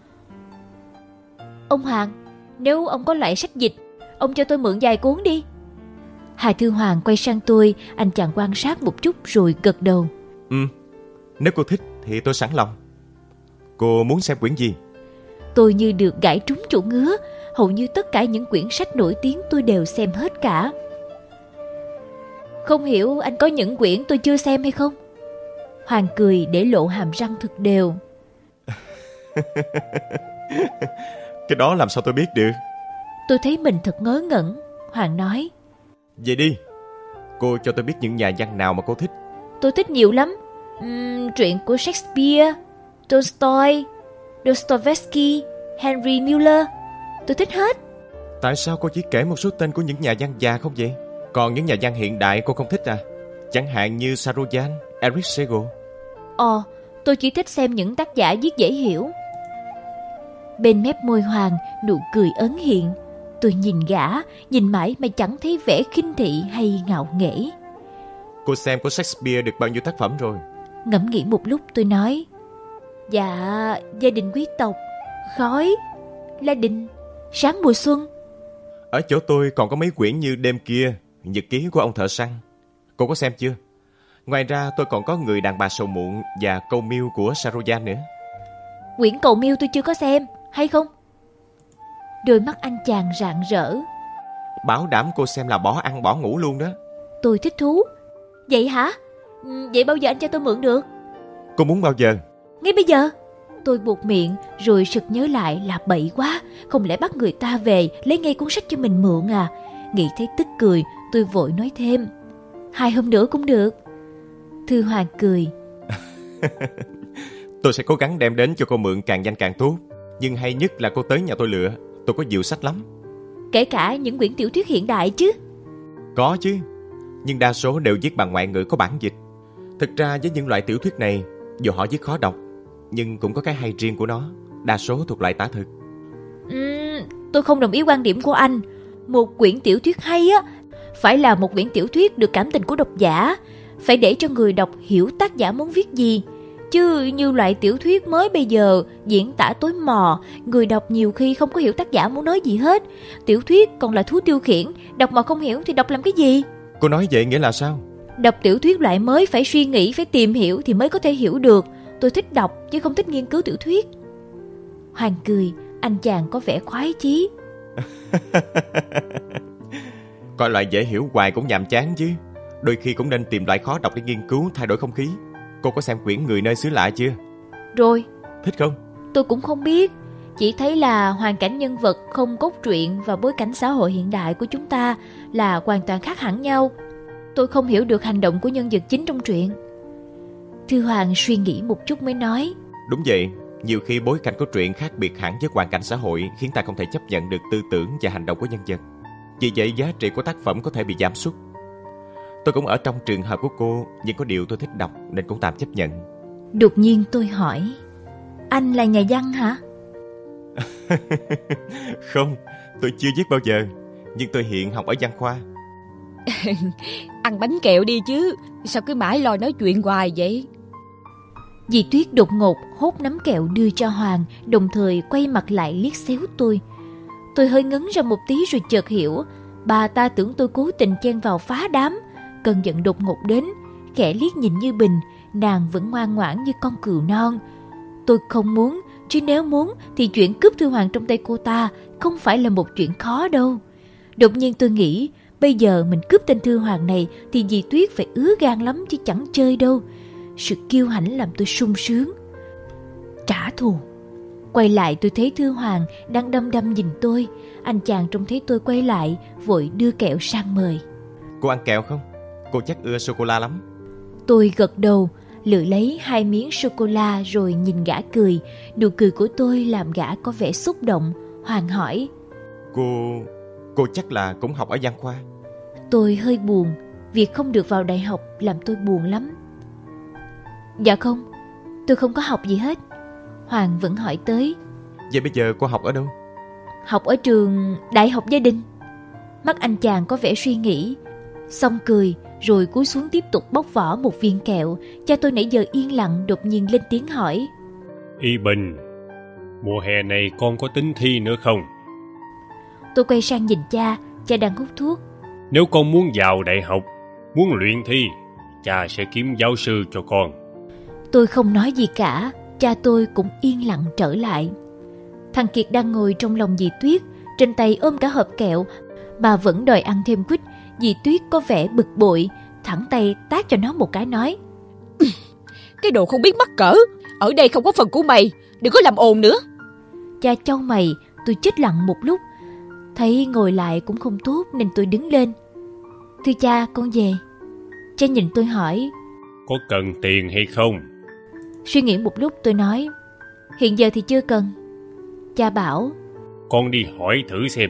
Ông Hoàng, nếu ông có loại sách dịch, ông cho tôi mượn vài cuốn đi. Hà Thư Hoàng quay sang tôi, anh chàng quan sát một chút rồi gật đầu. Ừ, nếu cô thích thì tôi sẵn lòng. Cô muốn xem quyển gì? Tôi như được gãi trúng chỗ ngứa. Hầu như tất cả những quyển sách nổi tiếng tôi đều xem hết cả. Không hiểu anh có những quyển tôi chưa xem hay không? Hoàng cười để lộ hàm răng thật đều. Cái đó làm sao tôi biết được? Tôi thấy mình thật ngớ ngẩn. Hoàng nói: Vậy đi, cô cho tôi biết những nhà văn nào mà cô thích. Tôi thích nhiều lắm. uhm, Truyện của Shakespeare, Tolstoy, Dostoevsky, Henry Miller. Tôi thích hết. Tại sao cô chỉ kể một số tên của những nhà văn già không vậy? Còn những nhà văn hiện đại cô không thích à? Chẳng hạn như Sarojan, Eric Segal. Ồ, tôi chỉ thích xem những tác giả viết dễ hiểu. Bên mép môi Hoàng, nụ cười ấn hiện. Tôi nhìn gã, nhìn mãi mà chẳng thấy vẻ khinh thị hay ngạo nghễ. Cô xem của Shakespeare được bao nhiêu tác phẩm rồi? Ngẫm nghĩ một lúc tôi nói, dạ, Gia đình quý tộc, Khói, La Đình, Sáng mùa xuân. Ở chỗ tôi còn có mấy quyển như Đêm kia, Nhật ký của ông thợ săn. Cô có xem chưa? Ngoài ra tôi còn có Người đàn bà sầu muộn và Câu miêu của Sarojan nữa. Quyển Cầu miêu tôi chưa có xem, hay không? Đôi mắt anh chàng rạng rỡ. Bảo đảm cô xem là bỏ ăn bỏ ngủ luôn đó. Tôi thích thú. Vậy hả? Vậy bao giờ anh cho tôi mượn được? Cô muốn bao giờ? Ngay bây giờ. Tôi buột miệng rồi sực nhớ lại là bậy quá. Không lẽ bắt người ta về lấy ngay cuốn sách cho mình mượn à? Nghĩ thấy tức cười, tôi vội nói thêm, hai hôm nữa cũng được. Thư Hoàng cười. Tôi sẽ cố gắng đem đến cho cô mượn càng nhanh càng tốt. Nhưng hay nhất là cô tới nhà tôi lựa. Tôi có nhiều sách lắm. Kể cả những quyển tiểu thuyết hiện đại chứ? Có chứ. Nhưng đa số đều viết bằng ngoại ngữ có bản dịch. Thực ra với những loại tiểu thuyết này, dù họ viết khó đọc, nhưng cũng có cái hay riêng của nó. Đa số thuộc loại tả thực. uhm, Tôi không đồng ý quan điểm của anh. Một quyển tiểu thuyết hay á phải là một quyển tiểu thuyết được cảm tình của độc giả. Phải để cho người đọc hiểu tác giả muốn viết gì. Chứ như loại tiểu thuyết mới bây giờ diễn tả tối mò, người đọc nhiều khi không có hiểu tác giả muốn nói gì hết. Tiểu thuyết còn là thú tiêu khiển, đọc mà không hiểu thì đọc làm cái gì? Cô nói vậy nghĩa là sao? Đọc tiểu thuyết loại mới phải suy nghĩ, phải tìm hiểu thì mới có thể hiểu được. Tôi thích đọc chứ không thích nghiên cứu tiểu thuyết. Hoàng cười, anh chàng có vẻ khoái chí. Coi loại dễ hiểu hoài cũng nhàm chán chứ. Đôi khi cũng nên tìm loại khó đọc để nghiên cứu, thay đổi không khí. Cô có xem quyển Người nơi xứ lạ chưa? Rồi. Thích không? Tôi cũng không biết. Chỉ thấy là hoàn cảnh nhân vật không cốt truyện và bối cảnh xã hội hiện đại của chúng ta là hoàn toàn khác hẳn nhau. Tôi không hiểu được hành động của nhân vật chính trong truyện. Thư Hoàng suy nghĩ một chút mới nói. Đúng vậy. Nhiều khi bối cảnh của truyện khác biệt hẳn với hoàn cảnh xã hội, khiến ta không thể chấp nhận được tư tưởng và hành động của nhân vật. Vì vậy giá trị của tác phẩm có thể bị giảm sút. Tôi cũng ở trong trường hợp của cô, nhưng có điều tôi thích đọc nên cũng tạm chấp nhận. Đột nhiên tôi hỏi, anh là nhà văn hả? Không, tôi chưa viết bao giờ. Nhưng tôi hiện học ở văn khoa. Ăn bánh kẹo đi chứ. Sao cứ mãi lo nói chuyện hoài vậy? Dì Tuyết đột ngột hốt nắm kẹo đưa cho Hoàng, đồng thời quay mặt lại liếc xéo tôi. Tôi hơi ngấn ra một tí rồi chợt hiểu. Bà ta tưởng tôi cố tình chen vào phá đám. Cơn giận đột ngột đến, khẽ liếc nhìn như bình, nàng vẫn ngoan ngoãn như con cừu non. Tôi không muốn, chứ nếu muốn thì chuyện cướp Thư Hoàng trong tay cô ta không phải là một chuyện khó đâu. Đột nhiên tôi nghĩ, bây giờ mình cướp tên Thư Hoàng này thì dì Tuyết phải ứa gan lắm chứ chẳng chơi đâu. Sự kiêu hãnh làm tôi sung sướng. Trả thù. Quay lại tôi thấy Thư Hoàng đang đăm đăm nhìn tôi. Anh chàng trông thấy tôi quay lại, vội đưa kẹo sang mời. Cô ăn kẹo không? Cô chắc ưa sô-cô-la lắm. Tôi gật đầu, lựa lấy hai miếng sô-cô-la rồi nhìn gã cười. Nụ cười của tôi làm gã có vẻ xúc động. Hoàng hỏi, Cô... cô chắc là cũng học ở văn khoa. Tôi hơi buồn. Việc không được vào đại học làm tôi buồn lắm. Dạ không, tôi không có học gì hết. Hoàng vẫn hỏi tới, Vậy bây giờ cô học ở đâu? Học ở trường Đại học Gia Đình. Mắt anh chàng có vẻ suy nghĩ, xong cười rồi cúi xuống tiếp tục bóc vỏ một viên kẹo. Cha tôi nãy giờ yên lặng đột nhiên lên tiếng hỏi, Y Bình, mùa hè này con có tính thi nữa không? Tôi quay sang nhìn cha. Cha đang hút thuốc. Nếu con muốn vào đại học, muốn luyện thi, cha sẽ kiếm giáo sư cho con. Tôi không nói gì cả. Cha tôi cũng yên lặng trở lại. Thằng Kiệt đang ngồi trong lòng dì Tuyết, trên tay ôm cả hộp kẹo, mà vẫn đòi ăn thêm quýt. Dì Tuyết có vẻ bực bội, thẳng tay tát cho nó một cái nói, Cái đồ không biết mắc cỡ, ở đây không có phần của mày, đừng có làm ồn nữa. Cha chau mày. Tôi chết lặng một lúc, thấy ngồi lại cũng không tốt nên tôi đứng lên. Thưa cha, con về. Cha nhìn tôi hỏi, Có cần tiền hay không? Suy nghĩ một lúc tôi nói, hiện giờ thì chưa cần. Cha bảo, Con đi hỏi thử xem,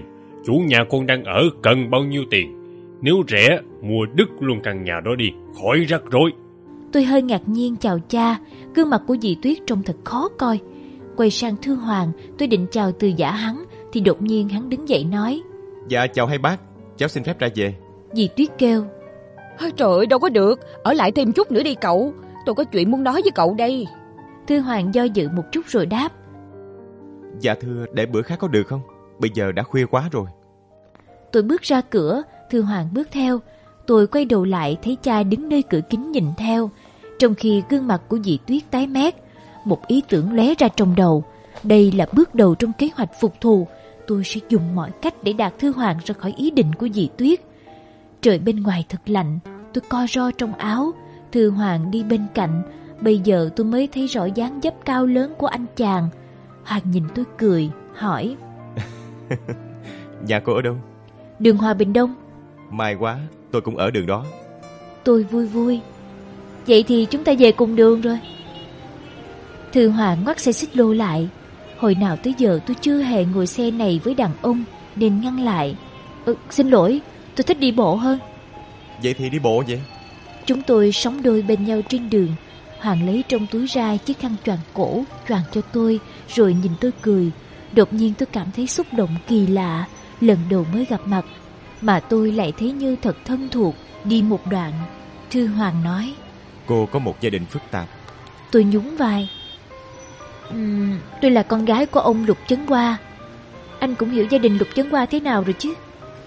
chủ nhà con đang ở cần bao nhiêu tiền. Nếu rẻ, mua đứt luôn căn nhà đó đi, khỏi rắc rối. Tôi hơi ngạc nhiên chào cha, gương mặt của dì Tuyết trông thật khó coi. Quay sang Thư Hoàng, tôi định chào từ giả hắn, thì đột nhiên hắn đứng dậy nói: Dạ chào hai bác, cháu xin phép ra về. Dì Tuyết kêu: Trời ơi, đâu có được, ở lại thêm chút nữa đi cậu, tôi có chuyện muốn nói với cậu đây. Thư Hoàng do dự một chút rồi đáp: Dạ thưa, để bữa khác có được không? Bây giờ đã khuya quá rồi. Tôi bước ra cửa, Thư Hoàng bước theo. Tôi quay đầu lại thấy cha đứng nơi cửa kính nhìn theo, trong khi gương mặt của dì Tuyết tái mét. Một ý tưởng lóe ra trong đầu. Đây là bước đầu trong kế hoạch phục thù. Tôi sẽ dùng mọi cách để đạt Thư Hoàng ra khỏi ý định của dì Tuyết. Trời bên ngoài thật lạnh, tôi co ro trong áo. Thư Hoàng đi bên cạnh. Bây giờ tôi mới thấy rõ dáng dấp cao lớn của anh chàng. Hoàng nhìn tôi cười, hỏi: Nhà cô ở đâu? Đường Hòa Bình Đông. May quá, tôi cũng ở đường đó. Tôi vui vui: Vậy thì chúng ta về cùng đường rồi. Thư Hoàng ngoắt xe xích lô lại. Hồi nào tới giờ tôi chưa hề ngồi xe này với đàn ông, nên ngăn lại: ừ, Xin lỗi, tôi thích đi bộ hơn. Vậy thì đi bộ vậy? Chúng tôi sóng đôi bên nhau trên đường. Hoàng lấy trong túi ra chiếc khăn choàng cổ, choàng cho tôi, rồi nhìn tôi cười. Đột nhiên tôi cảm thấy xúc động kỳ lạ. Lần đầu mới gặp mặt mà tôi lại thấy như thật thân thuộc. Đi một đoạn, Thư Hoàng nói: Cô có một gia đình phức tạp. Tôi nhún vai: uhm, Tôi là con gái của ông Lục Chấn Hoa. Anh cũng hiểu gia đình Lục Chấn Hoa thế nào rồi chứ?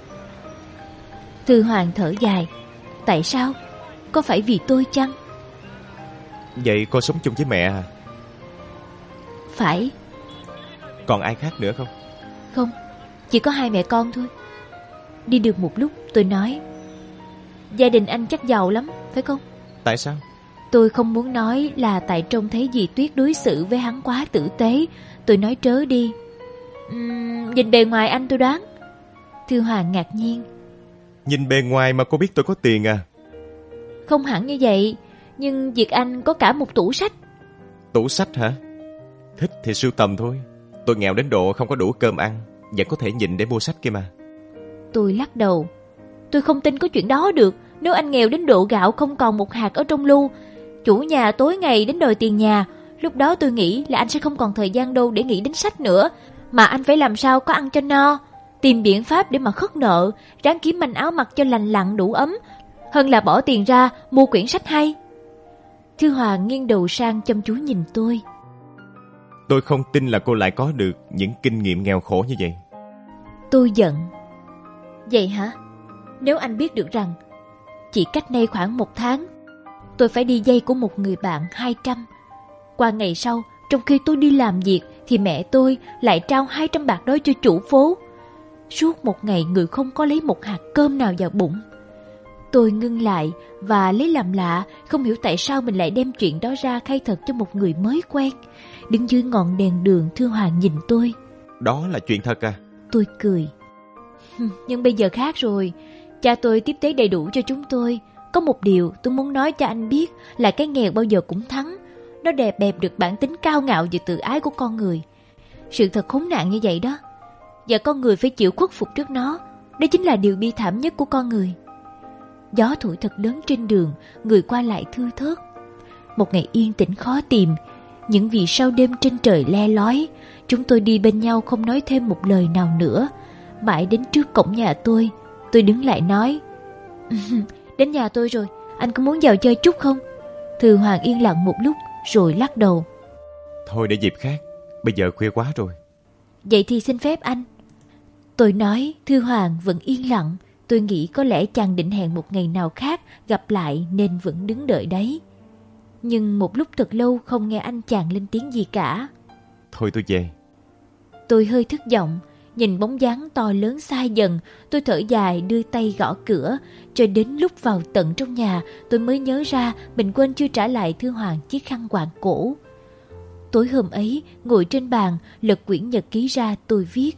Thư Hoàng thở dài: Tại sao? Có phải vì tôi chăng? Vậy cô sống chung với mẹ à? Phải. Còn ai khác nữa không? Không, chỉ có hai mẹ con thôi. Đi được một lúc tôi nói: Gia đình anh chắc giàu lắm, phải không? Tại sao? Tôi không muốn nói là tại trông thấy dì Tuyết đối xử với hắn quá tử tế. Tôi nói trớ đi. uhm, Nhìn bề ngoài anh tôi đoán. Thư Hoàng ngạc nhiên: Nhìn bề ngoài mà cô biết tôi có tiền à? Không hẳn như vậy, nhưng việc anh có cả một tủ sách. Tủ sách hả? Thích thì sưu tầm thôi. Tôi nghèo đến độ không có đủ cơm ăn, vẫn có thể nhịn để mua sách kia mà. Tôi lắc đầu: Tôi không tin có chuyện đó được. Nếu anh nghèo đến độ gạo không còn một hạt ở trong lu, chủ nhà tối ngày đến đòi tiền nhà, lúc đó tôi nghĩ là anh sẽ không còn thời gian đâu để nghĩ đến sách nữa. Mà anh phải làm sao có ăn cho no, tìm biện pháp để mà khất nợ, ráng kiếm manh áo mặc cho lành lặn đủ ấm, hơn là bỏ tiền ra mua quyển sách hay. Thư Hoàng nghiêng đầu sang chăm chú nhìn tôi. Tôi không tin là cô lại có được những kinh nghiệm nghèo khổ như vậy. Tôi giận: Vậy hả? Nếu anh biết được rằng chỉ cách nay khoảng một tháng tôi phải đi dây của một người bạn hai trăm, qua ngày sau trong khi tôi đi làm việc thì mẹ tôi lại trao hai trăm bạc đó cho chủ phố. Suốt một ngày người không có lấy một hạt cơm nào vào bụng. Tôi ngưng lại và lấy làm lạ, không hiểu tại sao mình lại đem chuyện đó ra khai thật cho một người mới quen. Đứng dưới ngọn đèn đường, Thư Hoàng nhìn tôi: Đó là chuyện thật à? Tôi cười: Nhưng bây giờ khác rồi. Cha tôi tiếp tế đầy đủ cho chúng tôi. Có một điều tôi muốn nói cho anh biết là cái nghèo bao giờ cũng thắng. Nó đè bẹp được bản tính cao ngạo và tự ái của con người. Sự thật khốn nạn như vậy đó, và con người phải chịu khuất phục trước nó. Đó chính là điều bi thảm nhất của con người. Gió thổi thật lớn trên đường, người qua lại thưa thớt. Một ngày yên tĩnh khó tìm. Những vì sao đêm trên trời le lói. Chúng tôi đi bên nhau không nói thêm một lời nào nữa. Mãi đến trước cổng nhà tôi, tôi đứng lại nói: Đến nhà tôi rồi, anh có muốn vào chơi chút không? Thư Hoàng yên lặng một lúc rồi lắc đầu: Thôi để dịp khác, bây giờ khuya quá rồi. Vậy thì xin phép anh. Tôi nói. Thư Hoàng vẫn yên lặng. Tôi nghĩ có lẽ chàng định hẹn một ngày nào khác gặp lại nên vẫn đứng đợi đấy. Nhưng một lúc thật lâu không nghe anh chàng lên tiếng gì cả. Thôi tôi về. Tôi hơi thất vọng. Nhìn bóng dáng to lớn xa dần, tôi thở dài đưa tay gõ cửa. Cho đến lúc vào tận trong nhà, tôi mới nhớ ra mình quên chưa trả lại Thư Hoàng chiếc khăn quàng cổ. Tối hôm ấy, ngồi trên bàn, lật quyển nhật ký ra tôi viết: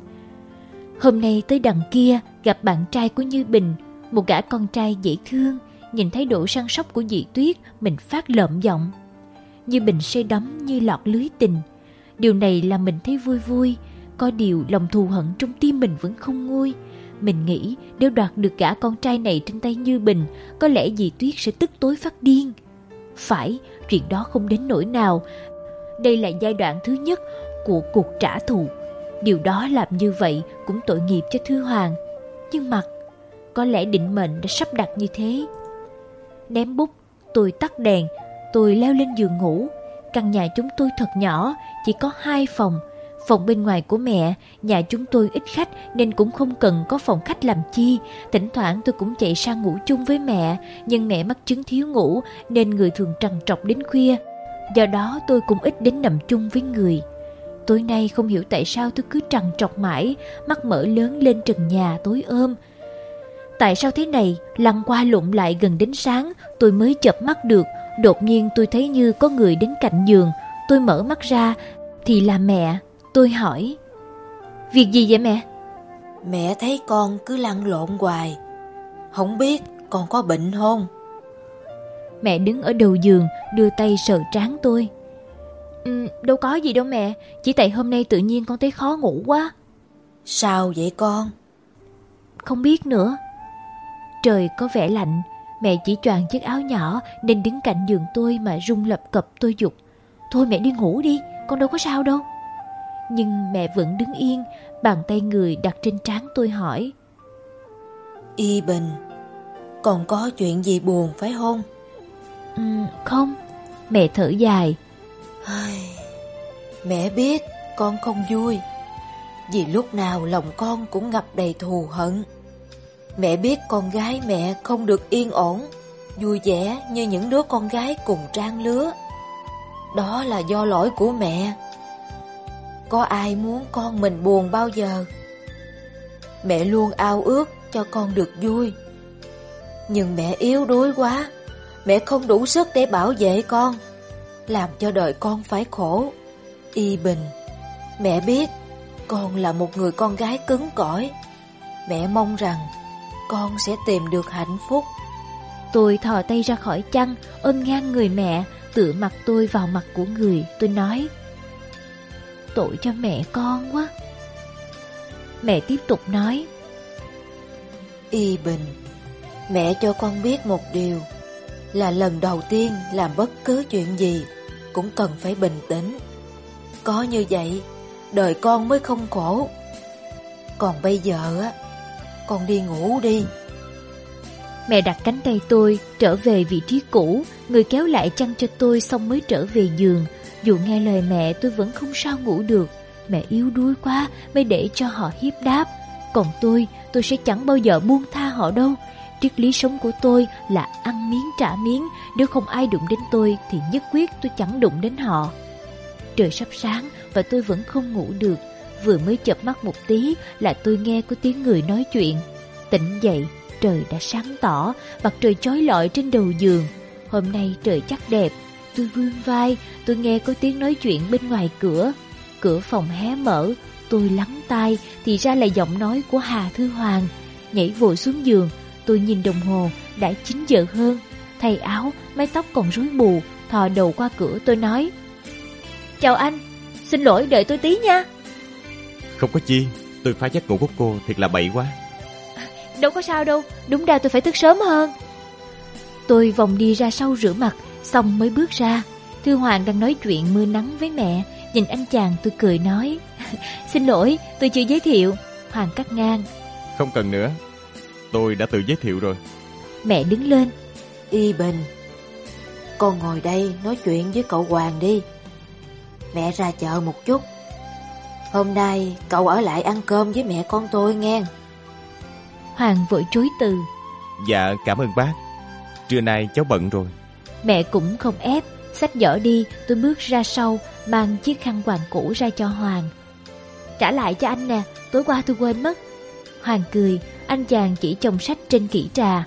Hôm nay tới đằng kia gặp bạn trai của Như Bình, một gã con trai dễ thương. Nhìn thấy độ săn sóc của dì Tuyết, mình phát lợm giọng. Như Bình say đắm như lọt lưới tình. Điều này làm mình thấy vui vui. Có điều lòng thù hận trong tim mình vẫn không nguôi. Mình nghĩ nếu đoạt được gã con trai này trên tay Như Bình, có lẽ dì Tuyết sẽ tức tối phát điên. Phải, chuyện đó không đến nỗi nào. Đây là giai đoạn thứ nhất của cuộc trả thù. Điều đó làm như vậy cũng tội nghiệp cho Thư Hoàng. Nhưng mà có lẽ định mệnh đã sắp đặt như thế. Ném bút, tôi tắt đèn, tôi leo lên giường ngủ. Căn nhà chúng tôi thật nhỏ, chỉ có hai phòng. Phòng bên ngoài của mẹ, nhà chúng tôi ít khách nên cũng không cần có phòng khách làm chi. Thỉnh thoảng tôi cũng chạy sang ngủ chung với mẹ, nhưng mẹ mắc chứng thiếu ngủ nên người thường trằn trọc đến khuya. Do đó tôi cũng ít đến nằm chung với người. Tối nay không hiểu tại sao tôi cứ trằn trọc mãi, mắt mở lớn lên trần nhà tối ôm. Tại sao thế này? Lăn qua lộn lại gần đến sáng, tôi mới chợp mắt được. Đột nhiên tôi thấy như có người đến cạnh giường. Tôi mở mắt ra thì là mẹ. Tôi hỏi: việc gì vậy mẹ? Mẹ thấy con cứ lăn lộn hoài, không biết con có bệnh không? Mẹ đứng ở đầu giường đưa tay sờ trán tôi. Ừ, đâu có gì đâu mẹ, chỉ tại hôm nay tự nhiên con thấy khó ngủ quá. Sao vậy con? Không biết nữa. Trời có vẻ lạnh, mẹ chỉ choàng chiếc áo nhỏ nên đứng cạnh giường tôi mà run lập cập. Tôi giục: thôi mẹ đi ngủ đi, con đâu có sao đâu. Nhưng mẹ vẫn đứng yên, bàn tay người đặt trên trán tôi hỏi: Y Bình, còn có chuyện gì buồn phải không? Ừ, không. Mẹ thở dài: mẹ biết con không vui, vì lúc nào lòng con cũng ngập đầy thù hận. Mẹ biết con gái mẹ không được yên ổn, vui vẻ như những đứa con gái cùng trang lứa. Đó là do lỗi của mẹ. Có ai muốn con mình buồn bao giờ? Mẹ luôn ao ước cho con được vui. Nhưng mẹ yếu đuối quá, mẹ không đủ sức để bảo vệ con, làm cho đời con phải khổ. Y Bình, mẹ biết con là một người con gái cứng cỏi. Mẹ mong rằng con sẽ tìm được hạnh phúc. Tôi thò tay ra khỏi chăn, ôm ngang người mẹ, tựa mặt tôi vào mặt của người. Tôi nói: tội cho mẹ con quá. Mẹ tiếp tục nói: Y Bình, mẹ cho con biết một điều, là lần đầu tiên làm bất cứ chuyện gì cũng cần phải bình tĩnh. Có như vậy đời con mới không khổ. Còn bây giờ á, con đi ngủ đi. Mẹ đặt cánh tay tôi trở về vị trí cũ, người kéo lại chăn cho tôi xong mới trở về giường. Dù nghe lời mẹ tôi vẫn không sao ngủ được. Mẹ yếu đuối quá mới để cho họ hiếp đáp. Còn tôi, tôi sẽ chẳng bao giờ buông tha họ đâu. Triết lý sống của tôi là ăn miếng trả miếng. Nếu không ai đụng đến tôi thì nhất quyết tôi chẳng đụng đến họ. Trời sắp sáng và tôi vẫn không ngủ được. Vừa mới chợp mắt một tí là tôi nghe có tiếng người nói chuyện. Tỉnh dậy, trời đã sáng tỏ, mặt trời chói lọi trên đầu giường. Hôm nay trời chắc đẹp. Tôi vươn vai, tôi nghe có tiếng nói chuyện bên ngoài cửa. Cửa phòng hé mở, tôi lắng tai thì ra là giọng nói của Hà Thư Hoàng. Nhảy vội xuống giường, tôi nhìn đồng hồ, đã chín giờ hơn. Thay áo, mái tóc còn rối bù, thò đầu qua cửa tôi nói: chào anh, xin lỗi đợi tôi tí nha. Không có chi, tôi phá giấc ngủ của cô thiệt là bậy quá. Đâu có sao đâu, đúng ra tôi phải thức sớm hơn. Tôi vòng đi ra sau rửa mặt, xong mới bước ra. Thư Hoàng đang nói chuyện mưa nắng với mẹ. Nhìn anh chàng tôi cười nói: xin lỗi, tôi chưa giới thiệu. Hoàng cắt ngang: không cần nữa, tôi đã tự giới thiệu rồi. Mẹ đứng lên: Y Bình, con ngồi đây nói chuyện với cậu Hoàng đi. Mẹ ra chợ một chút. Hôm nay cậu ở lại ăn cơm với mẹ con tôi nghe. Hoàng vội chối từ: dạ cảm ơn bác, trưa nay cháu bận rồi. Mẹ cũng không ép, xách giỏ đi. Tôi bước ra sau, mang chiếc khăn quàng cũ ra cho Hoàng. Trả lại cho anh nè, tối qua tôi quên mất. Hoàng cười, anh chàng chỉ chồng sách trên kỹ trà.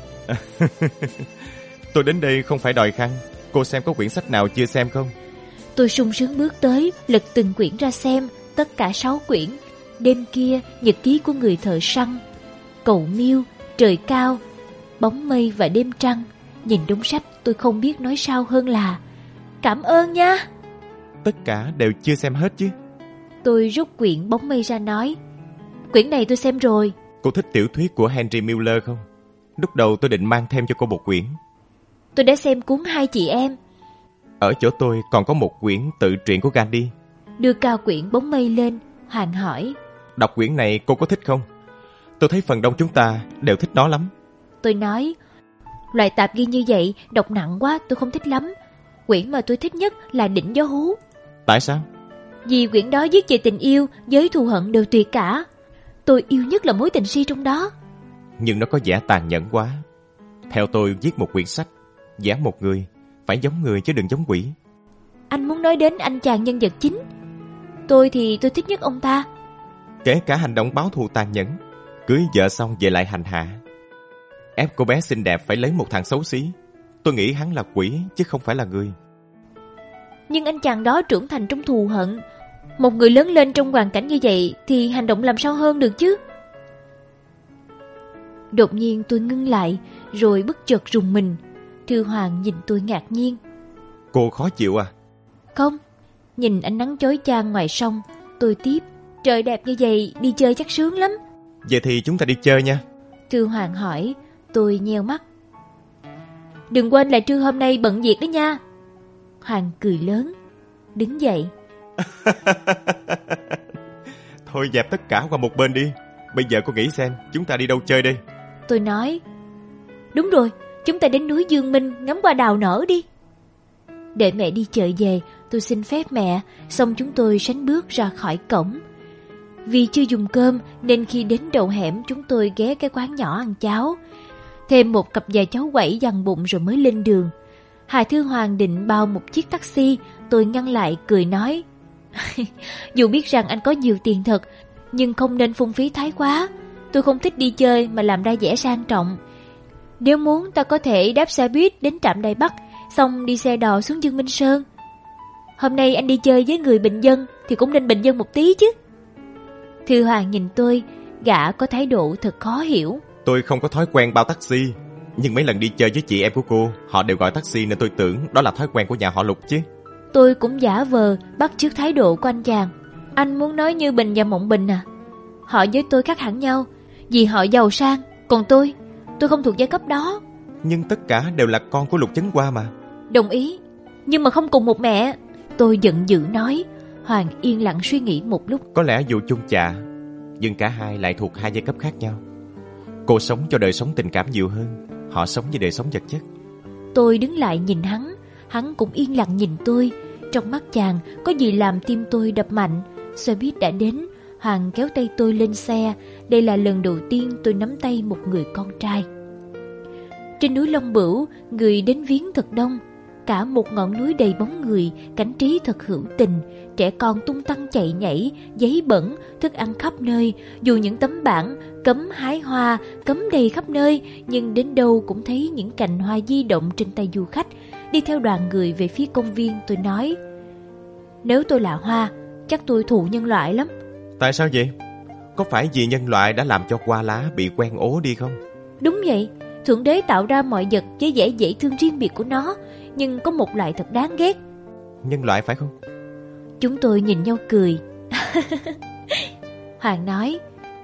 Tôi đến đây không phải đòi khăn. Cô xem có quyển sách nào chưa xem không? Tôi sung sướng bước tới, lật từng quyển ra xem. Tất cả sáu quyển. Đêm kia, nhật ký của người thợ săn, Cầu Miêu, Trời Cao, Bóng Mây và Đêm Trăng. Nhìn đống sách tôi không biết nói sao hơn là cảm ơn nha. Tất cả đều chưa xem hết chứ? Tôi rút quyển Bóng mây ra nói, quyển này tôi xem rồi. Cô thích tiểu thuyết của Henry Miller không? Lúc đầu tôi định mang thêm cho cô một quyển. Tôi đã xem cuốn Hai chị em. Ở chỗ tôi còn có một quyển tự truyện của Gandhi. Đưa cao quyển Bóng mây lên, Hoàng hỏi, đọc quyển này cô có thích không? Tôi thấy phần đông chúng ta đều thích nó lắm. Tôi nói, loại tạp ghi như vậy đọc nặng quá, tôi không thích lắm. Quyển mà tôi thích nhất là Đỉnh Gió Hú. Tại sao? Vì quyển đó viết về tình yêu, với thù hận đều tuyệt cả. Tôi yêu nhất là mối tình si trong đó. Nhưng nó có vẻ tàn nhẫn quá. Theo tôi, viết một quyển sách, vẽ một người, phải giống người chứ đừng giống quỷ. Anh muốn nói đến anh chàng nhân vật chính. Tôi thì tôi thích nhất ông ta. Kể cả hành động báo thù tàn nhẫn, cưới vợ xong về lại hành hạ, ép cô bé xinh đẹp phải lấy một thằng xấu xí. Tôi nghĩ hắn là quỷ chứ không phải là người. Nhưng anh chàng đó trưởng thành trong thù hận. Một người lớn lên trong hoàn cảnh như vậy thì hành động làm sao hơn được chứ? Đột nhiên tôi ngưng lại, rồi bất chợt rùng mình. Thư Hoàng nhìn tôi ngạc nhiên. Cô khó chịu à? Không. Nhìn ánh nắng chói chang ngoài sông, tôi tiếp, trời đẹp như vậy, đi chơi chắc sướng lắm. Vậy thì chúng ta đi chơi nha. Thư Hoàng hỏi. Tôi nheo mắt. Đừng quên là trưa hôm nay bận việc đó nha. Hoàng cười lớn, đứng dậy. Thôi dẹp tất cả qua một bên đi. Bây giờ cô nghĩ xem chúng ta đi đâu chơi đây? Tôi nói, đúng rồi, chúng ta đến núi Dương Minh ngắm hoa đào nở đi. Đợi mẹ đi chợ về, tôi xin phép mẹ, xong chúng tôi sánh bước ra khỏi cổng. Vì chưa dùng cơm nên khi đến đầu hẻm chúng tôi ghé cái quán nhỏ ăn cháo. Thêm một cặp giày cháu quẩy dằn bụng rồi mới lên đường. Hà Thư Hoàng định bao một chiếc taxi, tôi ngăn lại cười nói, dù biết rằng anh có nhiều tiền thật, nhưng không nên phung phí thái quá. Tôi không thích đi chơi mà làm ra vẻ sang trọng. Nếu muốn ta có thể đáp xe buýt đến trạm Đài Bắc, xong đi xe đò xuống Dương Minh Sơn. Hôm nay anh đi chơi với người bình dân thì cũng nên bình dân một tí chứ. Thư Hoàng nhìn tôi, gã có thái độ thật khó hiểu. Tôi không có thói quen bao taxi, nhưng mấy lần đi chơi với chị em của cô, họ đều gọi taxi nên tôi tưởng đó là thói quen của nhà họ Lục chứ. Tôi cũng giả vờ bắt chước thái độ của anh chàng. Anh muốn nói Như Bình và Mộng Bình à? Họ với tôi khác hẳn nhau, vì họ giàu sang, còn tôi, tôi không thuộc giai cấp đó. Nhưng tất cả đều là con của Lục Chấn Hoa mà. Đồng ý, nhưng mà không cùng một mẹ. Tôi giận dữ nói. Hoàng yên lặng suy nghĩ một lúc. Có lẽ dù chung chạ, nhưng cả hai lại thuộc hai giai cấp khác nhau. Cô sống cho đời sống tình cảm nhiều hơn, họ sống với đời sống vật chất. Tôi đứng lại nhìn hắn, hắn cũng yên lặng nhìn tôi. Trong mắt chàng có gì làm tim tôi đập mạnh. Xe buýt đã đến, Hoàng kéo tay tôi lên xe. Đây là lần đầu tiên tôi nắm tay một người con trai. Trên núi Long Bửu, người đến viếng thật đông. Cả một ngọn núi đầy bóng người, cảnh trí thật hữu tình. Trẻ con tung tăng chạy nhảy, giấy bẩn, thức ăn khắp nơi. Dù những tấm bảng cấm hái hoa, cấm đầy khắp nơi, nhưng đến đâu cũng thấy những cành hoa di động trên tay du khách. Đi theo đoàn người về phía công viên, tôi nói, nếu tôi là hoa, chắc tôi thù nhân loại lắm. Tại sao vậy? Có phải vì nhân loại đã làm cho hoa lá bị quen ố đi không? Đúng vậy, Thượng Đế tạo ra mọi vật với vẻ dễ thương riêng biệt của nó. Nhưng có một loại thật đáng ghét. Nhân loại phải không? Chúng tôi nhìn nhau cười. Hoàng nói,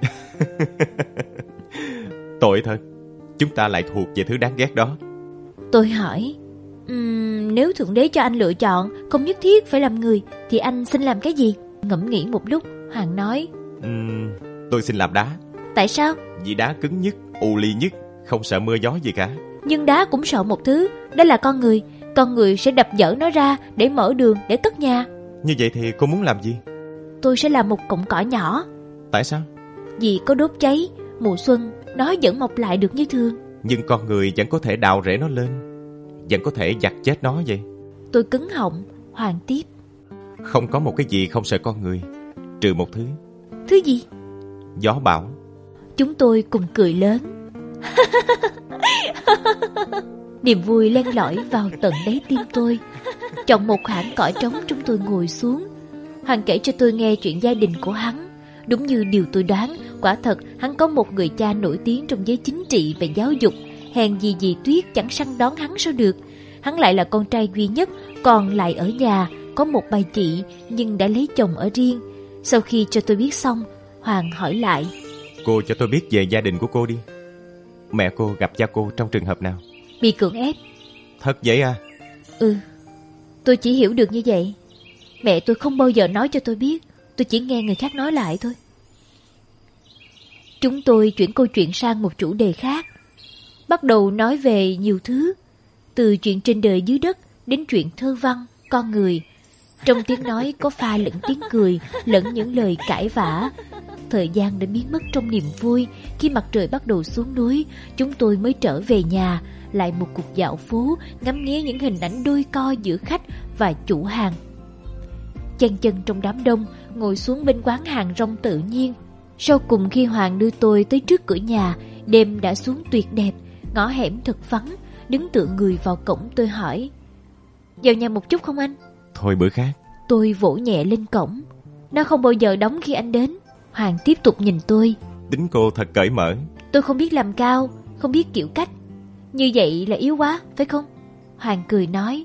tội thật, chúng ta lại thuộc về thứ đáng ghét đó. Tôi hỏi, um, nếu Thượng Đế cho anh lựa chọn, không nhất thiết phải làm người, thì anh xin làm cái gì? Ngẫm nghĩ một lúc, Hoàng nói, um, tôi xin làm đá. Tại sao? Vì đá cứng nhất, u ly nhất, không sợ mưa gió gì cả. Nhưng đá cũng sợ một thứ, đó là con người. Con người sẽ đập dỡ nó ra để mở đường, để cất nhà. Như vậy thì cô muốn làm gì? Tôi sẽ làm một cọng cỏ nhỏ. Tại sao? Vì có đốt cháy, mùa xuân nó vẫn mọc lại được như thường. Nhưng con người vẫn có thể đào rễ nó lên, vẫn có thể giặt chết nó vậy. Tôi cứng họng. Hoàng tiếp, không có một cái gì không sợ con người, trừ một thứ. Thứ gì? Gió bão. Chúng tôi cùng cười lớn. Niềm vui len lỏi vào tận đáy tim tôi. Chọn một khoảng cỏ trống, chúng tôi ngồi xuống. Hoàng kể cho tôi nghe chuyện gia đình của hắn. Đúng như điều tôi đoán, quả thật hắn có một người cha nổi tiếng trong giới chính trị và giáo dục. Hèn gì dì Tuyết chẳng săn đón hắn sao được. Hắn lại là con trai duy nhất, còn lại ở nhà. Có một bà chị nhưng đã lấy chồng ở riêng. Sau khi cho tôi biết xong, Hoàng hỏi lại: Cô cho tôi biết về gia đình của cô đi. Mẹ cô gặp cha cô trong trường hợp nào? Bị cưỡng ép. Thật vậy à? Ừ, tôi chỉ hiểu được như vậy. Mẹ tôi không bao giờ nói cho tôi biết, tôi chỉ nghe người khác nói lại thôi. Chúng tôi chuyển câu chuyện sang một chủ đề khác, bắt đầu nói về nhiều thứ, từ chuyện trên đời dưới đất đến chuyện thơ văn, con người. Trong tiếng nói có pha lẫn tiếng cười, lẫn những lời cãi vã. Thời gian đã biến mất trong niềm vui. Khi mặt trời bắt đầu xuống núi, chúng tôi mới trở về nhà, lại một cuộc dạo phố, ngắm nghía những hình ảnh đôi co giữa khách và chủ hàng. Chân chân trong đám đông, ngồi xuống bên quán hàng rong tự nhiên. Sau cùng khi Hoàng đưa tôi tới trước cửa nhà, đêm đã xuống tuyệt đẹp, ngõ hẻm thật vắng. Đứng tựa người vào cổng, tôi hỏi: vào nhà một chút không anh? Thôi bữa khác. Tôi vỗ nhẹ lên cổng. Nó không bao giờ đóng khi anh đến. Hoàng tiếp tục nhìn tôi. Tính cô thật cởi mở. Tôi không biết làm cao, không biết kiểu cách. Như vậy là yếu quá, phải không? Hoàng cười nói.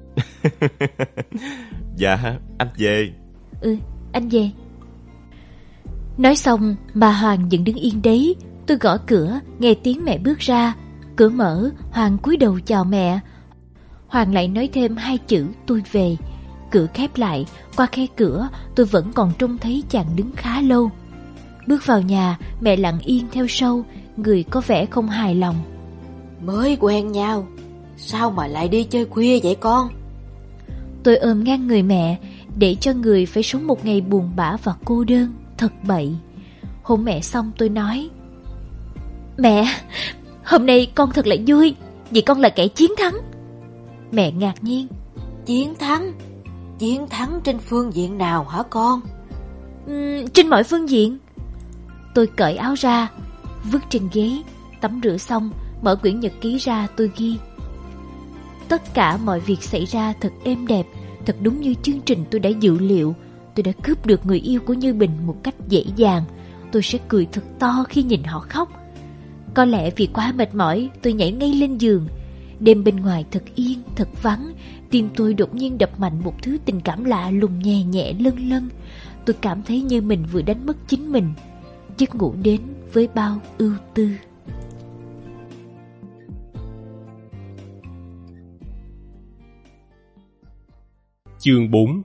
Dạ, anh về. Ừ, anh về. Nói xong bà Hoàng vẫn đứng yên đấy. Tôi gõ cửa, nghe tiếng mẹ bước ra. Cửa mở, Hoàng cúi đầu chào mẹ. Hoàng lại nói thêm hai chữ tôi về. Cửa khép lại, qua khe cửa tôi vẫn còn trông thấy chàng đứng khá lâu. Bước vào nhà, mẹ lặng yên theo sau, người có vẻ không hài lòng. Mới quen nhau, sao mà lại đi chơi khuya vậy con? Tôi ôm ngang người mẹ, để cho người phải sống một ngày buồn bã và cô đơn, thật bậy. Hôn mẹ xong tôi nói: Mẹ, hôm nay con thật là vui, vì con là kẻ chiến thắng. Mẹ ngạc nhiên. Chiến thắng? Chiến thắng trên phương diện nào hả con? Uhm, trên mọi phương diện. Tôi cởi áo ra, vứt trên ghế, tắm rửa xong, mở quyển nhật ký ra, tôi ghi: tất cả mọi việc xảy ra thật êm đẹp, thật đúng như chương trình tôi đã dự liệu. Tôi đã cướp được người yêu của Như Bình một cách dễ dàng. Tôi sẽ cười thật to khi nhìn họ khóc. Có lẽ vì quá mệt mỏi, tôi nhảy ngay lên giường. Đêm bên ngoài thật yên, thật vắng. Tim tôi đột nhiên đập mạnh một thứ tình cảm lạ lùng, nhẹ nhẹ lân lân. Tôi cảm thấy như mình vừa đánh mất chính mình. Giấc ngủ đến với bao ưu tư. Chương bốn.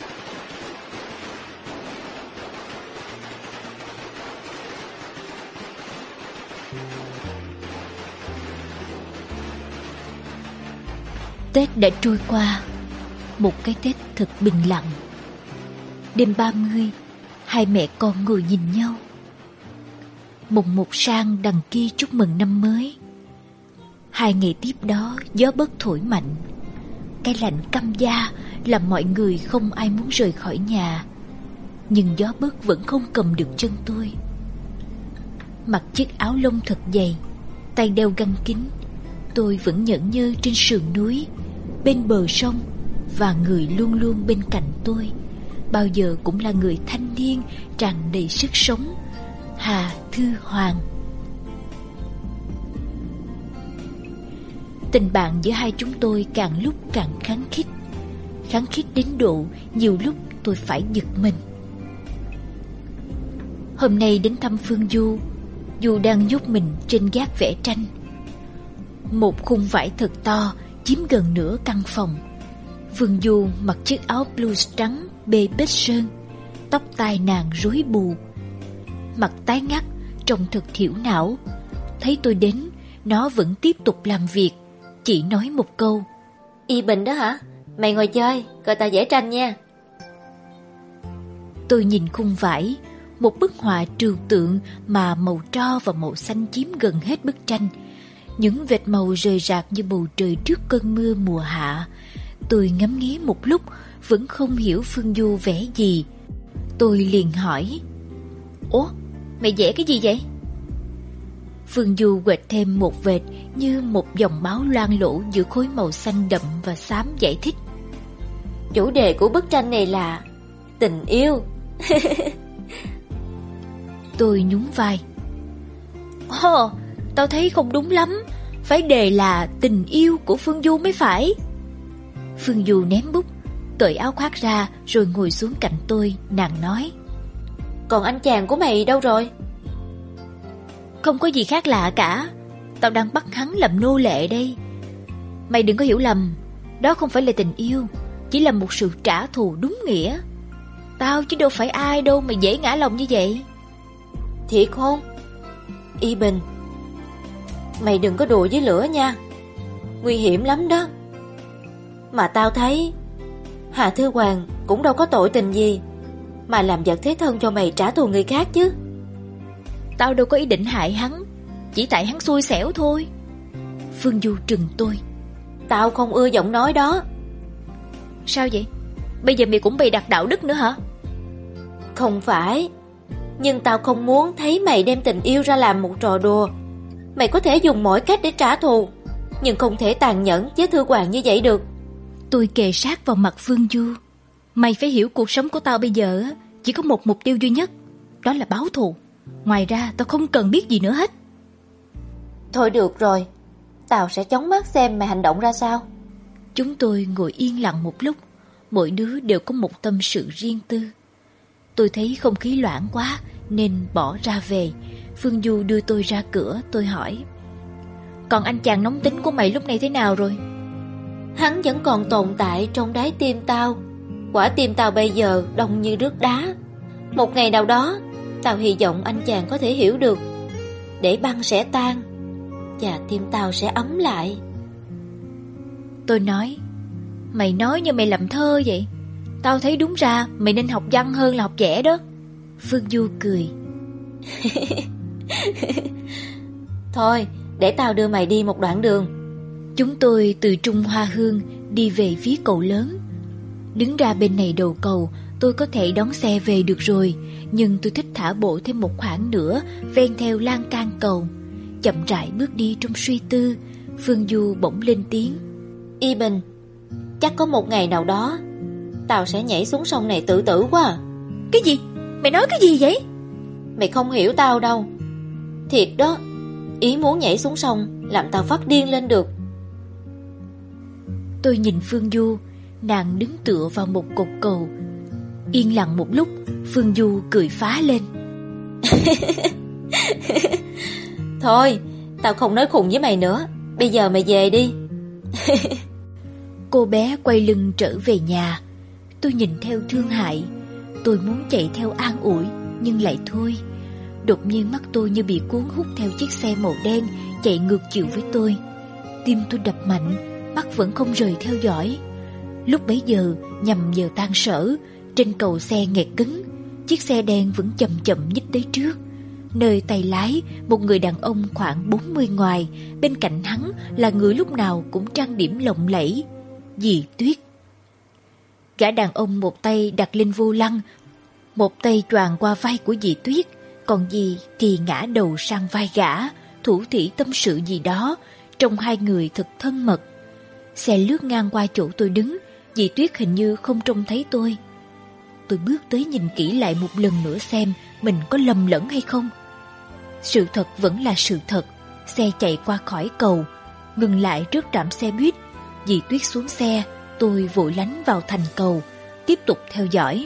Tết đã trôi qua, một cái Tết thật bình lặng. Đêm ba mươi, hai mẹ con ngồi nhìn nhau. Mùng một sang đằng kia chúc mừng năm mới. Hai ngày tiếp đó gió bấc thổi mạnh. Cái lạnh căm da làm mọi người không ai muốn rời khỏi nhà. Nhưng gió bấc vẫn không cầm được chân tôi. Mặc chiếc áo lông thật dày, tay đeo găng kính, tôi vẫn nhẫn nhơ trên sườn núi, bên bờ sông, và người luôn luôn bên cạnh tôi bao giờ cũng là người thanh niên tràn đầy sức sống, Hà Thư Hoàng. Tình bạn giữa hai chúng tôi càng lúc càng khăng khít, khăng khít đến độ nhiều lúc tôi phải giật mình. Hôm nay đến thăm Phương Du, Du đang giúp mình trên gác vẽ tranh. Một khung vải thật to chiếm gần nửa căn phòng. Phương Du mặc chiếc áo blues trắng bê bết sơn, tóc tai nàng rối bù, mặt tái ngắt, trông thật thiểu não. Thấy tôi đến, nó vẫn tiếp tục làm việc, chỉ nói một câu: Y Bình đó hả? Mày ngồi chơi, coi tao vẽ tranh nha. Tôi nhìn khung vải, một bức họa trừu tượng mà màu tro và màu xanh chiếm gần hết bức tranh. Những vệt màu rời rạc như bầu trời trước cơn mưa mùa hạ. Tôi ngắm nghía một lúc, vẫn không hiểu Phương Du vẽ gì. Tôi liền hỏi: Ủa, mày vẽ cái gì vậy? Phương Du quệt thêm một vệt như một dòng máu loang lổ giữa khối màu xanh đậm và xám, giải thích: Chủ đề của bức tranh này là tình yêu. Tôi nhún vai: Ồ, tao thấy không đúng lắm. Phải đề là tình yêu của Phương Du mới phải. Phương Du ném bút, cởi áo khoác ra rồi ngồi xuống cạnh tôi. Nàng nói: Còn anh chàng của mày đâu rồi? Không có gì khác lạ cả. Tao đang bắt hắn làm nô lệ đây. Mày đừng có hiểu lầm, đó không phải là tình yêu, chỉ là một sự trả thù đúng nghĩa. Tao chứ đâu phải ai đâu mà dễ ngã lòng như vậy. Thiệt không? Y Bình, mày đừng có đùa với lửa nha, nguy hiểm lắm đó. Mà tao thấy Hà Thư Hoàng cũng đâu có tội tình gì mà làm vật thế thân cho mày trả thù người khác chứ. Tao đâu có ý định hại hắn, chỉ tại hắn xui xẻo thôi. Phương Du trừng tôi. Tao không ưa giọng nói đó. Sao vậy? Bây giờ mày cũng bày đặt đạo đức nữa hả? Không phải, nhưng tao không muốn thấy mày đem tình yêu ra làm một trò đùa. Mày có thể dùng mọi cách để trả thù, nhưng không thể tàn nhẫn với Thư Hoàng như vậy được. Tôi kề sát vào mặt Phương Du. Mày phải hiểu cuộc sống của tao bây giờ chỉ có một mục tiêu duy nhất, đó là báo thù. Ngoài ra tao không cần biết gì nữa hết. Thôi được rồi, tao sẽ chóng mắt xem mày hành động ra sao. Chúng tôi ngồi yên lặng một lúc, mỗi đứa đều có một tâm sự riêng tư. Tôi thấy không khí loãng quá nên bỏ ra về. Phương Du đưa tôi ra cửa. Tôi hỏi: còn anh chàng nóng tính của mày lúc này thế nào rồi? Hắn vẫn còn tồn tại trong đáy tim tao. Quả tim tao bây giờ đông như nước đá. Một ngày nào đó tao hy vọng anh chàng có thể hiểu được, để băng sẽ tan và tim tao sẽ ấm lại. Tôi nói: mày nói như mày làm thơ vậy. Tao thấy đúng ra mày nên học văn hơn là học vẽ đó. Phương Du cười. Thôi, để tao đưa mày đi một đoạn đường. Chúng tôi từ Trung Hoa Hương đi về phía cầu lớn. Đứng ra bên này đầu cầu, tôi có thể đón xe về được rồi, nhưng tôi thích thả bộ thêm một khoảng nữa ven theo lan can cầu. Chậm rãi bước đi trong suy tư. Phương Du bỗng lên tiếng: Y Bình, chắc có một ngày nào đó tao sẽ nhảy xuống sông này tự tử quá à. Cái gì? Mày nói cái gì vậy? Mày không hiểu tao đâu. Thiệt đó, ý muốn nhảy xuống sông làm tao phát điên lên được. Tôi nhìn Phương Du, nàng đứng tựa vào một cột cầu. Yên lặng một lúc, Phương Du cười phá lên. Thôi, tao không nói khùng với mày nữa. Bây giờ mày về đi. Cô bé quay lưng trở về nhà. Tôi nhìn theo thương hại. Tôi muốn chạy theo an ủi, nhưng lại thôi. Đột nhiên mắt tôi như bị cuốn hút theo chiếc xe màu đen chạy ngược chiều với tôi. Tim tôi đập mạnh, mắt vẫn không rời theo dõi. Lúc bấy giờ nhằm giờ tan sở, trên cầu xe nghẹt cứng, chiếc xe đen vẫn chậm chậm nhích tới trước. Nơi tay lái, một người đàn ông khoảng bốn mươi ngoài, bên cạnh hắn là người lúc nào cũng trang điểm lộng lẫy, Dì Tuyết. Gã đàn ông một tay đặt lên vô lăng, một tay choàng qua vai của dì Tuyết, còn dì thì ngã đầu sang vai gã, thủ thỉ tâm sự gì đó. Trông hai người thật thân mật. Xe lướt ngang qua chỗ tôi đứng, dì Tuyết hình như không trông thấy tôi. Tôi bước tới nhìn kỹ lại một lần nữa xem mình có lầm lẫn hay không. Sự thật vẫn là sự thật. Xe chạy qua khỏi cầu, ngừng lại trước trạm xe buýt. Dì Tuyết xuống xe, tôi vội lánh vào thành cầu, tiếp tục theo dõi.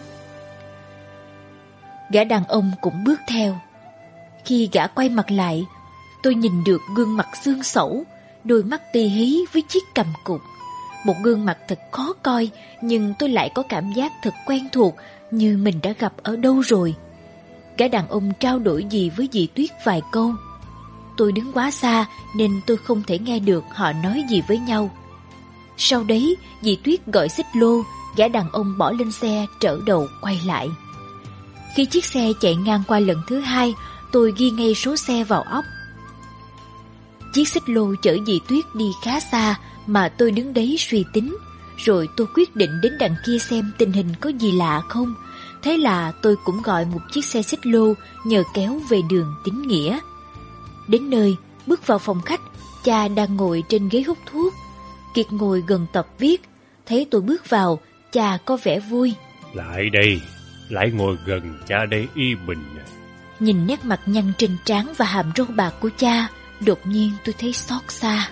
Gã đàn ông cũng bước theo. Khi gã quay mặt lại, tôi nhìn được gương mặt xương xẩu, đôi mắt ti hí với chiếc cằm cụt. Một gương mặt thật khó coi, nhưng tôi lại có cảm giác thật quen thuộc, như mình đã gặp ở đâu rồi. Gã đàn ông trao đổi gì với dì Tuyết vài câu. Tôi đứng quá xa nên tôi không thể nghe được họ nói gì với nhau. Sau đấy, dì Tuyết gọi xích lô, gã đàn ông bỏ lên xe trở đầu quay lại. Khi chiếc xe chạy ngang qua lần thứ hai, tôi ghi ngay số xe vào óc. Chiếc xích lô chở dì Tuyết đi khá xa mà tôi đứng đấy suy tính. Rồi tôi quyết định đến đằng kia xem tình hình có gì lạ không. Thế là tôi cũng gọi một chiếc xe xích lô nhờ kéo về đường Tín Nghĩa. Đến nơi, bước vào phòng khách, cha đang ngồi trên ghế hút thuốc. Kiệt ngồi gần tập viết. Thấy tôi bước vào, cha có vẻ vui. Lại đây, lại ngồi gần cha đây Y Bình. Nhìn nét mặt nhăn trên trán và hàm râu bạc của cha, đột nhiên tôi thấy xót xa.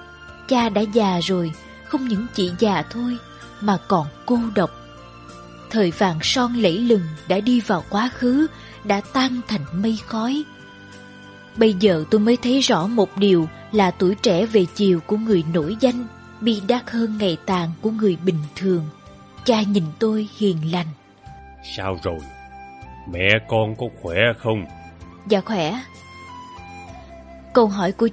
Cha đã già rồi, không những chỉ già thôi mà còn cô độc. thời vàng son lẫy lừng đã đi vào quá khứ, đã tan thành mây khói. Bây giờ tôi mới thấy rõ một điều là tuổi trẻ về chiều của người nổi danh bi đát hơn ngày tàn của người bình thường. Cha nhìn tôi hiền lành. Sao rồi? Mẹ con có khỏe không? Dạ khỏe. Câu hỏi của